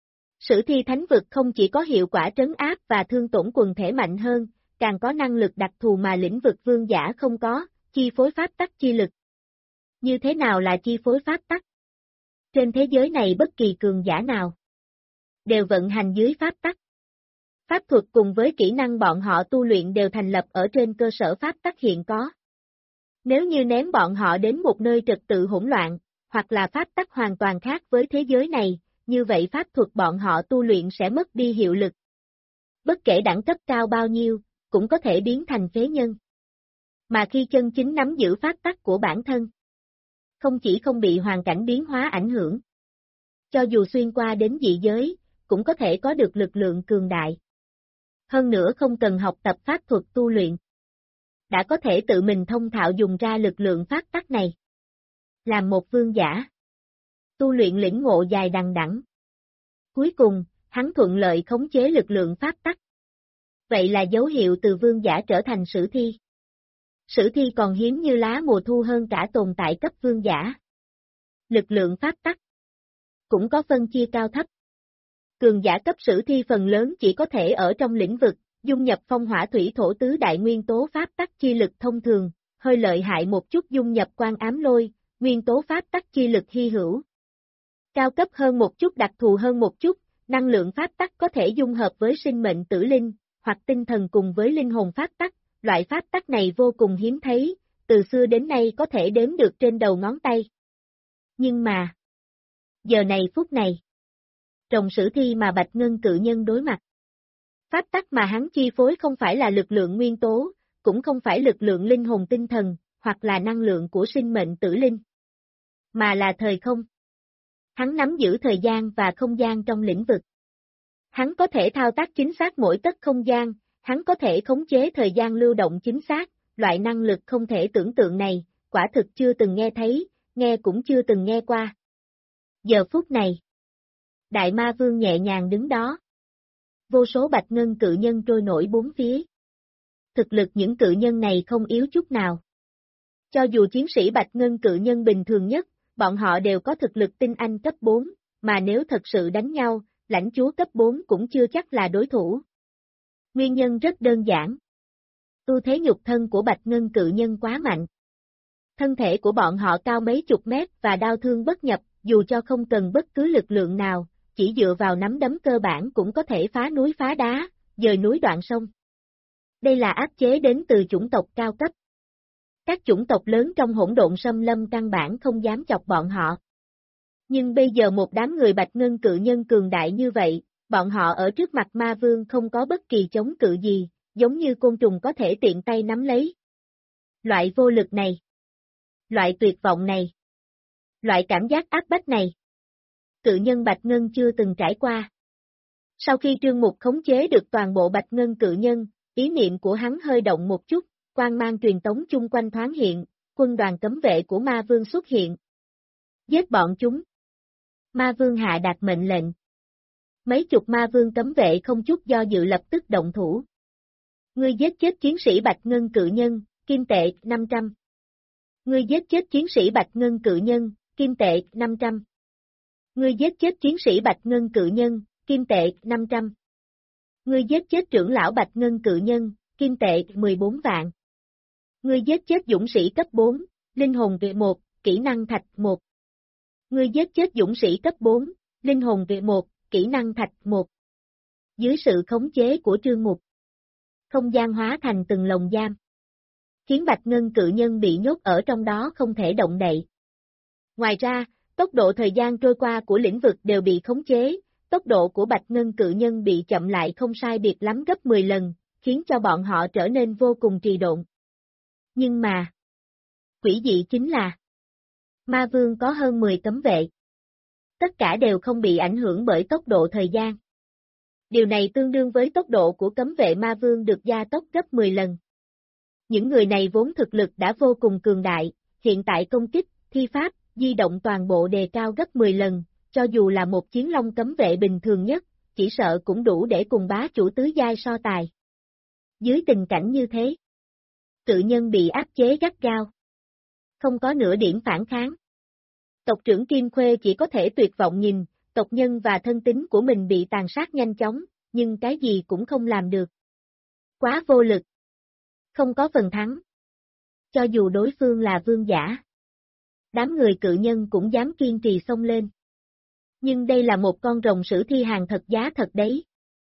Sử thi thánh vực không chỉ có hiệu quả trấn áp và thương tổn quần thể mạnh hơn, càng có năng lực đặc thù mà lĩnh vực vương giả không có, chi phối pháp tắc chi lực. Như thế nào là chi phối pháp tắc? Trên thế giới này bất kỳ cường giả nào đều vận hành dưới pháp tắc. Pháp thuật cùng với kỹ năng bọn họ tu luyện đều thành lập ở trên cơ sở pháp tắc hiện có. Nếu như ném bọn họ đến một nơi trật tự hỗn loạn, hoặc là pháp tắc hoàn toàn khác với thế giới này, như vậy pháp thuật bọn họ tu luyện sẽ mất đi hiệu lực. Bất kể đẳng cấp cao bao nhiêu, cũng có thể biến thành phế nhân. Mà khi chân chính nắm giữ pháp tắc của bản thân, không chỉ không bị hoàn cảnh biến hóa ảnh hưởng, cho dù xuyên qua đến dị giới, cũng có thể có được lực lượng cường đại. Hơn nữa không cần học tập pháp thuật tu luyện, đã có thể tự mình thông thạo dùng ra lực lượng pháp tắc này. Làm một vương giả, tu luyện lĩnh ngộ dài đằng đẵng. Cuối cùng, hắn thuận lợi khống chế lực lượng pháp tắc. Vậy là dấu hiệu từ vương giả trở thành sử thi. Sử thi còn hiếm như lá mùa thu hơn cả tồn tại cấp vương giả. Lực lượng pháp tắc cũng có phân chia cao thấp. Cường giả cấp sử thi phần lớn chỉ có thể ở trong lĩnh vực, dung nhập phong hỏa thủy thổ tứ đại nguyên tố pháp tắc chi lực thông thường, hơi lợi hại một chút dung nhập quan ám lôi, nguyên tố pháp tắc chi lực hy hữu. Cao cấp hơn một chút đặc thù hơn một chút, năng lượng pháp tắc có thể dung hợp với sinh mệnh tử linh, hoặc tinh thần cùng với linh hồn pháp tắc, loại pháp tắc này vô cùng hiếm thấy, từ xưa đến nay có thể đếm được trên đầu ngón tay. Nhưng mà, giờ này phút này, rồng sử thi mà Bạch Ngân cự nhân đối mặt. Pháp tắc mà hắn chi phối không phải là lực lượng nguyên tố, cũng không phải lực lượng linh hồn tinh thần, hoặc là năng lượng của sinh mệnh tử linh, mà là thời không. Hắn nắm giữ thời gian và không gian trong lĩnh vực. Hắn có thể thao tác chính xác mỗi tấc không gian, hắn có thể khống chế thời gian lưu động chính xác, loại năng lực không thể tưởng tượng này, quả thực chưa từng nghe thấy, nghe cũng chưa từng nghe qua. Giờ phút này, Đại Ma Vương nhẹ nhàng đứng đó. Vô số bạch ngân cự nhân trôi nổi bốn phía. Thực lực những cự nhân này không yếu chút nào. Cho dù chiến sĩ Bạch Ngân cự nhân bình thường nhất, bọn họ đều có thực lực tinh anh cấp 4, mà nếu thật sự đánh nhau, lãnh chúa cấp 4 cũng chưa chắc là đối thủ. Nguyên nhân rất đơn giản. Ưu thế nhục thân của Bạch Ngân cự nhân quá mạnh. Thân thể của bọn họ cao mấy chục mét và đao thương bất nhập, dù cho không cần bất cứ lực lượng nào, chỉ dựa vào nắm đấm cơ bản cũng có thể phá núi phá đá, dời núi đoạn sông. Đây là áp chế đến từ chủng tộc cao cấp. Các chủng tộc lớn trong hỗn độn xâm lâm căn bản không dám chọc bọn họ. Nhưng bây giờ một đám người Bạch Ngân cự nhân cường đại như vậy, bọn họ ở trước mặt ma vương không có bất kỳ chống cự gì, giống như côn trùng có thể tiện tay nắm lấy. Loại vô lực này, loại tuyệt vọng này, loại cảm giác áp bách này, cự nhân Bạch Ngân chưa từng trải qua. Sau khi Trương Mục khống chế được toàn bộ Bạch Ngân cự nhân, ý niệm của hắn hơi động một chút, quang mang truyền tống chung quanh thoáng hiện, quân đoàn cấm vệ của ma vương xuất hiện. Giết bọn chúng. Ma vương hạ đạt mệnh lệnh. Mấy chục ma vương cấm vệ không chút do dự lập tức động thủ. Ngươi giết chết chiến sĩ Bạch Ngân cự nhân, kim tệ 500. Ngươi giết chết chiến sĩ Bạch Ngân cự nhân, kim tệ 500. Ngươi giết chết chiến sĩ Bạch Ngân cự nhân, kim tệ 500. Ngươi giết chết trưởng lão Bạch Ngân cự nhân, kim tệ 14 vạn. Ngươi giết chết dũng sĩ cấp 4, linh hồn vị 1, kỹ năng thạch 1. Ngươi giết chết dũng sĩ cấp 4, linh hồn vị 1, kỹ năng thạch 1. Dưới sự khống chế của Trương Mục, không gian hóa thành từng lồng giam, khiến Bạch Ngân cự nhân bị nhốt ở trong đó không thể động đậy. Ngoài ra, tốc độ thời gian trôi qua của lĩnh vực đều bị khống chế, tốc độ của Bạch Ngân cự nhân bị chậm lại không sai biệt lắm gấp 10 lần, khiến cho bọn họ trở nên vô cùng trì độn. Nhưng mà, quỷ dị chính là, ma vương có hơn 10 cấm vệ. Tất cả đều không bị ảnh hưởng bởi tốc độ thời gian. Điều này tương đương với tốc độ của cấm vệ ma vương được gia tốc gấp 10 lần. Những người này vốn thực lực đã vô cùng cường đại, hiện tại công kích, thi pháp, di động toàn bộ đề cao gấp 10 lần, cho dù là một chiến long cấm vệ bình thường nhất, chỉ sợ cũng đủ để cùng bá chủ tứ giai so tài. Dưới tình cảnh như thế, cự nhân bị áp chế gắt gao. Không có nửa điểm phản kháng. Tộc trưởng Kim Khuê chỉ có thể tuyệt vọng nhìn, tộc nhân và thân tín của mình bị tàn sát nhanh chóng, nhưng cái gì cũng không làm được. Quá vô lực. Không có phần thắng. Cho dù đối phương là vương giả. Đám người cự nhân cũng dám kiên trì xông lên. Nhưng đây là một con rồng sử thi hàng thật giá thật đấy.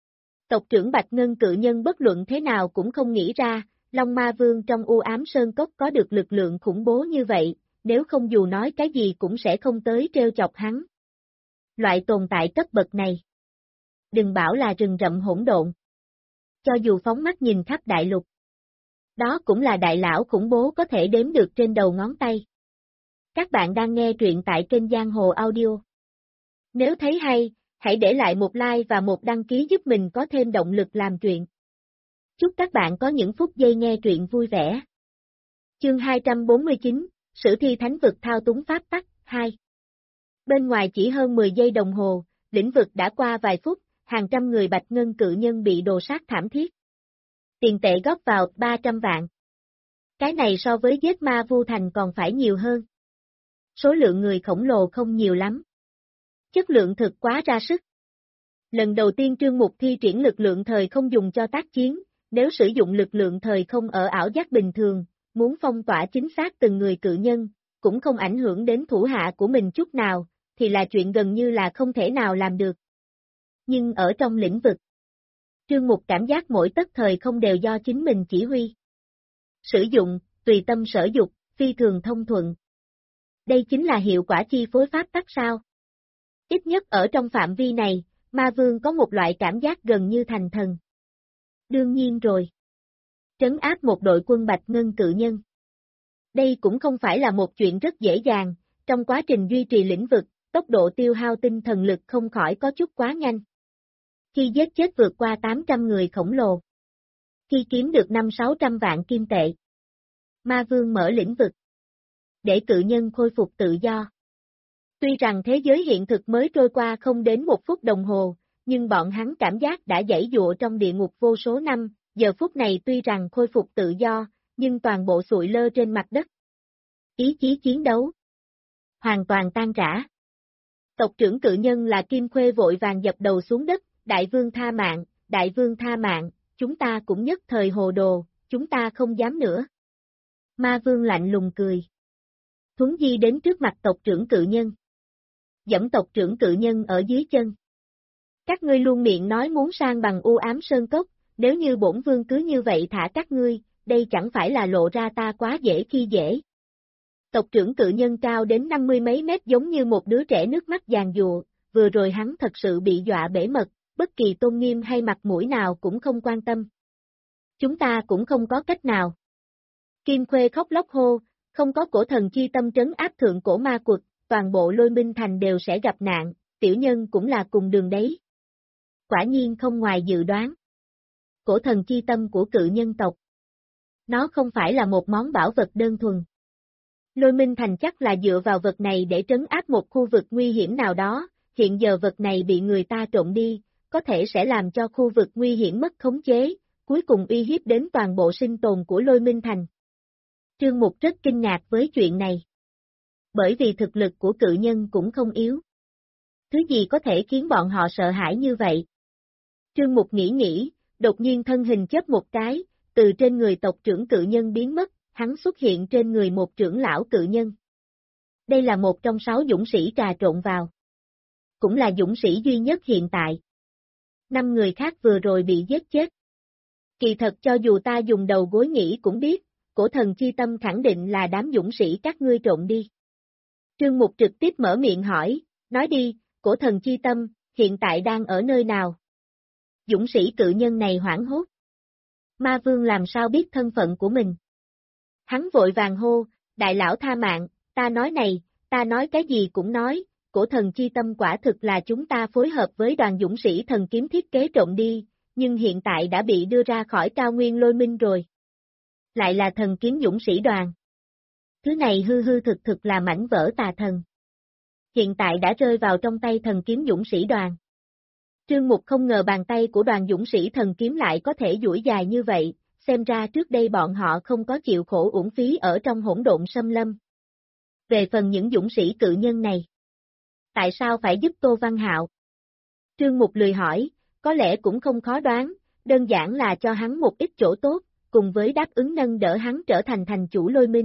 Tộc trưởng Bạch Ngân cự nhân bất luận thế nào cũng không nghĩ ra, Long Ma Vương trong u ám sơn cốc có được lực lượng khủng bố như vậy, nếu không dù nói cái gì cũng sẽ không tới trêu chọc hắn. Loại tồn tại cấp bậc này. Đừng bảo là rừng rậm hỗn độn. Cho dù phóng mắt nhìn khắp đại lục. Đó cũng là đại lão khủng bố có thể đếm được trên đầu ngón tay. Các bạn đang nghe truyện tại kênh Giang Hồ Audio. Nếu thấy hay, hãy để lại một like và một đăng ký giúp mình có thêm động lực làm truyện. Chúc các bạn có những phút giây nghe truyện vui vẻ. Chương 249, Sử thi thánh vực thao túng pháp tắc, 2. Bên ngoài chỉ hơn 10 giây đồng hồ, lĩnh vực đã qua vài phút, hàng trăm người Bạch Ngân cự nhân bị đồ sát thảm thiết. Tiền tệ góp vào 300 vạn. Cái này so với giết ma Vu Thành còn phải nhiều hơn. Số lượng người khổng lồ không nhiều lắm. Chất lượng thực quá ra sức. Lần đầu tiên Trương Mục thi triển lực lượng thời không dùng cho tác chiến, nếu sử dụng lực lượng thời không ở ảo giác bình thường, muốn phong tỏa chính xác từng người cự nhân, cũng không ảnh hưởng đến thủ hạ của mình chút nào, thì là chuyện gần như là không thể nào làm được. Nhưng ở trong lĩnh vực, Trương Mục cảm giác mỗi tấc thời không đều do chính mình chỉ huy. Sử dụng, tùy tâm sở dục, phi thường thông thuận. Đây chính là hiệu quả chi phối pháp tắc sao? Ít nhất ở trong phạm vi này, Ma Vương có một loại cảm giác gần như thành thần. Đương nhiên rồi. Trấn áp một đội quân Bạch Ngân cự nhân. Đây cũng không phải là một chuyện rất dễ dàng, trong quá trình duy trì lĩnh vực, tốc độ tiêu hao tinh thần lực không khỏi có chút quá nhanh. Khi giết chết vượt qua 800 người khổng lồ. Khi kiếm được 500-600 vạn kim tệ. Ma Vương mở lĩnh vực. Để cự nhân khôi phục tự do. Tuy rằng thế giới hiện thực mới trôi qua không đến một phút đồng hồ, nhưng bọn hắn cảm giác đã giãy giụa trong địa ngục vô số năm, giờ phút này tuy rằng khôi phục tự do, nhưng toàn bộ sụi lơ trên mặt đất. ý chí chiến đấu hoàn toàn tan rã. Tộc trưởng cự nhân là Kim Khuê vội vàng dập đầu xuống đất, đại vương tha mạng, đại vương tha mạng, chúng ta cũng nhất thời hồ đồ, chúng ta không dám nữa. Ma vương lạnh lùng cười. Thuấn di đến trước mặt tộc trưởng cự nhân. Dẫm tộc trưởng cự nhân ở dưới chân. Các ngươi luôn miệng nói muốn sang bằng u ám sơn cốc, nếu như bổn vương cứ như vậy thả các ngươi, đây chẳng phải là lộ ra ta quá dễ khi dễ. Tộc trưởng cự nhân cao đến 50 mấy mét giống như một đứa trẻ nước mắt giàn giụa, vừa rồi hắn thật sự bị dọa bể mật, bất kỳ tôn nghiêm hay mặt mũi nào cũng không quan tâm. Chúng ta cũng không có cách nào. Kim Khuê khóc lóc hô, không có cổ thần chi tâm trấn áp thượng cổ ma quật, toàn bộ Lôi Minh Thành đều sẽ gặp nạn, tiểu nhân cũng là cùng đường đấy. Quả nhiên không ngoài dự đoán. Cổ thần chi tâm của cự nhân tộc. Nó không phải là một món bảo vật đơn thuần. Lôi Minh Thành chắc là dựa vào vật này để trấn áp một khu vực nguy hiểm nào đó, hiện giờ vật này bị người ta trộm đi, có thể sẽ làm cho khu vực nguy hiểm mất khống chế, cuối cùng uy hiếp đến toàn bộ sinh tồn của Lôi Minh Thành. Trương Mục rất kinh ngạc với chuyện này. Bởi vì thực lực của cự nhân cũng không yếu. Thứ gì có thể khiến bọn họ sợ hãi như vậy? Trương Mục nghĩ, đột nhiên thân hình chớp một cái, từ trên người tộc trưởng cự nhân biến mất, hắn xuất hiện trên người một trưởng lão cự nhân. Đây là một trong 6 dũng sĩ trà trộn vào. Cũng là dũng sĩ duy nhất hiện tại. 5 người khác vừa rồi bị giết chết. Kỳ thật cho dù ta dùng đầu gối nghĩ cũng biết, cổ thần chi tâm khẳng định là đám dũng sĩ các ngươi trộn đi. Trương Mục trực tiếp mở miệng hỏi, nói đi, cổ thần chi tâm, hiện tại đang ở nơi nào? Dũng sĩ cự nhân này hoảng hốt. Ma vương làm sao biết thân phận của mình? Hắn vội vàng hô, đại lão tha mạng, ta nói này, ta nói cái gì cũng nói, cổ thần chi tâm quả thực là chúng ta phối hợp với đoàn dũng sĩ thần kiếm thiết kế trộm đi, nhưng hiện tại đã bị đưa ra khỏi cao nguyên Lôi Minh rồi. Lại là thần kiếm dũng sĩ đoàn. Thứ này hư hư thực thực là mảnh vỡ tà thần. Hiện tại đã rơi vào trong tay thần kiếm dũng sĩ đoàn. Trương Mục không ngờ bàn tay của đoàn dũng sĩ thần kiếm lại có thể duỗi dài như vậy, xem ra trước đây bọn họ không có chịu khổ uổng phí ở trong hỗn độn xâm lâm. Về phần những dũng sĩ cự nhân này, tại sao phải giúp Tô Văn Hạo? Trương Mục lười hỏi, có lẽ cũng không khó đoán, đơn giản là cho hắn một ít chỗ tốt, cùng với đáp ứng nâng đỡ hắn trở thành thành chủ Lôi Minh.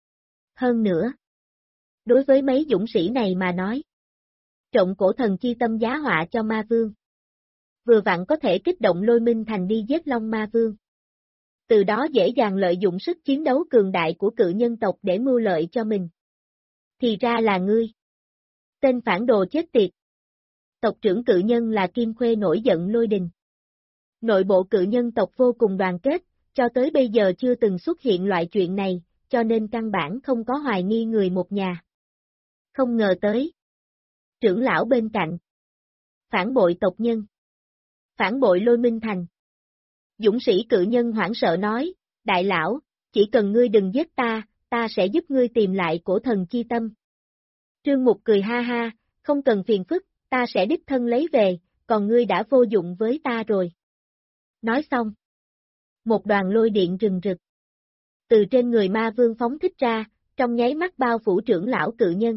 Hơn nữa, đối với mấy dũng sĩ này mà nói, trộn cổ thần chi tâm giá họa cho ma vương. Vừa vặn có thể kích động Lôi Minh Thành đi giết Long Ma Vương. Từ đó dễ dàng lợi dụng sức chiến đấu cường đại của cự nhân tộc để mưu lợi cho mình. Thì ra là ngươi. Tên phản đồ chết tiệt. Tộc trưởng cự nhân là Kim Khuê nổi giận lôi đình. Nội bộ cự nhân tộc vô cùng đoàn kết, cho tới bây giờ chưa từng xuất hiện loại chuyện này, cho nên căn bản không có hoài nghi người một nhà. Không ngờ tới. Trưởng lão bên cạnh. Phản bội tộc nhân. Phản bội Lôi Minh Thành. Dũng sĩ cự nhân hoảng sợ nói, đại lão, chỉ cần ngươi đừng giết ta, ta sẽ giúp ngươi tìm lại cổ thần chi tâm. Trương Mục cười ha ha, không cần phiền phức, ta sẽ đích thân lấy về, còn ngươi đã vô dụng với ta rồi. Nói xong. Một đoàn lôi điện rừng rực. Từ trên người ma vương phóng thích ra, trong nháy mắt bao phủ trưởng lão cự nhân.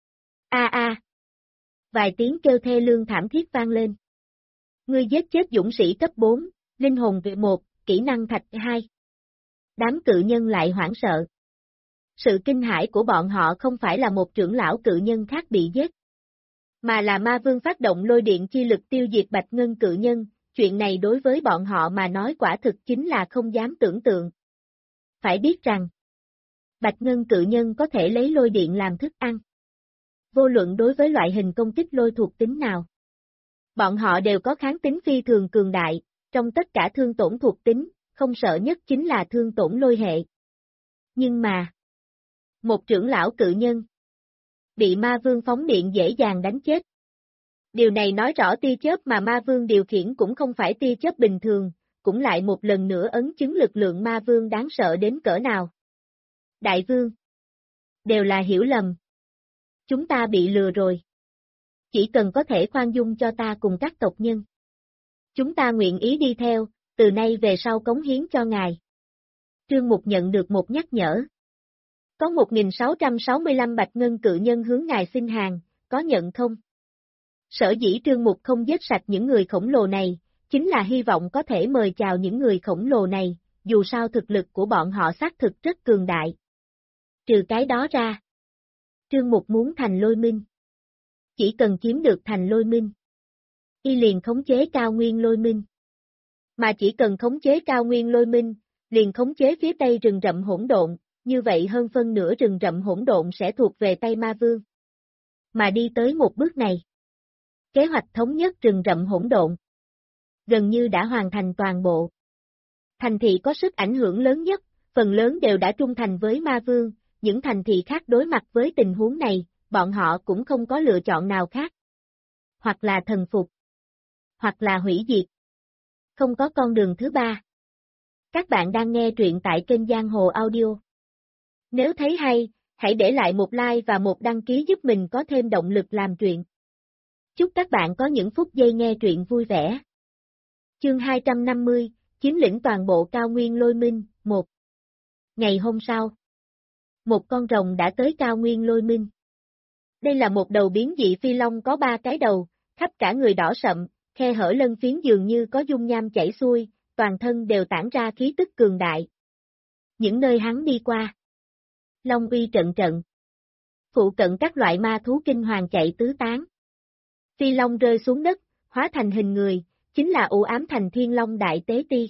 A. Vài tiếng kêu thê lương thảm thiết vang lên. Ngươi giết chết dũng sĩ cấp 4, linh hồn vị 1, kỹ năng thạch 2. Đám cự nhân lại hoảng sợ. Sự kinh hãi của bọn họ không phải là một trưởng lão cự nhân khác bị giết, mà là ma vương phát động lôi điện chi lực tiêu diệt bạch ngân cự nhân, chuyện này đối với bọn họ mà nói quả thực chính là không dám tưởng tượng. Phải biết rằng, bạch ngân cự nhân có thể lấy lôi điện làm thức ăn. Vô luận đối với loại hình công kích lôi thuộc tính nào. Bọn họ đều có kháng tính phi thường cường đại, trong tất cả thương tổn thuộc tính, không sợ nhất chính là thương tổn lôi hệ. Nhưng mà, một trưởng lão cự nhân bị ma vương phóng điện dễ dàng đánh chết. Điều này nói rõ tia chớp mà ma vương điều khiển cũng không phải tia chớp bình thường, cũng lại một lần nữa ấn chứng lực lượng ma vương đáng sợ đến cỡ nào. Đại vương, đều là hiểu lầm. Chúng ta bị lừa rồi. Chỉ cần có thể khoan dung cho ta cùng các tộc nhân. Chúng ta nguyện ý đi theo, từ nay về sau cống hiến cho ngài. Trương Mục nhận được một nhắc nhở. Có 1665 bạch ngân cự nhân hướng ngài xin hàng, có nhận không? Sở dĩ Trương Mục không giết sạch những người khổng lồ này, chính là hy vọng có thể mời chào những người khổng lồ này, dù sao thực lực của bọn họ xác thực rất cường đại. Trừ cái đó ra, Trương Mục muốn thành lôi minh. Chỉ cần chiếm được thành lôi minh, y liền khống chế cao nguyên lôi minh. Mà chỉ cần khống chế cao nguyên lôi minh, liền khống chế phía tây rừng rậm hỗn độn, như vậy hơn phân nửa rừng rậm hỗn độn sẽ thuộc về tay ma vương. Mà đi tới một bước này, kế hoạch thống nhất rừng rậm hỗn độn gần như đã hoàn thành toàn bộ. Thành thị có sức ảnh hưởng lớn nhất, phần lớn đều đã trung thành với ma vương, những thành thị khác đối mặt với tình huống này, bọn họ cũng không có lựa chọn nào khác. Hoặc là thần phục, hoặc là hủy diệt. Không có con đường thứ ba. Các bạn đang nghe truyện tại kênh Giang Hồ Audio. Nếu thấy hay, hãy để lại một like và một đăng ký giúp mình có thêm động lực làm truyện. Chúc các bạn có những phút giây nghe truyện vui vẻ. Chương 250, chiếm lĩnh toàn bộ cao nguyên lôi minh, 1. Ngày hôm sau, một con rồng đã tới cao nguyên lôi minh. Đây là một đầu biến dị phi long có 3 cái đầu, khắp cả người đỏ sậm, khe hở lân phiến dường như có dung nham chảy xuôi, toàn thân đều tản ra khí tức cường đại. Những nơi hắn đi qua, long uy trận trận. Phụ cận các loại ma thú kinh hoàng chạy tứ tán. Phi long rơi xuống đất, hóa thành hình người, chính là U Ám Thành Thiên Long Đại Tế Ti.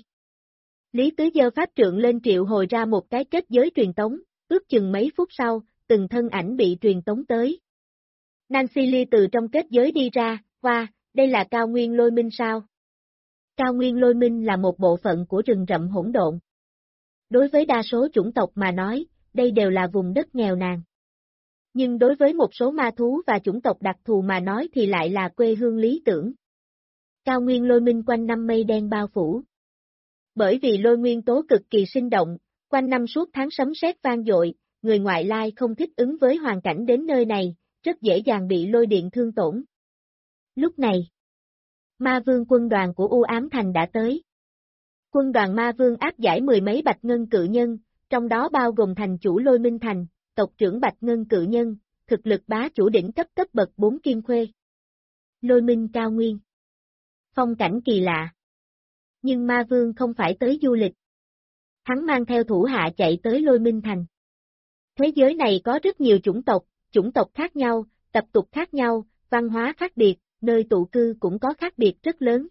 Lý Tứ giơ pháp trượng lên triệu hồi ra một cái kết giới truyền tống, ước chừng mấy phút sau, từng thân ảnh bị truyền tống tới. Nancy Lee từ trong kết giới đi ra, wow, đây là cao nguyên lôi minh sao? Cao nguyên lôi minh là một bộ phận của rừng rậm hỗn độn. Đối với đa số chủng tộc mà nói, đây đều là vùng đất nghèo nàn. Nhưng đối với một số ma thú và chủng tộc đặc thù mà nói thì lại là quê hương lý tưởng. Cao nguyên lôi minh quanh năm mây đen bao phủ. Bởi vì lôi nguyên tố cực kỳ sinh động, quanh năm suốt tháng sấm sét vang dội, người ngoại lai không thích ứng với hoàn cảnh đến nơi này, rất dễ dàng bị lôi điện thương tổn. Lúc này, ma vương quân đoàn của U Ám Thành đã tới. Quân đoàn ma vương áp giải 10 mấy bạch ngân cự nhân, trong đó bao gồm thành chủ Lôi Minh Thành, tộc trưởng bạch ngân cự nhân, thực lực bá chủ đỉnh cấp bậc 4 kim khuê. Lôi Minh cao nguyên. Phong cảnh kỳ lạ. Nhưng ma vương không phải tới du lịch. Hắn mang theo thủ hạ chạy tới Lôi Minh Thành. Thế giới này có rất nhiều chủng tộc khác nhau, tập tục khác nhau, văn hóa khác biệt, nơi tụ cư cũng có khác biệt rất lớn.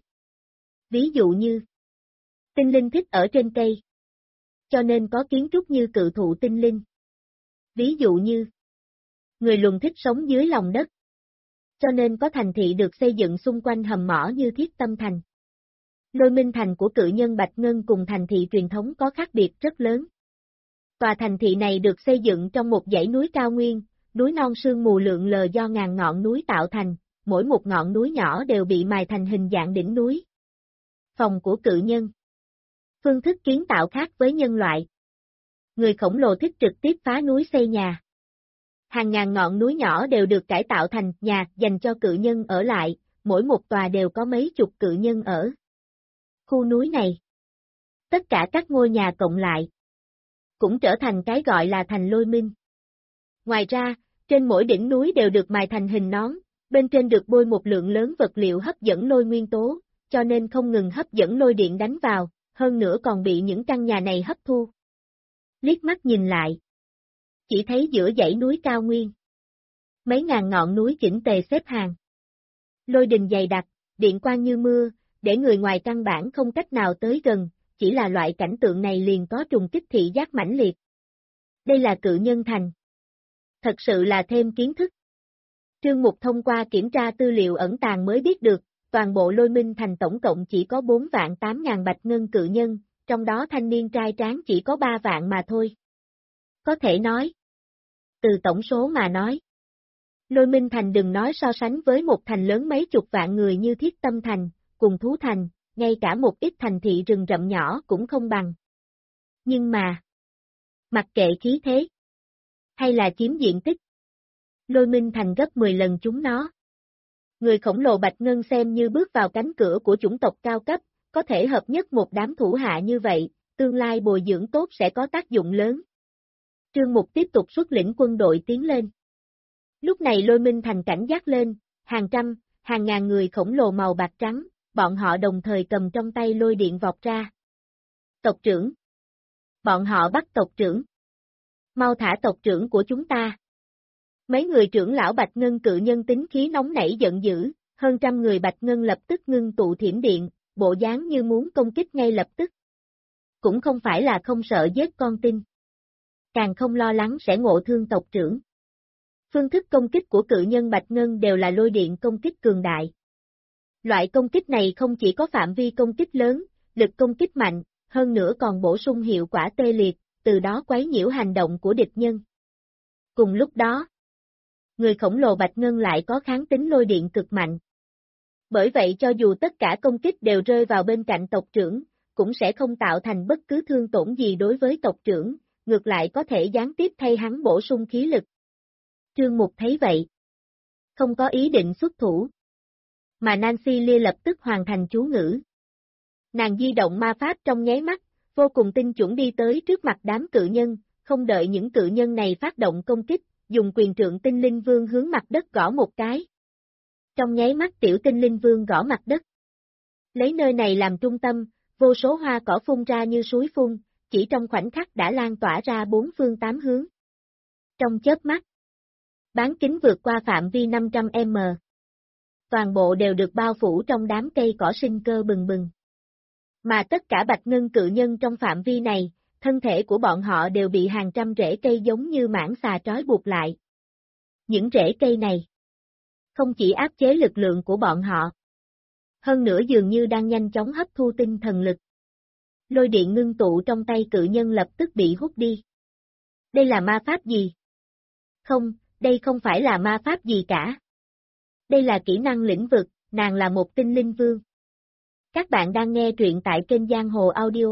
Ví dụ như, tinh linh thích ở trên cây, cho nên có kiến trúc như cự thụ tinh linh. Ví dụ như, người Lùn thích sống dưới lòng đất, cho nên có thành thị được xây dựng xung quanh hầm mỏ như Thiết Tâm Thành. Lôi Minh Thành của cự nhân Bạch Ngân cùng thành thị truyền thống có khác biệt rất lớn. Tòa thành thị này được xây dựng trong một dãy núi cao nguyên, núi non sương mù lượn lờ do ngàn ngọn núi tạo thành, mỗi một ngọn núi nhỏ đều bị mài thành hình dạng đỉnh núi. Phòng của cự nhân. Phương thức kiến tạo khác với nhân loại. Người khổng lồ thích trực tiếp phá núi xây nhà. Hàng ngàn ngọn núi nhỏ đều được cải tạo thành nhà dành cho cự nhân ở lại, mỗi một tòa đều có mấy chục cự nhân ở. Khu núi này. Tất cả các ngôi nhà cộng lại. Cũng trở thành cái gọi là thành lôi minh. Ngoài ra, trên mỗi đỉnh núi đều được mài thành hình nón, bên trên được bôi một lượng lớn vật liệu hấp dẫn lôi nguyên tố, cho nên không ngừng hấp dẫn lôi điện đánh vào, hơn nữa còn bị những căn nhà này hấp thu. Liếc mắt nhìn lại, chỉ thấy giữa dãy núi cao nguyên, mấy ngàn ngọn núi chỉnh tề xếp hàng. Lôi đình dày đặc, điện quang như mưa, để người ngoài căn bản không cách nào tới gần, chỉ là loại cảnh tượng này liền có trùng kích thị giác mãnh liệt. Đây là cự nhân thành. Thật sự là thêm kiến thức. Trương Mục thông qua kiểm tra tư liệu ẩn tàng mới biết được, toàn bộ Lôi Minh Thành tổng cộng chỉ có 4.800.000 bạch ngân cự nhân, trong đó thanh niên trai tráng chỉ có 3 vạn mà thôi. Có thể nói, từ tổng số mà nói, Lôi Minh Thành đừng nói so sánh với một thành lớn mấy chục vạn người như Thiết Tâm Thành, cùng Thú Thành, ngay cả một ít thành thị rừng rậm nhỏ cũng không bằng. Nhưng mà, mặc kệ khí thế, hay là chiếm diện tích, Lôi Minh Thành gấp 10 lần chúng nó. Người khổng lồ Bạch Ngân xem như bước vào cánh cửa của chủng tộc cao cấp, có thể hợp nhất một đám thủ hạ như vậy, tương lai bồi dưỡng tốt sẽ có tác dụng lớn. Trương Mục tiếp tục xuất lĩnh quân đội tiến lên. Lúc này Lôi Minh Thành cảnh giác lên, hàng trăm, hàng ngàn người khổng lồ màu bạc trắng, bọn họ đồng thời cầm trong tay lôi điện vọt ra. Tộc trưởng! Bọn họ bắt tộc trưởng! Mau thả tộc trưởng của chúng ta! Mấy người trưởng lão Bạch Ngân cự nhân tính khí nóng nảy giận dữ, hơn trăm người Bạch Ngân lập tức ngưng tụ thiểm điện, bộ dáng như muốn công kích ngay lập tức. Cũng không phải là không sợ giết con tin. Càng không lo lắng sẽ ngộ thương tộc trưởng. Phương thức công kích của cự nhân Bạch Ngân đều là lôi điện công kích cường đại. Loại công kích này không chỉ có phạm vi công kích lớn, lực công kích mạnh, hơn nữa còn bổ sung hiệu quả tê liệt, từ đó quấy nhiễu hành động của địch nhân. Cùng lúc đó, người khổng lồ Bạch Ngân lại có kháng tính lôi điện cực mạnh. Bởi vậy cho dù tất cả công kích đều rơi vào bên cạnh tộc trưởng, cũng sẽ không tạo thành bất cứ thương tổn gì đối với tộc trưởng, ngược lại có thể gián tiếp thay hắn bổ sung khí lực. Trương Mục thấy vậy, không có ý định xuất thủ. Mà Nancy Lia lập tức hoàn thành chú ngữ. Nàng di động ma pháp trong nháy mắt, vô cùng tinh chuẩn đi tới trước mặt đám cự nhân, không đợi những cự nhân này phát động công kích, dùng quyền trượng tinh linh vương hướng mặt đất gõ một cái. Trong nháy mắt tiểu tinh linh vương gõ mặt đất. Lấy nơi này làm trung tâm, vô số hoa cỏ phun ra như suối phun, chỉ trong khoảnh khắc đã lan tỏa ra bốn phương tám hướng. Trong chớp mắt, bán kính vượt qua phạm vi 500m. Toàn bộ đều được bao phủ trong đám cây cỏ sinh cơ bừng bừng. Mà tất cả Bạch Ngân cự nhân trong phạm vi này, thân thể của bọn họ đều bị hàng trăm rễ cây giống như mãng xà trói buộc lại. Những rễ cây này không chỉ áp chế lực lượng của bọn họ, hơn nữa dường như đang nhanh chóng hấp thu tinh thần lực. Lôi điện ngưng tụ trong tay cự nhân lập tức bị hút đi. Đây là ma pháp gì? Không, đây không phải là ma pháp gì cả. Đây là kỹ năng lĩnh vực, nàng là một tinh linh vương. Các bạn đang nghe truyện tại kênh Giang Hồ Audio.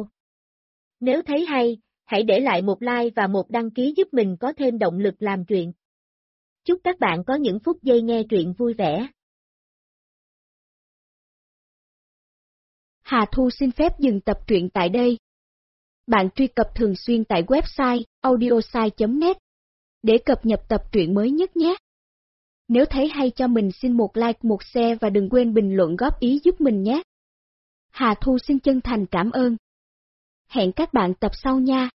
Nếu thấy hay, hãy để lại một like và một đăng ký giúp mình có thêm động lực làm truyện. Chúc các bạn có những phút giây nghe truyện vui vẻ. Hà Thu xin phép dừng tập truyện tại đây. Bạn truy cập thường xuyên tại website audiosai.net để cập nhật tập truyện mới nhất nhé. Nếu thấy hay cho mình xin một like, một share và đừng quên bình luận góp ý giúp mình nhé. Hà Thu xin chân thành cảm ơn. Hẹn các bạn tập sau nha.